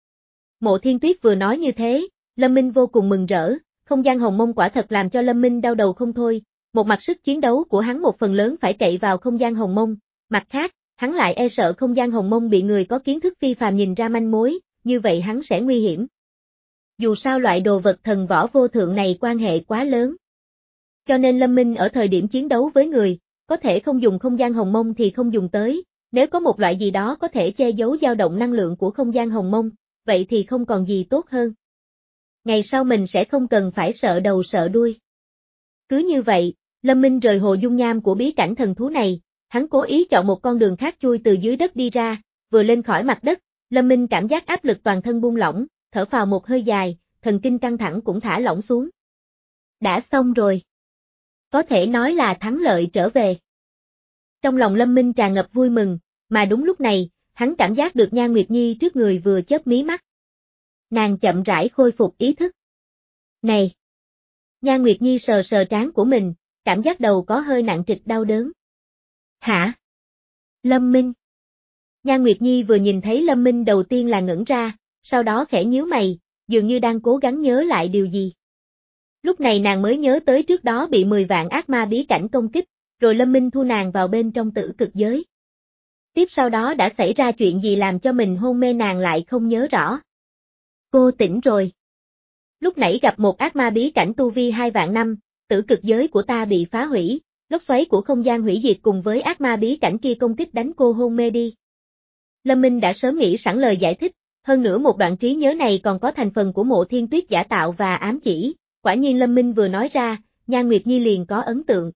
Mộ Thiên Tuyết vừa nói như thế, Lâm Minh vô cùng mừng rỡ, không gian hồng mông quả thật làm cho Lâm Minh đau đầu không thôi, một mặt sức chiến đấu của hắn một phần lớn phải cậy vào không gian hồng mông, mặt khác, hắn lại e sợ không gian hồng mông bị người có kiến thức phi phàm nhìn ra manh mối, như vậy hắn sẽ nguy hiểm. Dù sao loại đồ vật thần võ vô thượng này quan hệ quá lớn. Cho nên Lâm Minh ở thời điểm chiến đấu với người, có thể không dùng không gian hồng mông thì không dùng tới, nếu có một loại gì đó có thể che giấu dao động năng lượng của không gian hồng mông, vậy thì không còn gì tốt hơn. Ngày sau mình sẽ không cần phải sợ đầu sợ đuôi. Cứ như vậy, Lâm Minh rời hồ dung nham của bí cảnh thần thú này, hắn cố ý chọn một con đường khác chui từ dưới đất đi ra, vừa lên khỏi mặt đất, Lâm Minh cảm giác áp lực toàn thân buông lỏng, thở phào một hơi dài, thần kinh căng thẳng cũng thả lỏng xuống. Đã xong rồi. Có thể nói là thắng lợi trở về. Trong lòng Lâm Minh tràn ngập vui mừng, mà đúng lúc này, hắn cảm giác được Nhan Nguyệt Nhi trước người vừa chớp mí mắt. Nàng chậm rãi khôi phục ý thức. Này! Nhan Nguyệt Nhi sờ sờ trán của mình, cảm giác đầu có hơi nặng trịch đau đớn. Hả? Lâm Minh! Nhan Nguyệt Nhi vừa nhìn thấy Lâm Minh đầu tiên là ngẩn ra, sau đó khẽ nhíu mày, dường như đang cố gắng nhớ lại điều gì. Lúc này nàng mới nhớ tới trước đó bị mười vạn ác ma bí cảnh công kích, rồi Lâm Minh thu nàng vào bên trong tử cực giới. Tiếp sau đó đã xảy ra chuyện gì làm cho mình hôn mê nàng lại không nhớ rõ. Cô tỉnh rồi. Lúc nãy gặp một ác ma bí cảnh tu vi hai vạn năm, tử cực giới của ta bị phá hủy, lốc xoáy của không gian hủy diệt cùng với ác ma bí cảnh kia công kích đánh cô hôn mê đi. Lâm Minh đã sớm nghĩ sẵn lời giải thích, hơn nữa một đoạn trí nhớ này còn có thành phần của Mộ Thiên Tuyết giả tạo và ám chỉ, quả nhiên Lâm Minh vừa nói ra, Nhan Nguyệt Nhi liền có ấn tượng.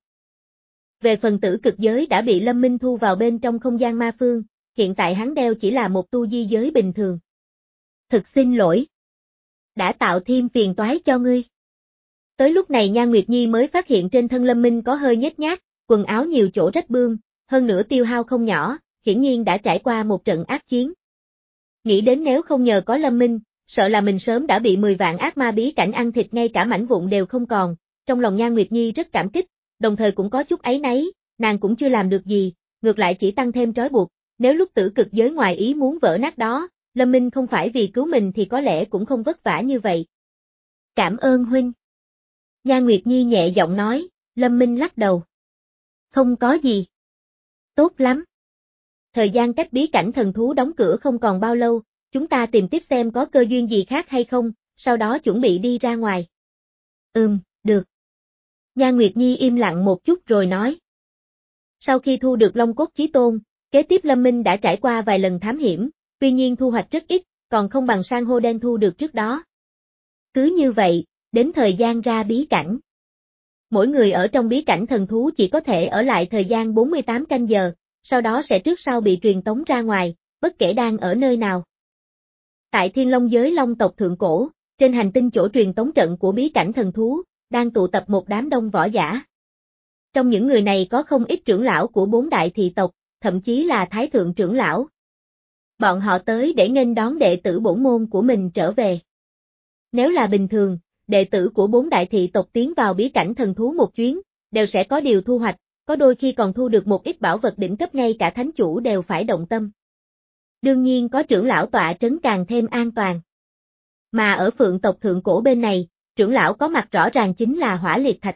Về phần tử cực giới đã bị Lâm Minh thu vào bên trong không gian ma phương, hiện tại hắn đeo chỉ là một tu di giới bình thường. Thực xin lỗi. Đã tạo thêm phiền toái cho ngươi. Tới lúc này Nhan Nguyệt Nhi mới phát hiện trên thân Lâm Minh có hơi nhếch nhác, quần áo nhiều chỗ rách bươm, hơn nữa tiêu hao không nhỏ, hiển nhiên đã trải qua một trận ác chiến. Nghĩ đến nếu không nhờ có Lâm Minh, sợ là mình sớm đã bị mười vạn ác ma bí cảnh ăn thịt ngay cả mảnh vụn đều không còn, trong lòng Nhan Nguyệt Nhi rất cảm kích, đồng thời cũng có chút áy náy, nàng cũng chưa làm được gì, ngược lại chỉ tăng thêm trói buộc, nếu lúc tử cực giới ngoài ý muốn vỡ nát đó, Lâm Minh không phải vì cứu mình thì có lẽ cũng không vất vả như vậy. Cảm ơn huynh. Nhan Nguyệt Nhi nhẹ giọng nói, Lâm Minh lắc đầu. Không có gì. Tốt lắm. Thời gian cách bí cảnh thần thú đóng cửa không còn bao lâu, chúng ta tìm tiếp xem có cơ duyên gì khác hay không, sau đó chuẩn bị đi ra ngoài. Ừm, được. Nhan Nguyệt Nhi im lặng một chút rồi nói. Sau khi thu được Long Cốt Chí Tôn, kế tiếp Lâm Minh đã trải qua vài lần thám hiểm, tuy nhiên thu hoạch rất ít, còn không bằng san hô đen thu được trước đó. Cứ như vậy, đến thời gian ra bí cảnh. Mỗi người ở trong bí cảnh thần thú chỉ có thể ở lại thời gian bốn mươi tám canh giờ, sau đó sẽ trước sau bị truyền tống ra ngoài, bất kể đang ở nơi nào. Tại Thiên Long giới Long tộc thượng cổ, trên hành tinh chỗ truyền tống trận của bí cảnh thần thú, đang tụ tập một đám đông võ giả. Trong những người này có không ít trưởng lão của bốn đại thị tộc, thậm chí là thái thượng trưởng lão. Bọn họ tới để nghênh đón đệ tử bổn môn của mình trở về. Nếu là bình thường, đệ tử của bốn đại thị tộc tiến vào bí cảnh thần thú một chuyến, đều sẽ có điều thu hoạch, có đôi khi còn thu được một ít bảo vật đỉnh cấp ngay cả thánh chủ đều phải động tâm. Đương nhiên có trưởng lão tọa trấn càng thêm an toàn. Mà ở Phượng tộc thượng cổ bên này, trưởng lão có mặt rõ ràng chính là Hỏa Liệt Thạch.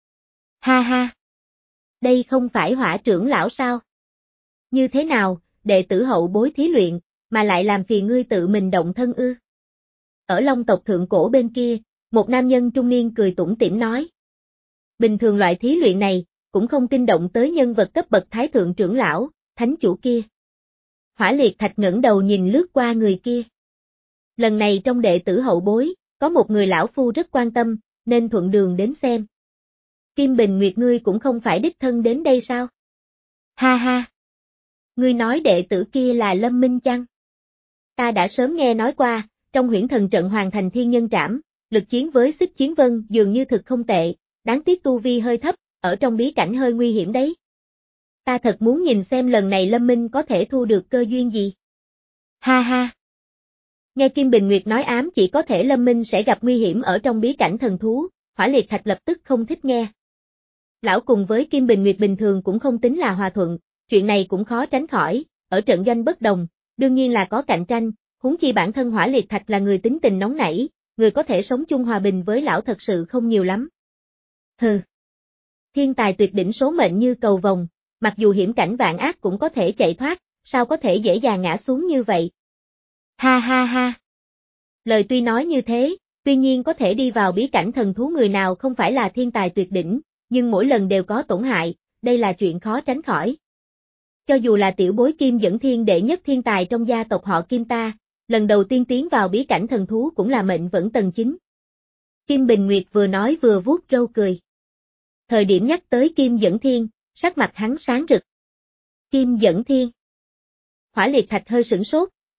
Ha ha! Đây không phải Hỏa trưởng lão sao? Như thế nào, đệ tử hậu bối thí luyện, mà lại làm phiền ngươi tự mình động thân ư? Ở Long tộc thượng cổ bên kia, một nam nhân trung niên cười tủm tỉm nói. Bình thường loại thí luyện này, cũng không kinh động tới nhân vật cấp bậc thái thượng trưởng lão, thánh chủ kia. Hỏa Liệt Thạch ngẩng đầu nhìn lướt qua người kia. Lần này trong đệ tử hậu bối, có một người lão phu rất quan tâm, nên thuận đường đến xem. Kim Bình Nguyệt ngươi cũng không phải đích thân đến đây sao? Ha ha! Ngươi nói đệ tử kia là Lâm Minh chăng? Ta đã sớm nghe nói qua, trong huyễn thần trận hoàn thành thiên nhân trảm, lực chiến với Xích Chiến Vân dường như thực không tệ, đáng tiếc tu vi hơi thấp, ở trong bí cảnh hơi nguy hiểm đấy. Ta thật muốn nhìn xem lần này Lâm Minh có thể thu được cơ duyên gì. Ha ha! Nghe Kim Bình Nguyệt nói ám chỉ có thể Lâm Minh sẽ gặp nguy hiểm ở trong bí cảnh thần thú, Hỏa Liệt Thạch lập tức không thích nghe. Lão cùng với Kim Bình Nguyệt bình thường cũng không tính là hòa thuận, chuyện này cũng khó tránh khỏi, ở trận doanh bất đồng, đương nhiên là có cạnh tranh, huống chi bản thân Hỏa Liệt Thạch là người tính tình nóng nảy, người có thể sống chung hòa bình với lão thật sự không nhiều lắm. Hừ. Thiên tài tuyệt đỉnh số mệnh như cầu vồng, mặc dù hiểm cảnh vạn ác cũng có thể chạy thoát, sao có thể dễ dàng ngã xuống như vậy? Ha ha ha. Lời tuy nói như thế, tuy nhiên có thể đi vào bí cảnh thần thú người nào không phải là thiên tài tuyệt đỉnh, nhưng mỗi lần đều có tổn hại, đây là chuyện khó tránh khỏi. Cho dù là tiểu bối Kim Dẫn Thiên đệ nhất thiên tài trong gia tộc họ Kim ta, lần đầu tiên tiến vào bí cảnh thần thú cũng là mệnh vẫn tầng chín. Kim Bình Nguyệt vừa nói vừa vuốt râu cười. Thời điểm nhắc tới Kim Dẫn Thiên, sắc mặt hắn sáng rực. Kim Dẫn Thiên. Hỏa Liệt Thạch hơi sửng sốt,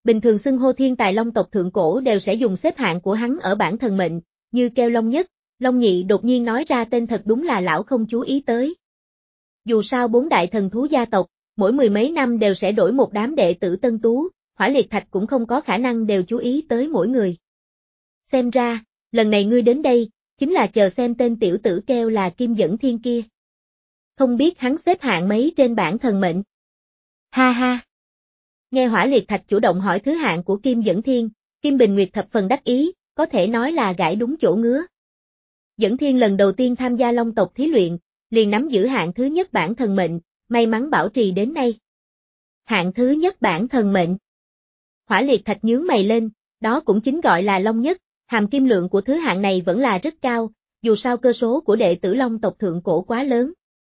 bình thường xưng hô thiên tài Long tộc thượng cổ đều sẽ dùng xếp hạng của hắn ở bảng thần mệnh, như kêu Long Nhất, Long Nhị đột nhiên nói ra tên thật đúng là lão không chú ý tới. Dù sao bốn đại thần thú gia tộc, mỗi mười mấy năm đều sẽ đổi một đám đệ tử tân tú, Hỏa Liệt Thạch cũng không có khả năng đều chú ý tới mỗi người. Xem ra, lần này ngươi đến đây, chính là chờ xem tên tiểu tử kêu là Kim Dẫn Thiên kia. Không biết hắn xếp hạng mấy trên bảng thần mệnh. Ha ha. Nghe Hỏa Liệt Thạch chủ động hỏi thứ hạng của Kim Dẫn Thiên, Kim Bình Nguyệt thập phần đắc ý, có thể nói là gãi đúng chỗ ngứa. Dẫn Thiên lần đầu tiên tham gia Long tộc thí luyện, liền nắm giữ hạng thứ nhất bảng thần mệnh, may mắn bảo trì đến nay. Hạng thứ nhất bảng thần mệnh. Hỏa Liệt Thạch nhướng mày lên, đó cũng chính gọi là Long Nhất, hàm kim lượng của thứ hạng này vẫn là rất cao, dù sao cơ số của đệ tử Long tộc thượng cổ quá lớn.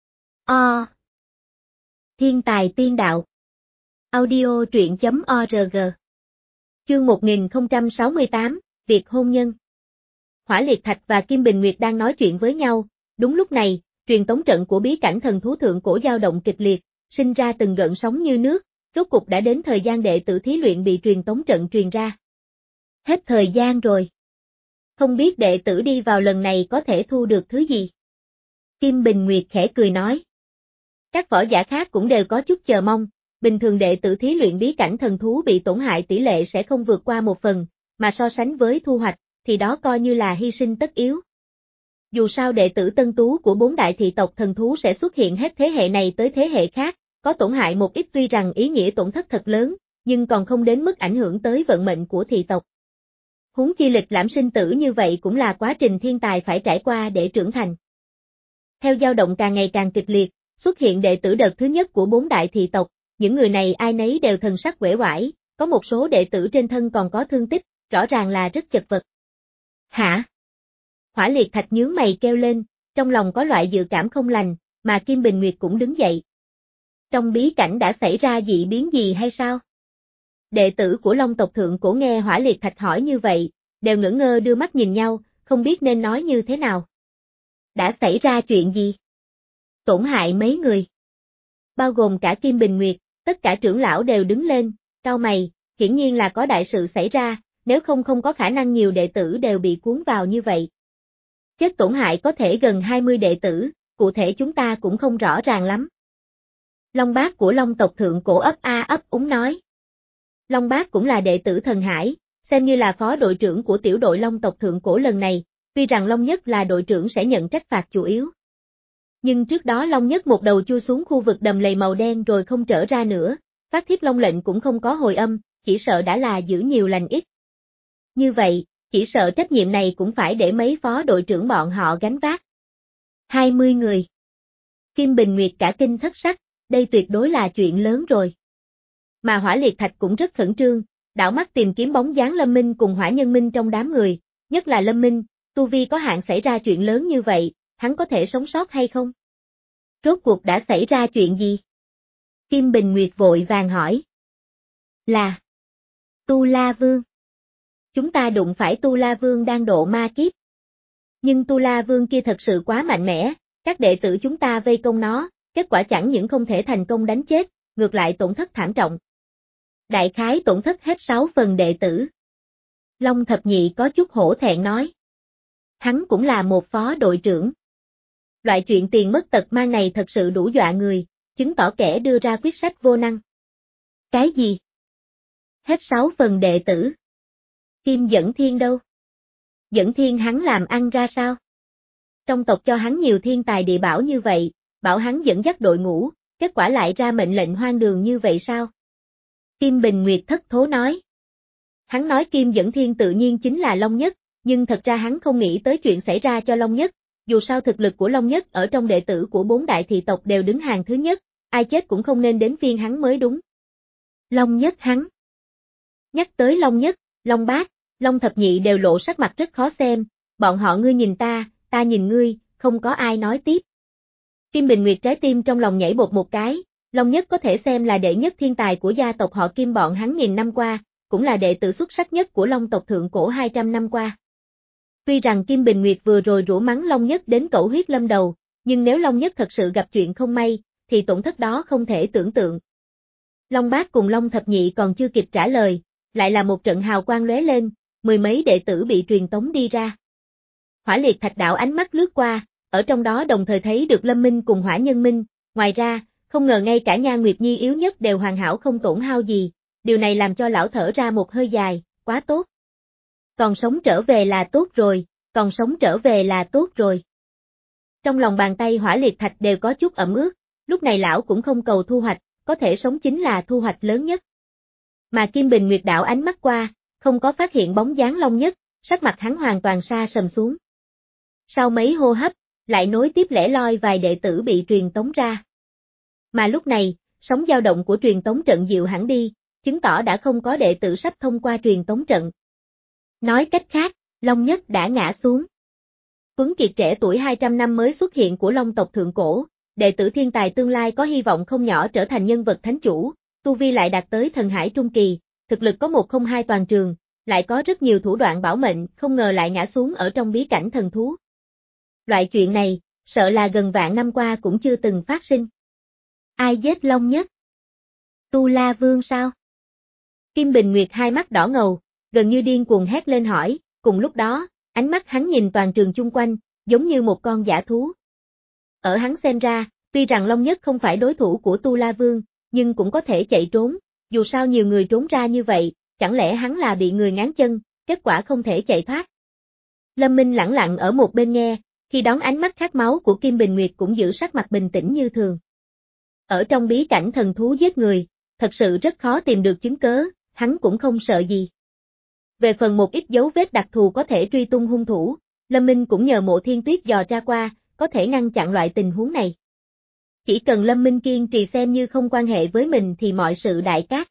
O. Thiên tài tiên đạo. Audio truyện chấm org. Chương một nghìn không trăm sáu mươi tám, Việc hôn nhân. Hỏa Liệt Thạch và Kim Bình Nguyệt đang nói chuyện với nhau, đúng lúc này, truyền tống trận của bí cảnh thần thú thượng cổ dao động kịch liệt, sinh ra từng gợn sóng như nước, rốt cục đã đến thời gian đệ tử thí luyện bị truyền tống trận truyền ra. Hết thời gian rồi. Không biết đệ tử đi vào lần này có thể thu được thứ gì? Kim Bình Nguyệt khẽ cười nói. Các võ giả khác cũng đều có chút chờ mong, bình thường đệ tử thí luyện bí cảnh thần thú bị tổn hại tỷ lệ sẽ không vượt qua một phần, mà so sánh với thu hoạch, thì đó coi như là hy sinh tất yếu. Dù sao đệ tử tân tú của bốn đại thị tộc thần thú sẽ xuất hiện hết thế hệ này tới thế hệ khác, có tổn hại một ít tuy rằng ý nghĩa tổn thất thật lớn, nhưng còn không đến mức ảnh hưởng tới vận mệnh của thị tộc. Huống chi lịch lãm sinh tử như vậy cũng là quá trình thiên tài phải trải qua để trưởng thành. Theo dao động càng ngày càng kịch liệt, xuất hiện đệ tử đợt thứ nhất của bốn đại thị tộc, những người này ai nấy đều thần sắc uể oải, có một số đệ tử trên thân còn có thương tích, rõ ràng là rất chật vật. Hả? Hỏa Liệt Thạch nhướng mày kêu lên, trong lòng có loại dự cảm không lành, mà Kim Bình Nguyệt cũng đứng dậy. Trong bí cảnh đã xảy ra dị biến gì hay sao? Đệ tử của Long tộc thượng cổ nghe Hỏa Liệt Thạch hỏi như vậy, đều ngỡ ngơ đưa mắt nhìn nhau, không biết nên nói như thế nào. Đã xảy ra chuyện gì? Tổn hại mấy người? Bao gồm cả Kim Bình Nguyệt, tất cả trưởng lão đều đứng lên, cau mày, hiển nhiên là có đại sự xảy ra, nếu không không có khả năng nhiều đệ tử đều bị cuốn vào như vậy. Chết tổn hại có thể gần hai mươi đệ tử, cụ thể chúng ta cũng không rõ ràng lắm. Long Bác của Long tộc thượng cổ ấp a ấp úng nói. Long Bác cũng là đệ tử thần hải, xem như là phó đội trưởng của tiểu đội Long tộc thượng cổ lần này, tuy rằng Long Nhất là đội trưởng sẽ nhận trách phạt chủ yếu. Nhưng trước đó Long Nhất một đầu chui xuống khu vực đầm lầy màu đen rồi không trở ra nữa, phát thiết Long lệnh cũng không có hồi âm, chỉ sợ đã là giữ nhiều lành ít. Như vậy, chỉ sợ trách nhiệm này cũng phải để mấy phó đội trưởng bọn họ gánh vác. hai mươi người. Kim Bình Nguyệt cả kinh thất sắc, đây tuyệt đối là chuyện lớn rồi. Mà Hỏa Liệt Thạch cũng rất khẩn trương, đảo mắt tìm kiếm bóng dáng Lâm Minh cùng Hỏa Nhân Minh trong đám người, nhất là Lâm Minh, tu vi có hạn xảy ra chuyện lớn như vậy, hắn có thể sống sót hay không? Rốt cuộc đã xảy ra chuyện gì? Kim Bình Nguyệt vội vàng hỏi. Là Tu La Vương. Chúng ta đụng phải Tu La Vương đang độ ma kiếp. Nhưng Tu La Vương kia thật sự quá mạnh mẽ, các đệ tử chúng ta vây công nó, kết quả chẳng những không thể thành công đánh chết, ngược lại tổn thất thảm trọng. Đại khái tổn thất hết sáu phần đệ tử. Long Thập Nhị có chút hổ thẹn nói. Hắn cũng là một phó đội trưởng. Loại chuyện tiền mất tật mang này thật sự đủ dọa người, chứng tỏ kẻ đưa ra quyết sách vô năng. Cái gì? Hết sáu phần đệ tử. Kim Dẫn Thiên đâu? Dẫn Thiên hắn làm ăn ra sao? Trong tộc cho hắn nhiều thiên tài địa bảo như vậy, bảo hắn dẫn dắt đội ngũ, kết quả lại ra mệnh lệnh hoang đường như vậy sao? Kim Bình Nguyệt thất thố nói. Hắn nói Kim Dẫn Thiên tự nhiên chính là Long Nhất, nhưng thật ra hắn không nghĩ tới chuyện xảy ra cho Long Nhất, dù sao thực lực của Long Nhất ở trong đệ tử của bốn đại thị tộc đều đứng hàng thứ nhất, ai chết cũng không nên đến phiên hắn mới đúng. Long Nhất hắn. Nhắc tới Long Nhất, Long Bác, Long Thập Nhị đều lộ sắc mặt rất khó xem, bọn họ ngươi nhìn ta, ta nhìn ngươi, không có ai nói tiếp. Kim Bình Nguyệt trái tim trong lòng nhảy bột một cái, Long Nhất có thể xem là đệ nhất thiên tài của gia tộc họ Kim bọn hắn nghìn năm qua, cũng là đệ tử xuất sắc nhất của Long tộc thượng cổ hai trăm năm qua. Tuy rằng Kim Bình Nguyệt vừa rồi rủa mắng Long Nhất đến cẩu huyết lâm đầu, nhưng nếu Long Nhất thật sự gặp chuyện không may, thì tổn thất đó không thể tưởng tượng. Long Bác cùng Long Thập Nhị còn chưa kịp trả lời, lại là một trận hào quang lóe lên, mười mấy đệ tử bị truyền tống đi ra. Hỏa liệt thạch đảo ánh mắt lướt qua, ở trong đó đồng thời thấy được Lâm Minh cùng Hỏa Nhân Minh, ngoài ra, không ngờ ngay cả Nha Nguyệt Nhi yếu nhất đều hoàn hảo không tổn hao gì, điều này làm cho lão thở ra một hơi dài, quá tốt. Còn sống trở về là tốt rồi, còn sống trở về là tốt rồi. Trong lòng bàn tay hỏa liệt thạch đều có chút ẩm ướt, lúc này lão cũng không cầu thu hoạch, có thể sống chính là thu hoạch lớn nhất. Mà Kim Bình Nguyệt đảo ánh mắt qua, không có phát hiện bóng dáng Long Nhất, sắc mặt hắn hoàn toàn sa sầm xuống. Sau mấy hô hấp, lại nối tiếp lẻ loi vài đệ tử bị truyền tống ra. Mà lúc này, sóng dao động của truyền tống trận dịu hẳn đi, chứng tỏ đã không có đệ tử sắp thông qua truyền tống trận. Nói cách khác, Long Nhất đã ngã xuống. Tuấn Kiệt trẻ tuổi hai trăm năm mới xuất hiện của Long tộc thượng cổ, đệ tử thiên tài tương lai có hy vọng không nhỏ trở thành nhân vật thánh chủ, tu vi lại đạt tới thần hải trung kỳ, thực lực có một không hai toàn trường, lại có rất nhiều thủ đoạn bảo mệnh, không ngờ lại ngã xuống ở trong bí cảnh thần thú. Loại chuyện này, sợ là gần vạn năm qua cũng chưa từng phát sinh. Ai giết Long Nhất? Tu La Vương sao? Kim Bình Nguyệt hai mắt đỏ ngầu, gần như điên cuồng hét lên hỏi, cùng lúc đó, ánh mắt hắn nhìn toàn trường chung quanh, giống như một con dã thú. Ở hắn xem ra, tuy rằng Long Nhất không phải đối thủ của Tu La Vương, nhưng cũng có thể chạy trốn, dù sao nhiều người trốn ra như vậy, chẳng lẽ hắn là bị người ngáng chân, kết quả không thể chạy thoát. Lâm Minh lẳng lặng ở một bên nghe, khi đón ánh mắt khát máu của Kim Bình Nguyệt cũng giữ sắc mặt bình tĩnh như thường. Ở trong bí cảnh thần thú giết người, thật sự rất khó tìm được chứng cớ, hắn cũng không sợ gì. Về phần một ít dấu vết đặc thù có thể truy tung hung thủ, Lâm Minh cũng nhờ Mộ Thiên Tuyết dò ra qua, có thể ngăn chặn loại tình huống này. Chỉ cần Lâm Minh kiên trì xem như không quan hệ với mình thì mọi sự đại cát.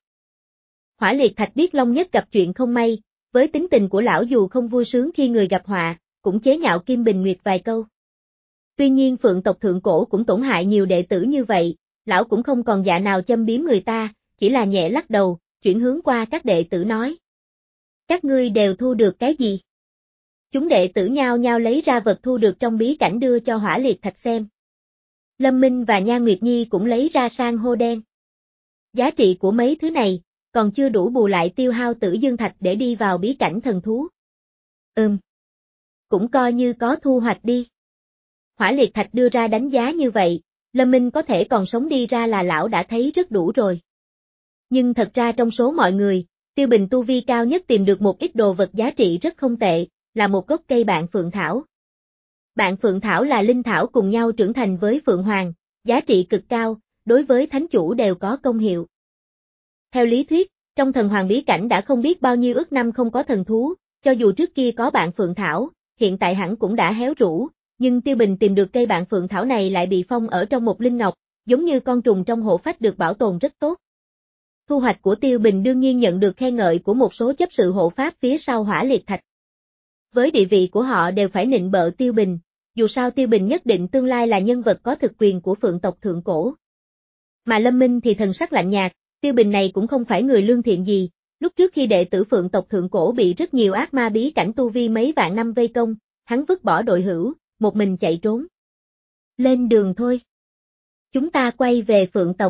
Hỏa liệt thạch biết Long Nhất gặp chuyện không may, với tính tình của lão dù không vui sướng khi người gặp họa, cũng chế nhạo Kim Bình Nguyệt vài câu. Tuy nhiên Phượng tộc thượng cổ cũng tổn hại nhiều đệ tử như vậy, lão cũng không còn dạ nào châm biếm người ta, chỉ là nhẹ lắc đầu, chuyển hướng qua các đệ tử nói. Các ngươi đều thu được cái gì? Chúng đệ tử nhao nhao lấy ra vật thu được trong bí cảnh đưa cho hỏa liệt thạch xem. Lâm Minh và Nha Nguyệt Nhi cũng lấy ra san hô đen. Giá trị của mấy thứ này, còn chưa đủ bù lại tiêu hao tử dương thạch để đi vào bí cảnh thần thú. Ừm. Cũng coi như có thu hoạch đi. Hỏa liệt thạch đưa ra đánh giá như vậy, Lâm Minh có thể còn sống đi ra là lão đã thấy rất đủ rồi. Nhưng thật ra trong số mọi người, Tiêu Bình tu vi cao nhất tìm được một ít đồ vật giá trị rất không tệ, là một gốc cây bạn phượng thảo. Bạn phượng thảo là linh thảo cùng nhau trưởng thành với phượng hoàng, giá trị cực cao, đối với thánh chủ đều có công hiệu. Theo lý thuyết, trong thần hoàng bí cảnh đã không biết bao nhiêu ức năm không có thần thú, cho dù trước kia có bạn phượng thảo, hiện tại hẳn cũng đã héo rũ, nhưng Tiêu Bình tìm được cây bạn phượng thảo này lại bị phong ở trong một linh ngọc, giống như con trùng trong hộ phách được bảo tồn rất tốt. Thu hoạch của Tiêu Bình đương nhiên nhận được khen ngợi của một số chấp sự hộ pháp phía sau hỏa liệt thạch. Với địa vị của họ đều phải nịnh bợ Tiêu Bình, dù sao Tiêu Bình nhất định tương lai là nhân vật có thực quyền của Phượng tộc thượng cổ. Mà Lâm Minh thì thần sắc lạnh nhạt, Tiêu Bình này cũng không phải người lương thiện gì, lúc trước khi đệ tử Phượng tộc thượng cổ bị rất nhiều ác ma bí cảnh tu vi mấy vạn năm vây công, hắn vứt bỏ đội hữu, một mình chạy trốn. Lên đường thôi. Chúng ta quay về Phượng tộc.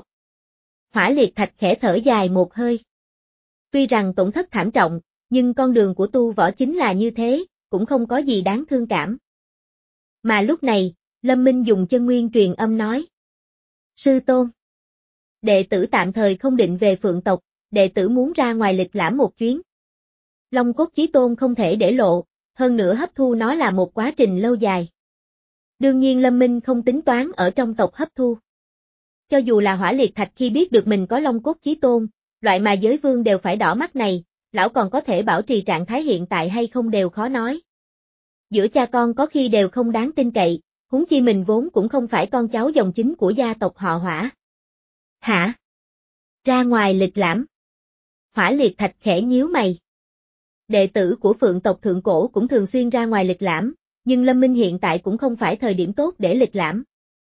Hỏa liệt thạch khẽ thở dài một hơi. Tuy rằng tổn thất thảm trọng, nhưng con đường của tu võ chính là như thế, cũng không có gì đáng thương cảm. Mà lúc này, Lâm Minh dùng chân nguyên truyền âm nói. Sư tôn. Đệ tử tạm thời không định về Phượng tộc, đệ tử muốn ra ngoài lịch lãm một chuyến. Long cốt chí tôn không thể để lộ, hơn nữa hấp thu nó là một quá trình lâu dài. Đương nhiên Lâm Minh không tính toán ở trong tộc hấp thu. Cho dù là hỏa liệt thạch khi biết được mình có long cốt chí tôn, loại mà giới vương đều phải đỏ mắt này, lão còn có thể bảo trì trạng thái hiện tại hay không đều khó nói. Giữa cha con có khi đều không đáng tin cậy, huống chi mình vốn cũng không phải con cháu dòng chính của gia tộc họ Hỏa. Hả? Ra ngoài lịch lãm. Hỏa liệt thạch khẽ nhíu mày. Đệ tử của Phượng tộc thượng cổ cũng thường xuyên ra ngoài lịch lãm, nhưng Lâm Minh hiện tại cũng không phải thời điểm tốt để lịch lãm.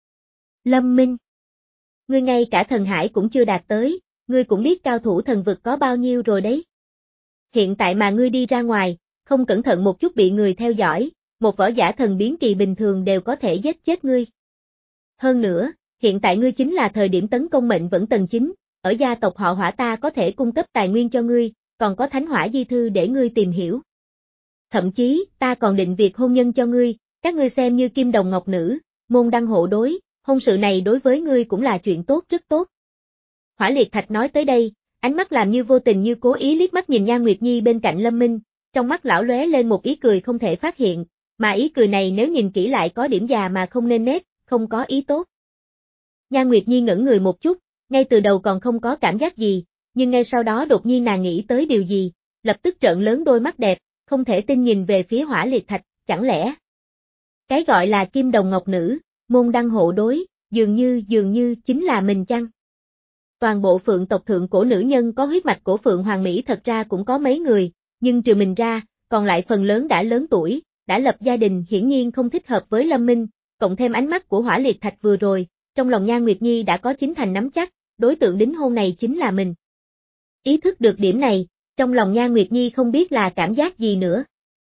Lâm Minh. Ngươi ngay cả thần hải cũng chưa đạt tới, ngươi cũng biết cao thủ thần vực có bao nhiêu rồi đấy. Hiện tại mà ngươi đi ra ngoài, không cẩn thận một chút bị người theo dõi, một võ giả thần biến kỳ bình thường đều có thể giết chết ngươi. Hơn nữa, hiện tại ngươi chính là thời điểm tấn công mệnh vẫn tầng chín, ở gia tộc họ Hỏa ta có thể cung cấp tài nguyên cho ngươi, còn có thánh hỏa di thư để ngươi tìm hiểu. Thậm chí, ta còn định việc hôn nhân cho ngươi, các ngươi xem như kim đồng ngọc nữ, môn đăng hộ đối, hôn sự này đối với ngươi cũng là chuyện tốt rất tốt. Hỏa Liệt Thạch nói tới đây, ánh mắt làm như vô tình như cố ý liếc mắt nhìn Nhan Nguyệt Nhi bên cạnh Lâm Minh, trong mắt lão lóe lên một ý cười không thể phát hiện, mà ý cười này nếu nhìn kỹ lại có điểm già mà không nên nét, không có ý tốt. Nhan Nguyệt Nhi ngẩn người một chút, ngay từ đầu còn không có cảm giác gì, nhưng ngay sau đó đột nhiên nàng nghĩ tới điều gì, lập tức trợn lớn đôi mắt đẹp, không thể tin nhìn về phía Hỏa Liệt Thạch, chẳng lẽ cái gọi là kim đồng ngọc nữ, môn đăng hộ đối, dường như dường như chính là mình chăng? Toàn bộ Phượng tộc thượng cổ nữ nhân có huyết mạch của Phượng Hoàng Mỹ thật ra cũng có mấy người, nhưng trừ mình ra, còn lại phần lớn đã lớn tuổi, đã lập gia đình hiển nhiên không thích hợp với Lâm Minh, cộng thêm ánh mắt của Hỏa Liệt Thạch vừa rồi, trong lòng Nhan Nguyệt Nhi đã có chín thành nắm chắc, đối tượng đính hôn này chính là mình. Ý thức được điểm này, trong lòng Nhan Nguyệt Nhi không biết là cảm giác gì nữa.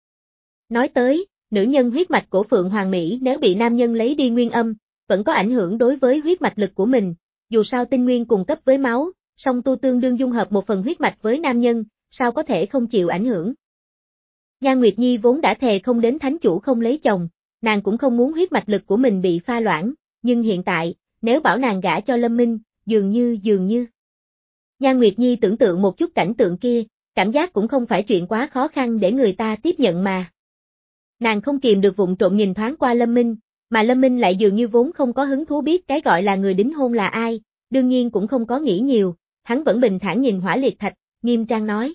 Nói tới, nữ nhân huyết mạch của Phượng Hoàng Mỹ nếu bị nam nhân lấy đi nguyên âm, vẫn có ảnh hưởng đối với huyết mạch lực của mình, dù sao tinh nguyên cùng cấp với máu, song tu tương đương dung hợp một phần huyết mạch với nam nhân, sao có thể không chịu ảnh hưởng. Nhan Nguyệt Nhi vốn đã thề không đến thánh chủ không lấy chồng, nàng cũng không muốn huyết mạch lực của mình bị pha loãng, nhưng hiện tại, nếu bảo nàng gả cho Lâm Minh, dường như dường như. Nhan Nguyệt Nhi tưởng tượng một chút cảnh tượng kia, cảm giác cũng không phải chuyện quá khó khăn để người ta tiếp nhận mà. Nàng không kìm được vụng trộm nhìn thoáng qua Lâm Minh, mà Lâm Minh lại dường như vốn không có hứng thú biết cái gọi là người đính hôn là ai, đương nhiên cũng không có nghĩ nhiều, hắn vẫn bình thản nhìn Hỏa Liệt Thạch, nghiêm trang nói.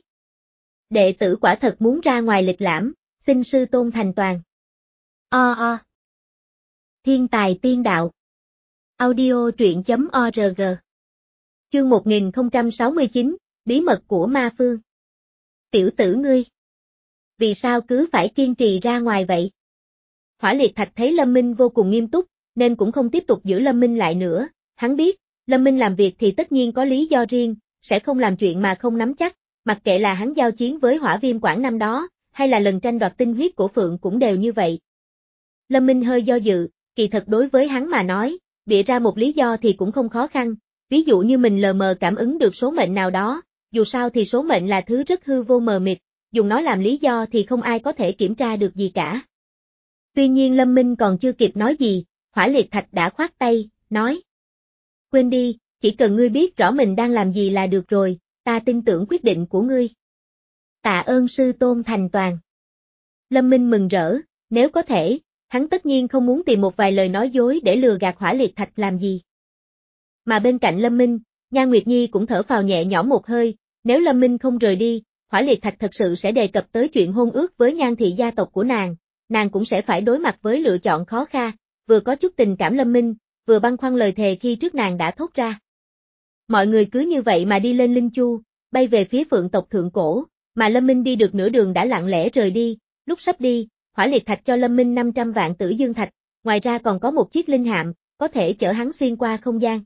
Đệ tử quả thật muốn ra ngoài lịch lãm, xin sư tôn thành toàn. O o. Thiên tài tiên đạo. Audio truyện chấm org. Chương một nghìn không trăm sáu mươi chín, Bí mật của ma phương. Tiểu tử ngươi. Vì sao cứ phải kiên trì ra ngoài vậy? Hỏa Liệt Thạch thấy Lâm Minh vô cùng nghiêm túc, nên cũng không tiếp tục giữ Lâm Minh lại nữa, hắn biết, Lâm Minh làm việc thì tất nhiên có lý do riêng, sẽ không làm chuyện mà không nắm chắc, mặc kệ là hắn giao chiến với Hỏa Viêm Quảng năm đó, hay là lần tranh đoạt tinh huyết của Phượng cũng đều như vậy. Lâm Minh hơi do dự, kỳ thật đối với hắn mà nói, bịa ra một lý do thì cũng không khó khăn, ví dụ như mình lờ mờ cảm ứng được số mệnh nào đó, dù sao thì số mệnh là thứ rất hư vô mờ mịt, dùng nó làm lý do thì không ai có thể kiểm tra được gì cả. Tuy nhiên Lâm Minh còn chưa kịp nói gì, Hỏa Liệt Thạch đã khoát tay, nói. Quên đi, chỉ cần ngươi biết rõ mình đang làm gì là được rồi, ta tin tưởng quyết định của ngươi. Tạ ơn sư tôn thành toàn. Lâm Minh mừng rỡ, nếu có thể, hắn tất nhiên không muốn tìm một vài lời nói dối để lừa gạt Hỏa Liệt Thạch làm gì. Mà bên cạnh Lâm Minh, Nhan Nguyệt Nhi cũng thở phào nhẹ nhõm một hơi, nếu Lâm Minh không rời đi, Hỏa Liệt Thạch thật sự sẽ đề cập tới chuyện hôn ước với Nhan thị gia tộc của nàng, nàng cũng sẽ phải đối mặt với lựa chọn khó khăn, vừa có chút tình cảm Lâm Minh, vừa băn khoăn lời thề khi trước nàng đã thốt ra. Mọi người cứ như vậy mà đi lên Linh Chu, bay về phía Phượng tộc thượng cổ, mà Lâm Minh đi được nửa đường đã lặng lẽ rời đi, lúc sắp đi, Hỏa Liệt Thạch cho Lâm Minh năm trăm vạn tử dương thạch, ngoài ra còn có một chiếc linh hạm, có thể chở hắn xuyên qua không gian.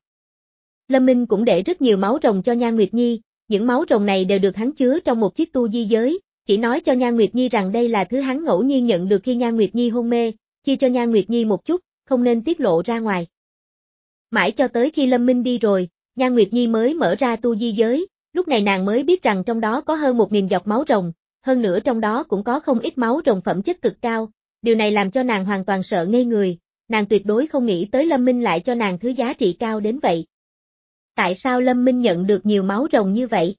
Lâm Minh cũng để rất nhiều máu rồng cho Nhan Nguyệt Nhi, những máu rồng này đều được hắn chứa trong một chiếc tu di giới, chỉ nói cho Nhan Nguyệt Nhi rằng đây là thứ hắn ngẫu nhiên nhận được khi Nhan Nguyệt Nhi hôn mê, chia cho Nhan Nguyệt Nhi một chút, không nên tiết lộ ra ngoài. Mãi cho tới khi Lâm Minh đi rồi, Nhan Nguyệt Nhi mới mở ra tu di giới, lúc này nàng mới biết rằng trong đó có hơn một nghìn giọt máu rồng, hơn nữa trong đó cũng có không ít máu rồng phẩm chất cực cao, điều này làm cho nàng hoàn toàn sợ ngây người, nàng tuyệt đối không nghĩ tới Lâm Minh lại cho nàng thứ giá trị cao đến vậy. Tại sao Lâm Minh nhận được nhiều máu rồng như vậy?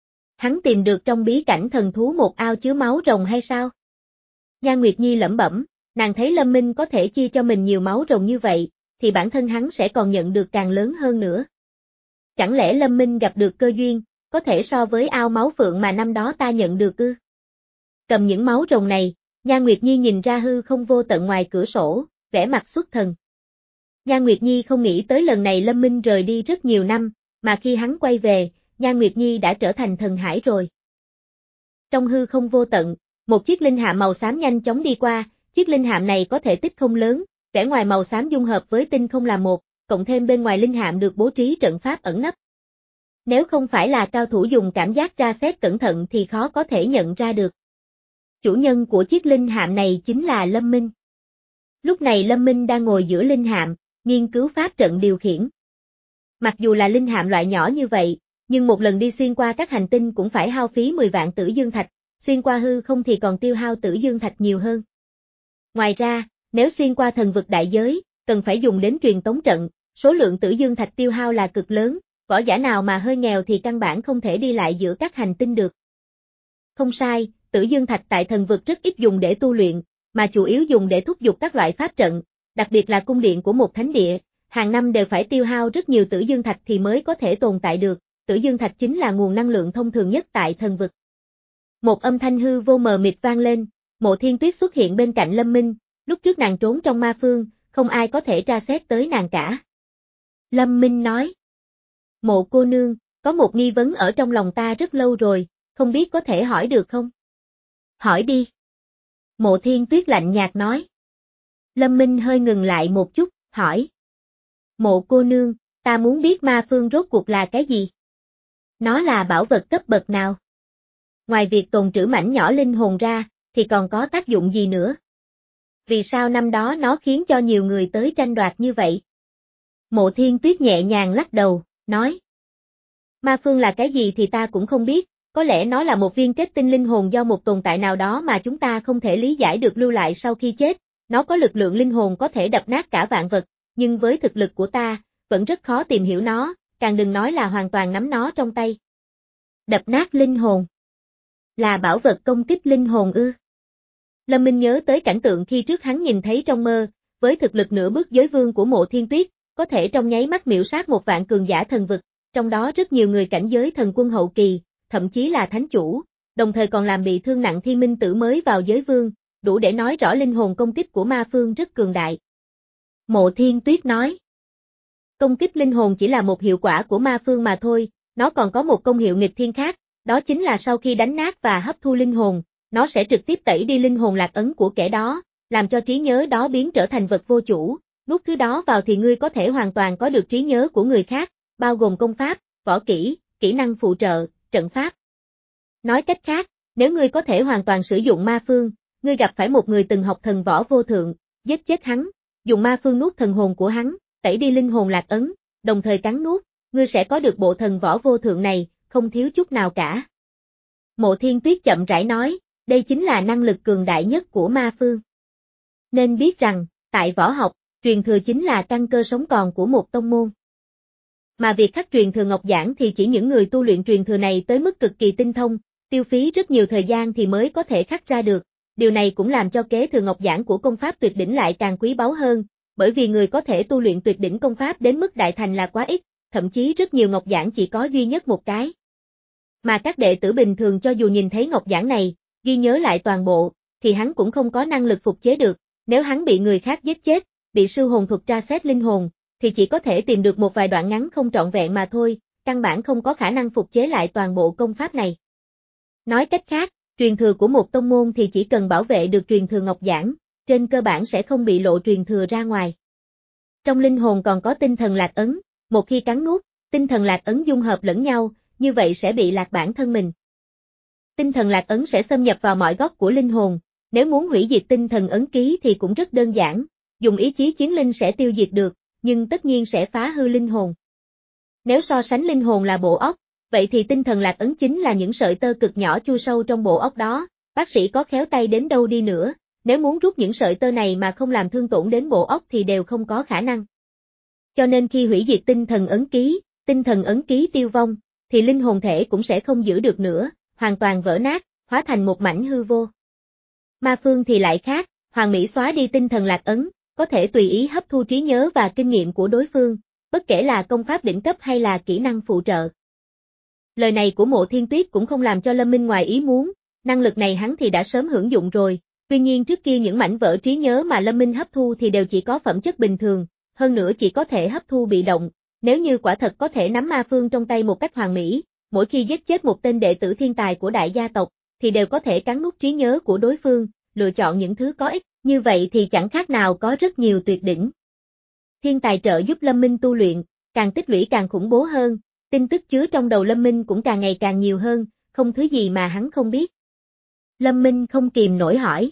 Hắn tìm được trong bí cảnh thần thú một ao chứa máu rồng hay sao? Nhan Nguyệt Nhi lẩm bẩm, nàng thấy Lâm Minh có thể chia cho mình nhiều máu rồng như vậy, thì bản thân hắn sẽ còn nhận được càng lớn hơn nữa. Chẳng lẽ Lâm Minh gặp được cơ duyên, có thể so với ao máu phượng mà năm đó ta nhận được ư? Cầm những máu rồng này, Nhan Nguyệt Nhi nhìn ra hư không vô tận ngoài cửa sổ, vẻ mặt xuất thần. Nhan Nguyệt Nhi không nghĩ tới lần này Lâm Minh rời đi rất nhiều năm, mà khi hắn quay về, Nhan Nguyệt Nhi đã trở thành thần hải rồi. Trong hư không vô tận, một chiếc linh hạm màu xám nhanh chóng đi qua, chiếc linh hạm này có thể tích không lớn, vẻ ngoài màu xám dung hợp với tinh không là một, cộng thêm bên ngoài linh hạm được bố trí trận pháp ẩn nấp. Nếu không phải là cao thủ dùng cảm giác tra xét cẩn thận thì khó có thể nhận ra được. Chủ nhân của chiếc linh hạm này chính là Lâm Minh. Lúc này Lâm Minh đang ngồi giữa linh hạm, nghiên cứu pháp trận điều khiển. Mặc dù là linh hạm loại nhỏ như vậy, nhưng một lần đi xuyên qua các hành tinh cũng phải hao phí mười vạn tử dương thạch, xuyên qua hư không thì còn tiêu hao tử dương thạch nhiều hơn. Ngoài ra, nếu xuyên qua thần vực đại giới, cần phải dùng đến truyền tống trận, số lượng tử dương thạch tiêu hao là cực lớn, võ giả nào mà hơi nghèo thì căn bản không thể đi lại giữa các hành tinh được. Không sai, tử dương thạch tại thần vực rất ít dùng để tu luyện, mà chủ yếu dùng để thúc giục các loại pháp trận, đặc biệt là cung điện của một thánh địa, hàng năm đều phải tiêu hao rất nhiều tử dương thạch thì mới có thể tồn tại được, tử dương thạch chính là nguồn năng lượng thông thường nhất tại thần vực. Một âm thanh hư vô mờ mịt vang lên, Mộ Thiên Tuyết xuất hiện bên cạnh Lâm Minh, lúc trước nàng trốn trong ma phương, không ai có thể tra xét tới nàng cả. Lâm Minh nói, Mộ cô nương, có một nghi vấn ở trong lòng ta rất lâu rồi, không biết có thể hỏi được không? Hỏi đi. Mộ Thiên Tuyết lạnh nhạt nói. Lâm Minh hơi ngừng lại một chút, hỏi. Mộ cô nương, ta muốn biết ma phương rốt cuộc là cái gì? Nó là bảo vật cấp bậc nào? Ngoài việc tồn trữ mảnh nhỏ linh hồn ra, thì còn có tác dụng gì nữa? Vì sao năm đó nó khiến cho nhiều người tới tranh đoạt như vậy? Mộ Thiên Tuyết nhẹ nhàng lắc đầu, nói. Ma phương là cái gì thì ta cũng không biết, có lẽ nó là một viên kết tinh linh hồn do một tồn tại nào đó mà chúng ta không thể lý giải được lưu lại sau khi chết, nó có lực lượng linh hồn có thể đập nát cả vạn vật, nhưng với thực lực của ta, vẫn rất khó tìm hiểu nó, càng đừng nói là hoàn toàn nắm nó trong tay. Đập nát linh hồn. Là bảo vật công kích linh hồn ư? Lâm Minh nhớ tới cảnh tượng khi trước hắn nhìn thấy trong mơ, với thực lực nửa bước giới vương của Mộ Thiên Tuyết, có thể trong nháy mắt miểu sát một vạn cường giả thần vực, trong đó rất nhiều người cảnh giới thần quân hậu kỳ, thậm chí là thánh chủ, đồng thời còn làm bị thương nặng Thiên Minh Tử mới vào giới vương, đủ để nói rõ linh hồn công kích của ma phương rất cường đại. Mộ Thiên Tuyết nói, công kích linh hồn chỉ là một hiệu quả của ma phương mà thôi, nó còn có một công hiệu nghịch thiên khác, đó chính là sau khi đánh nát và hấp thu linh hồn, nó sẽ trực tiếp tẩy đi linh hồn lạc ấn của kẻ đó, làm cho trí nhớ đó biến trở thành vật vô chủ, nuốt thứ đó vào thì ngươi có thể hoàn toàn có được trí nhớ của người khác, bao gồm công pháp, võ kỹ, kỹ năng phụ trợ, trận pháp. Nói cách khác, nếu ngươi có thể hoàn toàn sử dụng ma phương, ngươi gặp phải một người từng học thần võ vô thượng, giết chết hắn, dùng ma phương nuốt thần hồn của hắn, tẩy đi linh hồn lạc ấn, đồng thời cắn nuốt, ngươi sẽ có được bộ thần võ vô thượng này, không thiếu chút nào cả. Mộ Thiên Tuyết chậm rãi nói, đây chính là năng lực cường đại nhất của ma phương. Nên biết rằng, tại võ học, truyền thừa chính là căn cơ sống còn của một tông môn. Mà việc khắc truyền thừa ngọc giản thì chỉ những người tu luyện truyền thừa này tới mức cực kỳ tinh thông, tiêu phí rất nhiều thời gian thì mới có thể khắc ra được. Điều này cũng làm cho kế thừa ngọc giản của công pháp tuyệt đỉnh lại càng quý báu hơn, bởi vì người có thể tu luyện tuyệt đỉnh công pháp đến mức đại thành là quá ít, thậm chí rất nhiều ngọc giản chỉ có duy nhất một cái. Mà các đệ tử bình thường cho dù nhìn thấy ngọc giản này, ghi nhớ lại toàn bộ, thì hắn cũng không có năng lực phục chế được, nếu hắn bị người khác giết chết, bị sư hồn thuật tra xét linh hồn, thì chỉ có thể tìm được một vài đoạn ngắn không trọn vẹn mà thôi, căn bản không có khả năng phục chế lại toàn bộ công pháp này. Nói cách khác, truyền thừa của một tông môn thì chỉ cần bảo vệ được truyền thừa ngọc giản, trên cơ bản sẽ không bị lộ truyền thừa ra ngoài. Trong linh hồn còn có tinh thần lạc ấn, một khi cắn nuốt, tinh thần lạc ấn dung hợp lẫn nhau, như vậy sẽ bị lạc bản thân mình. Tinh thần lạc ấn sẽ xâm nhập vào mọi góc của linh hồn, nếu muốn hủy diệt tinh thần ấn ký thì cũng rất đơn giản, dùng ý chí chiến linh sẽ tiêu diệt được, nhưng tất nhiên sẽ phá hư linh hồn. Nếu so sánh linh hồn là bộ óc, vậy thì tinh thần lạc ấn chính là những sợi tơ cực nhỏ chui sâu trong bộ óc đó, bác sĩ có khéo tay đến đâu đi nữa, nếu muốn rút những sợi tơ này mà không làm thương tổn đến bộ óc thì đều không có khả năng. Cho nên khi hủy diệt tinh thần ấn ký, tinh thần ấn ký tiêu vong, thì linh hồn thể cũng sẽ không giữ được nữa, hoàn toàn vỡ nát, hóa thành một mảnh hư vô. Ma phương thì lại khác, hoàn mỹ xóa đi tinh thần lạc ấn, có thể tùy ý hấp thu trí nhớ và kinh nghiệm của đối phương, bất kể là công pháp đỉnh cấp hay là kỹ năng phụ trợ. Lời này của Mộ Thiên Tuyết cũng không làm cho Lâm Minh ngoài ý muốn, năng lực này hắn thì đã sớm hưởng dụng rồi, tuy nhiên trước kia những mảnh vỡ trí nhớ mà Lâm Minh hấp thu thì đều chỉ có phẩm chất bình thường, hơn nữa chỉ có thể hấp thu bị động, nếu như quả thật có thể nắm ma phương trong tay một cách hoàn mỹ, mỗi khi giết chết một tên đệ tử thiên tài của đại gia tộc, thì đều có thể cắn nuốt trí nhớ của đối phương, lựa chọn những thứ có ích, như vậy thì chẳng khác nào có rất nhiều tuyệt đỉnh. Thiên tài trợ giúp Lâm Minh tu luyện, càng tích lũy càng khủng bố hơn, tin tức chứa trong đầu Lâm Minh cũng càng ngày càng nhiều hơn, không thứ gì mà hắn không biết. Lâm Minh không kìm nổi hỏi.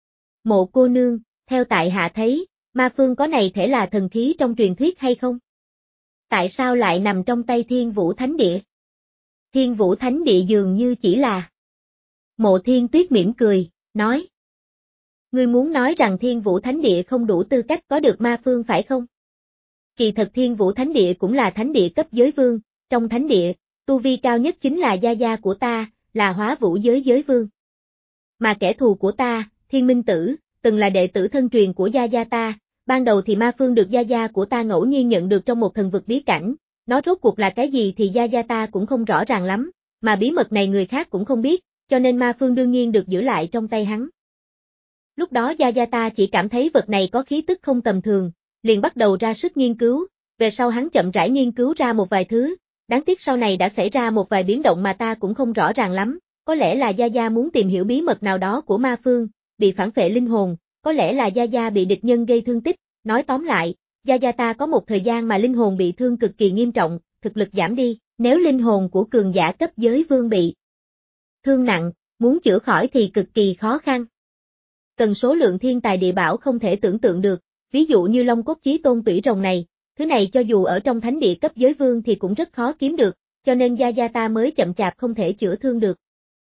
Mộ cô nương, theo tại hạ thấy, ma phương có này thể là thần khí trong truyền thuyết hay không? Tại sao lại nằm trong tay Thiên Vũ Thánh Địa? Thiên Vũ Thánh Địa dường như chỉ là. Mộ Thiên Tuyết mỉm cười, nói. Ngươi muốn nói rằng Thiên Vũ Thánh Địa không đủ tư cách có được ma phương phải không? Kỳ thật Thiên Vũ Thánh Địa cũng là thánh địa cấp giới vương, trong thánh địa, tu vi cao nhất chính là gia gia của ta, là Hóa Vũ giới giới vương. Mà kẻ thù của ta, Thiên Minh Tử, từng là đệ tử thân truyền của gia gia ta, ban đầu thì ma phương được gia gia của ta ngẫu nhiên nhận được trong một thần vực bí cảnh, nó rốt cuộc là cái gì thì gia gia ta cũng không rõ ràng lắm, mà bí mật này người khác cũng không biết, cho nên ma phương đương nhiên được giữ lại trong tay hắn. Lúc đó gia gia ta chỉ cảm thấy vật này có khí tức không tầm thường, liền bắt đầu ra sức nghiên cứu, về sau hắn chậm rãi nghiên cứu ra một vài thứ, đáng tiếc sau này đã xảy ra một vài biến động mà ta cũng không rõ ràng lắm, có lẽ là gia gia muốn tìm hiểu bí mật nào đó của ma phương, bị phản phệ linh hồn, có lẽ là gia gia bị địch nhân gây thương tích, nói tóm lại, gia gia ta có một thời gian mà linh hồn bị thương cực kỳ nghiêm trọng, thực lực giảm đi, nếu linh hồn của cường giả cấp giới vương bị thương nặng, muốn chữa khỏi thì cực kỳ khó khăn. Cần số lượng thiên tài địa bảo không thể tưởng tượng được, ví dụ như Long Cốt Chí Tôn tủy rồng này, thứ này cho dù ở trong thánh địa cấp giới vương thì cũng rất khó kiếm được, cho nên gia gia ta mới chậm chạp không thể chữa thương được.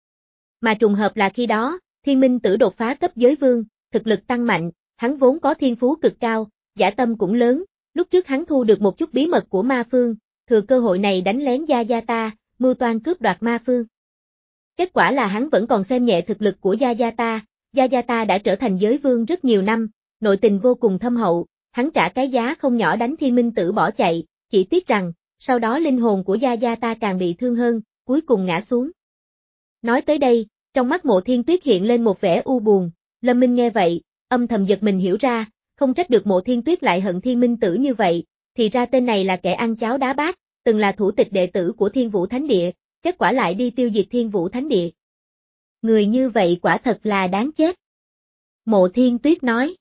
Mà trùng hợp là khi đó, Thiên Minh Tử đột phá cấp giới vương, thực lực tăng mạnh, hắn vốn có thiên phú cực cao, dã tâm cũng lớn, lúc trước hắn thu được một chút bí mật của ma phương, thừa cơ hội này đánh lén gia gia ta, mưu toan cướp đoạt ma phương. Kết quả là hắn vẫn còn xem nhẹ thực lực của gia gia ta, gia gia ta đã trở thành giới vương rất nhiều năm, nội tình vô cùng thâm hậu, hắn trả cái giá không nhỏ đánh Thiên Minh Tử bỏ chạy, chỉ tiếc rằng, sau đó linh hồn của gia gia ta càng bị thương hơn, cuối cùng ngã xuống. Nói tới đây, trong mắt Mộ Thiên Tuyết hiện lên một vẻ u buồn, Lâm Minh nghe vậy, âm thầm giật mình hiểu ra, không trách được Mộ Thiên Tuyết lại hận Thiên Minh Tử như vậy, thì ra tên này là kẻ ăn cháo đá bát, từng là thủ tịch đệ tử của Thiên Vũ Thánh Địa, kết quả lại đi tiêu diệt Thiên Vũ Thánh Địa. Người như vậy quả thật là đáng chết. Mộ Thiên Tuyết nói.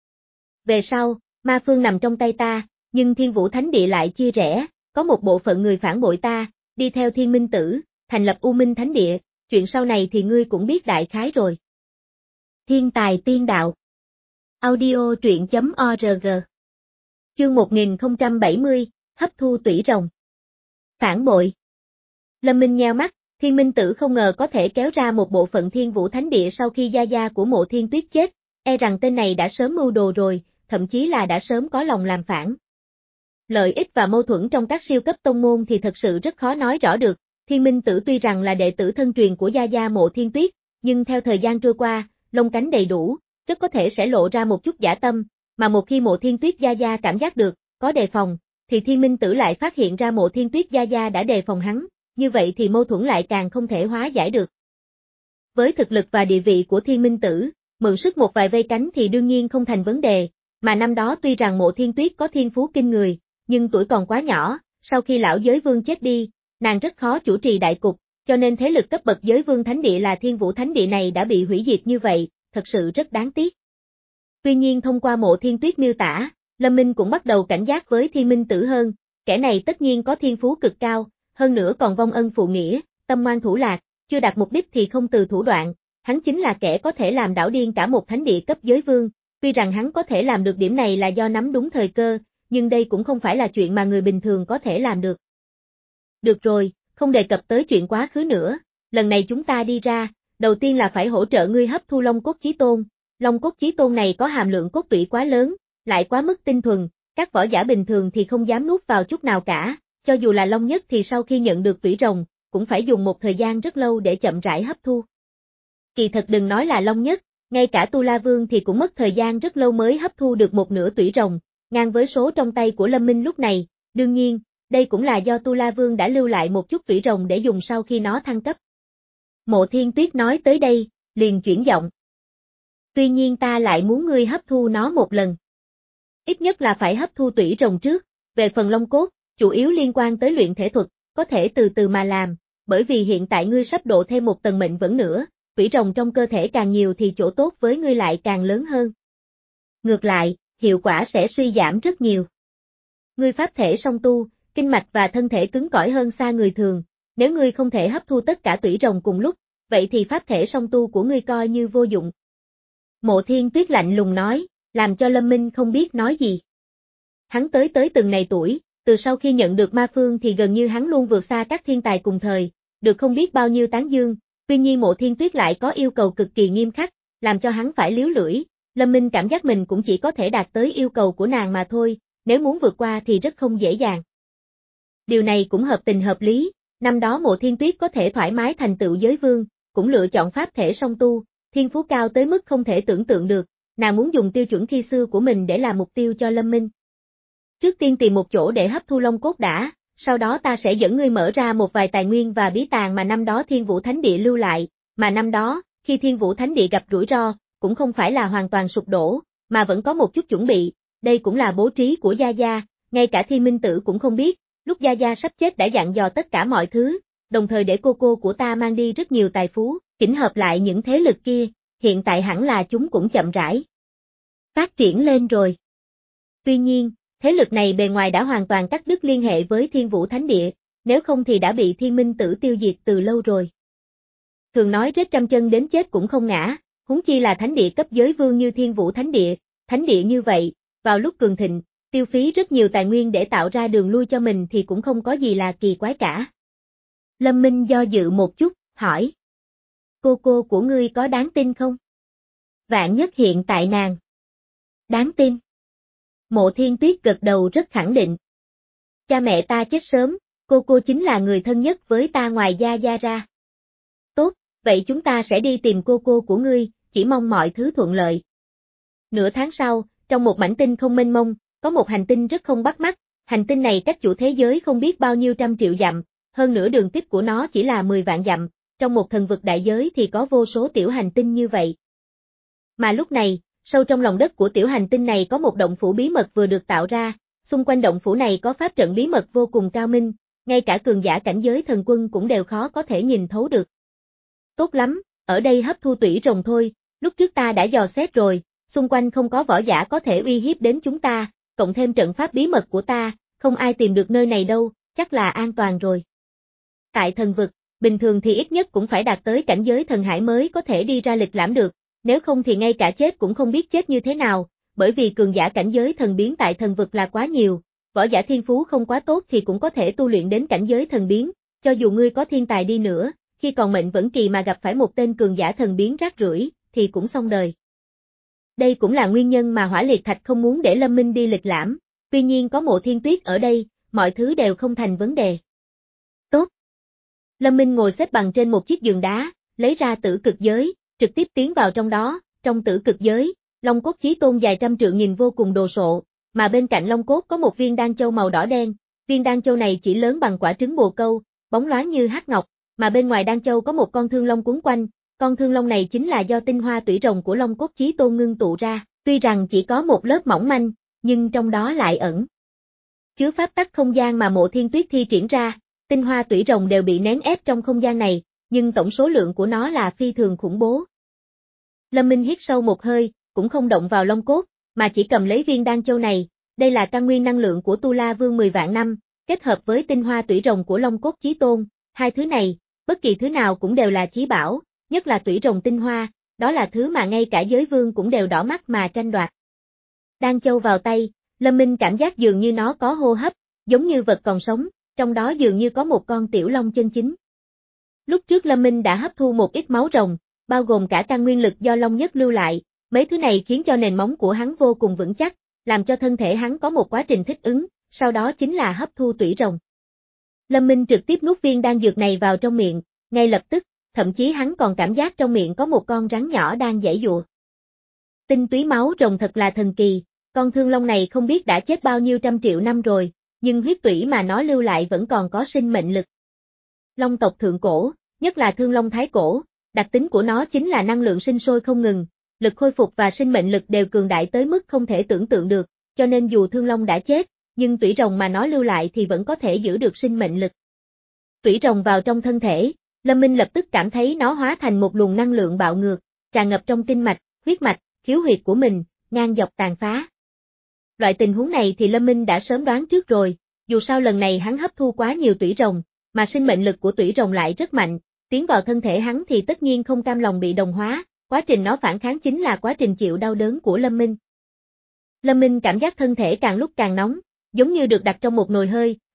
Về sau, ma phương nằm trong tay ta, nhưng Thiên Vũ Thánh Địa lại chia rẽ, có một bộ phận người phản bội ta, đi theo Thiên Minh Tử, thành lập U Minh Thánh Địa, chuyện sau này thì ngươi cũng biết đại khái rồi. Thiên tài tiên đạo. Audio truyện chấm org. Chương một nghìn không trăm bảy mươi, hấp thu tủy rồng. Phản bội. Lâm Minh nheo mắt, Thiên Minh Tử không ngờ có thể kéo ra một bộ phận Thiên Vũ Thánh Địa sau khi gia gia của Mộ Thiên Tuyết chết, e rằng tên này đã sớm mưu đồ rồi, thậm chí là đã sớm có lòng làm phản. Lợi ích và mâu thuẫn trong các siêu cấp tông môn thì thật sự rất khó nói rõ được, Thiên Minh Tử tuy rằng là đệ tử thân truyền của gia gia Mộ Thiên Tuyết, nhưng theo thời gian trôi qua, lông cánh đầy đủ, rất có thể sẽ lộ ra một chút dã tâm, mà một khi Mộ Thiên Tuyết gia gia cảm giác được, có đề phòng, thì Thiên Minh Tử lại phát hiện ra Mộ Thiên Tuyết gia gia đã đề phòng hắn, như vậy thì mâu thuẫn lại càng không thể hóa giải được. Với thực lực và địa vị của Thiên Minh Tử, mượn sức một vài vây cánh thì đương nhiên không thành vấn đề, mà năm đó tuy rằng Mộ Thiên Tuyết có thiên phú kinh người, nhưng tuổi còn quá nhỏ, sau khi lão giới vương chết đi, nàng rất khó chủ trì đại cục, cho nên thế lực cấp bậc giới vương thánh địa là Thiên Vũ Thánh Địa này đã bị hủy diệt như vậy, thật sự rất đáng tiếc. Tuy nhiên thông qua Mộ Thiên Tuyết miêu tả, Lâm Minh cũng bắt đầu cảnh giác với Thiên Minh Tử hơn, kẻ này tất nhiên có thiên phú cực cao, hơn nữa còn vong ân phụ nghĩa, tâm ngoan thủ lạc, chưa đạt mục đích thì không từ thủ đoạn, hắn chính là kẻ có thể làm đảo điên cả một thánh địa cấp giới vương, tuy rằng hắn có thể làm được điểm này là do nắm đúng thời cơ, nhưng đây cũng không phải là chuyện mà người bình thường có thể làm được. Được rồi, không đề cập tới chuyện quá khứ nữa, lần này chúng ta đi ra, đầu tiên là phải hỗ trợ ngươi hấp thu Long Cốt Chí Tôn, Long Cốt Chí Tôn này có hàm lượng cốt tủy quá lớn, lại quá mức tinh thuần, các võ giả bình thường thì không dám nuốt vào chút nào cả, cho dù là Long Nhất thì sau khi nhận được tủy rồng, cũng phải dùng một thời gian rất lâu để chậm rãi hấp thu. Kỳ thật đừng nói là Long Nhất, ngay cả Tu La Vương thì cũng mất thời gian rất lâu mới hấp thu được một nửa tủy rồng, ngang với số trong tay của Lâm Minh lúc này, đương nhiên, đây cũng là do Tu La Vương đã lưu lại một chút tủy rồng để dùng sau khi nó thăng cấp. Mộ Thiên Tuyết nói tới đây, liền chuyển giọng. Tuy nhiên ta lại muốn ngươi hấp thu nó một lần. Ít nhất là phải hấp thu tủy rồng trước, về phần Long Cốt, chủ yếu liên quan tới luyện thể thuật, có thể từ từ mà làm, bởi vì hiện tại ngươi sắp độ thêm một tầng mệnh vẫn nữa, tủy rồng trong cơ thể càng nhiều thì chỗ tốt với ngươi lại càng lớn hơn. Ngược lại, hiệu quả sẽ suy giảm rất nhiều. Ngươi pháp thể song tu, kinh mạch và thân thể cứng cỏi hơn xa người thường, nếu ngươi không thể hấp thu tất cả tủy rồng cùng lúc, vậy thì pháp thể song tu của ngươi coi như vô dụng. Mộ Thiên Tuyết lạnh lùng nói, làm cho Lâm Minh không biết nói gì. Hắn tới tới từng này tuổi, từ sau khi nhận được ma phương thì gần như hắn luôn vượt xa các thiên tài cùng thời, được không biết bao nhiêu tán dương, tuy nhiên Mộ Thiên Tuyết lại có yêu cầu cực kỳ nghiêm khắc, làm cho hắn phải liếu lưỡi. Lâm Minh cảm giác mình cũng chỉ có thể đạt tới yêu cầu của nàng mà thôi, nếu muốn vượt qua thì rất không dễ dàng. Điều này cũng hợp tình hợp lý, năm đó Mộ Thiên Tuyết có thể thoải mái thành tựu giới vương, cũng lựa chọn pháp thể song tu, thiên phú cao tới mức không thể tưởng tượng được, nàng muốn dùng tiêu chuẩn khi xưa của mình để làm mục tiêu cho Lâm Minh. Trước tiên tìm một chỗ để hấp thu long cốt đã, sau đó ta sẽ dẫn ngươi mở ra một vài tài nguyên và bí tàng mà năm đó Thiên Vũ Thánh Địa lưu lại, mà năm đó, khi Thiên Vũ Thánh Địa gặp rủi ro, cũng không phải là hoàn toàn sụp đổ, mà vẫn có một chút chuẩn bị, đây cũng là bố trí của Gia Gia, ngay cả Thiên Minh Tử cũng không biết, lúc Gia Gia sắp chết đã dặn dò tất cả mọi thứ, đồng thời để cô cô của ta mang đi rất nhiều tài phú, chỉnh hợp lại những thế lực kia, hiện tại hẳn là chúng cũng chậm rãi phát triển lên rồi. Tuy nhiên, thế lực này bề ngoài đã hoàn toàn cắt đứt liên hệ với Thiên Vũ Thánh Địa, nếu không thì đã bị Thiên Minh Tử tiêu diệt từ lâu rồi. Thường nói rết trăm chân đến chết cũng không ngã, huống chi là thánh địa cấp giới vương như Thiên Vũ Thánh Địa, thánh địa như vậy, vào lúc cường thịnh, tiêu phí rất nhiều tài nguyên để tạo ra đường lui cho mình thì cũng không có gì là kỳ quái cả. Lâm Minh do dự một chút, hỏi. Cô cô của ngươi có đáng tin không? Vạn nhất hiện tại nàng. Đáng tin. Mộ Thiên Tuyết gật đầu rất khẳng định. Cha mẹ ta chết sớm, cô cô chính là người thân nhất với ta ngoài Gia Gia ra. Tốt, vậy chúng ta sẽ đi tìm cô cô của ngươi, chỉ mong mọi thứ thuận lợi. Nửa tháng sau, trong một mảnh tinh không mênh mông, có một hành tinh rất không bắt mắt, hành tinh này cách chủ thế giới không biết bao nhiêu trăm triệu dặm, hơn nữa đường tiếp của nó chỉ là mười vạn dặm, trong một thần vực đại giới thì có vô số tiểu hành tinh như vậy. Mà lúc này, sâu trong lòng đất của tiểu hành tinh này có một động phủ bí mật vừa được tạo ra, xung quanh động phủ này có pháp trận bí mật vô cùng cao minh, ngay cả cường giả cảnh giới thần quân cũng đều khó có thể nhìn thấu được. Tốt lắm, ở đây hấp thu tủy rồng thôi, lúc trước ta đã dò xét rồi, xung quanh không có võ giả có thể uy hiếp đến chúng ta, cộng thêm trận pháp bí mật của ta, không ai tìm được nơi này đâu, chắc là an toàn rồi. Tại thần vực, bình thường thì ít nhất cũng phải đạt tới cảnh giới thần hải mới có thể đi ra lịch lãm được, nếu không thì ngay cả chết cũng không biết chết như thế nào, bởi vì cường giả cảnh giới thần biến tại thần vực là quá nhiều, võ giả thiên phú không quá tốt thì cũng có thể tu luyện đến cảnh giới thần biến, cho dù ngươi có thiên tài đi nữa, khi còn mệnh vẫn kỳ mà gặp phải một tên cường giả thần biến rác rưởi, thì cũng xong đời. Đây cũng là nguyên nhân mà Hỏa Liệt Thạch không muốn để Lâm Minh đi lịch lãm, tuy nhiên có Mộ Thiên Tuyết ở đây, mọi thứ đều không thành vấn đề. Tốt. Lâm Minh ngồi xếp bằng trên một chiếc giường đá, lấy ra tử cực giới, trực tiếp tiến vào trong đó, trong tử cực giới, Long Cốt Chí Tôn dài trăm trượng nhìn vô cùng đồ sộ, mà bên cạnh Long Cốt có một viên đan châu màu đỏ đen, viên đan châu này chỉ lớn bằng quả trứng bồ câu, bóng loáng như hắc ngọc, mà bên ngoài đan châu có một con thương long quấn quanh, con thương long này chính là do tinh hoa tủy rồng của Long Cốt Chí Tôn ngưng tụ ra, tuy rằng chỉ có một lớp mỏng manh, nhưng trong đó lại ẩn chứa pháp tắc không gian mà Mộ Thiên Tuyết thi triển ra, tinh hoa tủy rồng đều bị nén ép trong không gian này, nhưng tổng số lượng của nó là phi thường khủng bố. Lâm Minh hít sâu một hơi, cũng không động vào Long Cốt, mà chỉ cầm lấy viên đan châu này, đây là căn nguyên năng lượng của Tu La Vương mười vạn năm, kết hợp với tinh hoa tủy rồng của Long Cốt Chí Tôn, hai thứ này, bất kỳ thứ nào cũng đều là chí bảo, nhất là tủy rồng tinh hoa, đó là thứ mà ngay cả giới vương cũng đều đỏ mắt mà tranh đoạt. Đan châu vào tay, Lâm Minh cảm giác dường như nó có hô hấp, giống như vật còn sống, trong đó dường như có một con tiểu long chân chính. Lúc trước Lâm Minh đã hấp thu một ít máu rồng, bao gồm cả căn nguyên lực do Long Nhất lưu lại, mấy thứ này khiến cho nền móng của hắn vô cùng vững chắc, làm cho thân thể hắn có một quá trình thích ứng, sau đó chính là hấp thu tủy rồng. Lâm Minh trực tiếp nuốt viên đan dược này vào trong miệng, ngay lập tức, thậm chí hắn còn cảm giác trong miệng có một con rắn nhỏ đang giãy giụa. Tinh túy máu rồng thật là thần kỳ, con thương long này không biết đã chết bao nhiêu trăm triệu năm rồi, nhưng huyết tủy mà nó lưu lại vẫn còn có sinh mệnh lực. Long tộc thượng cổ, nhất là thương long thái cổ, đặc tính của nó chính là năng lượng sinh sôi không ngừng, lực khôi phục và sinh mệnh lực đều cường đại tới mức không thể tưởng tượng được, cho nên dù thương long đã chết, nhưng tủy rồng mà nó lưu lại thì vẫn có thể giữ được sinh mệnh lực. Tủy rồng vào trong thân thể, Lâm Minh lập tức cảm thấy nó hóa thành một luồng năng lượng bạo ngược, tràn ngập trong kinh mạch, huyết mạch, khiếu huyệt của mình, ngang dọc tàn phá. Loại tình huống này thì Lâm Minh đã sớm đoán trước rồi, dù sao lần này hắn hấp thu quá nhiều tủy rồng, mà sinh mệnh lực của tủy rồng lại rất mạnh, tiến vào thân thể hắn thì tất nhiên không cam lòng bị đồng hóa, quá trình nó phản kháng chính là quá trình chịu đau đớn của Lâm Minh. Lâm Minh cảm giác thân thể càng lúc càng nóng, giống như được đặt trong một nồi hơi,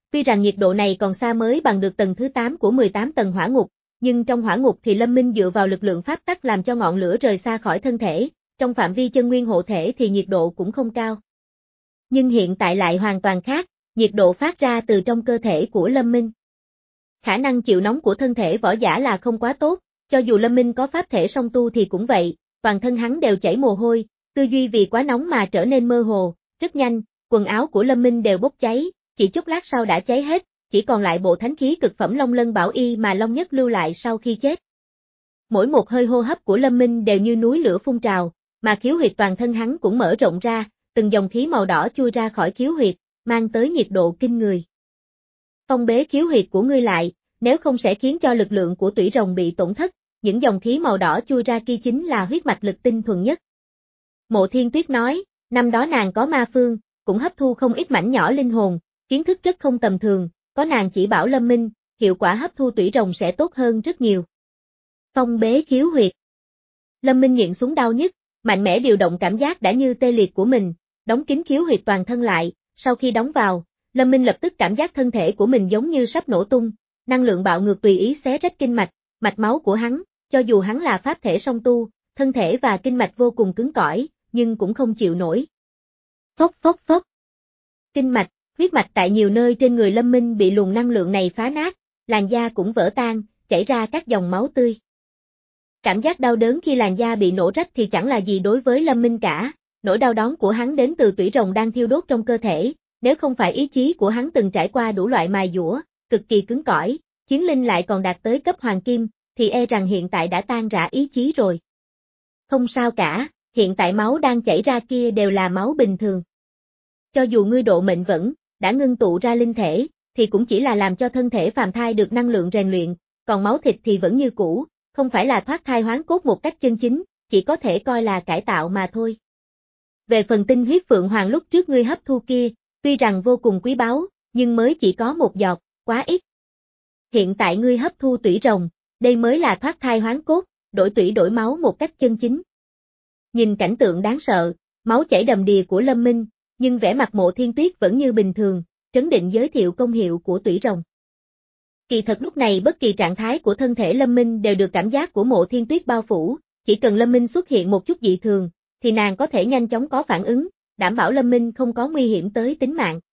Tuy rằng nhiệt độ này còn xa mới bằng được tầng thứ tám của mười tám tầng hỏa ngục, nhưng trong hỏa ngục thì Lâm Minh dựa vào lực lượng pháp tắc làm cho ngọn lửa rời xa khỏi thân thể, trong phạm vi chân nguyên hộ thể thì nhiệt độ cũng không cao. Nhưng hiện tại lại hoàn toàn khác, nhiệt độ phát ra từ trong cơ thể của Lâm Minh. Khả năng chịu nóng của thân thể võ giả là không quá tốt, cho dù Lâm Minh có pháp thể song tu thì cũng vậy, toàn thân hắn đều chảy mồ hôi, tư duy vì quá nóng mà trở nên mơ hồ, rất nhanh, quần áo của Lâm Minh đều bốc cháy, chỉ chốc lát sau đã cháy hết, chỉ còn lại bộ thánh khí cực phẩm Long Lân Bảo Y mà Long Nhất lưu lại sau khi chết. Mỗi một hơi hô hấp của Lâm Minh đều như núi lửa phun trào, mà khiếu huyệt toàn thân hắn cũng mở rộng ra, từng dòng khí màu đỏ chui ra khỏi khiếu huyệt, mang tới nhiệt độ kinh người. Phong bế khiếu huyệt của ngươi lại, nếu không sẽ khiến cho lực lượng của tủy rồng bị tổn thất, những dòng khí màu đỏ chui ra kia chính là huyết mạch lực tinh thuần nhất. Mộ Thiên Tuyết nói, năm đó nàng có ma phương, cũng hấp thu không ít mảnh nhỏ linh hồn, kiến thức rất không tầm thường, có nàng chỉ bảo Lâm Minh, hiệu quả hấp thu tủy rồng sẽ tốt hơn rất nhiều. Phong bế khiếu huyệt. Lâm Minh nhịn xuống đau nhức, mạnh mẽ điều động cảm giác đã như tê liệt của mình, đóng kín khiếu huyệt toàn thân lại, sau khi đóng vào, Lâm Minh lập tức cảm giác thân thể của mình giống như sắp nổ tung, năng lượng bạo ngược tùy ý xé rách kinh mạch, mạch máu của hắn, cho dù hắn là pháp thể song tu, thân thể và kinh mạch vô cùng cứng cỏi, nhưng cũng không chịu nổi. Phốc phốc phốc. Kinh mạch, huyết mạch tại nhiều nơi trên người Lâm Minh bị luồng năng lượng này phá nát, làn da cũng vỡ tan, chảy ra các dòng máu tươi. Cảm giác đau đớn khi làn da bị nổ rách thì chẳng là gì đối với Lâm Minh cả, nỗi đau đớn của hắn đến từ tủy rồng đang thiêu đốt trong cơ thể, nếu không phải ý chí của hắn từng trải qua đủ loại mài dũa, cực kỳ cứng cỏi, chiến linh lại còn đạt tới cấp hoàng kim, thì e rằng hiện tại đã tan rã ý chí rồi. Không sao cả, hiện tại máu đang chảy ra kia đều là máu bình thường. Cho dù ngươi độ mệnh vẫn, đã ngưng tụ ra linh thể, thì cũng chỉ là làm cho thân thể phàm thai được năng lượng rèn luyện, còn máu thịt thì vẫn như cũ, không phải là thoát thai hoán cốt một cách chân chính, chỉ có thể coi là cải tạo mà thôi. Về phần tinh huyết Phượng Hoàng lúc trước ngươi hấp thu kia, tuy rằng vô cùng quý báu, nhưng mới chỉ có một giọt, quá ít. Hiện tại ngươi hấp thu tủy rồng, đây mới là thoát thai hoán cốt, đổi tủy đổi máu một cách chân chính. Nhìn cảnh tượng đáng sợ, máu chảy đầm đìa của Lâm Minh, nhưng vẻ mặt Mộ Thiên Tuyết vẫn như bình thường, trấn định giới thiệu công hiệu của tủy rồng. Kỳ thật lúc này bất kỳ trạng thái của thân thể Lâm Minh đều được cảm giác của Mộ Thiên Tuyết bao phủ, chỉ cần Lâm Minh xuất hiện một chút dị thường, thì nàng có thể nhanh chóng có phản ứng, đảm bảo Lâm Minh không có nguy hiểm tới tính mạng.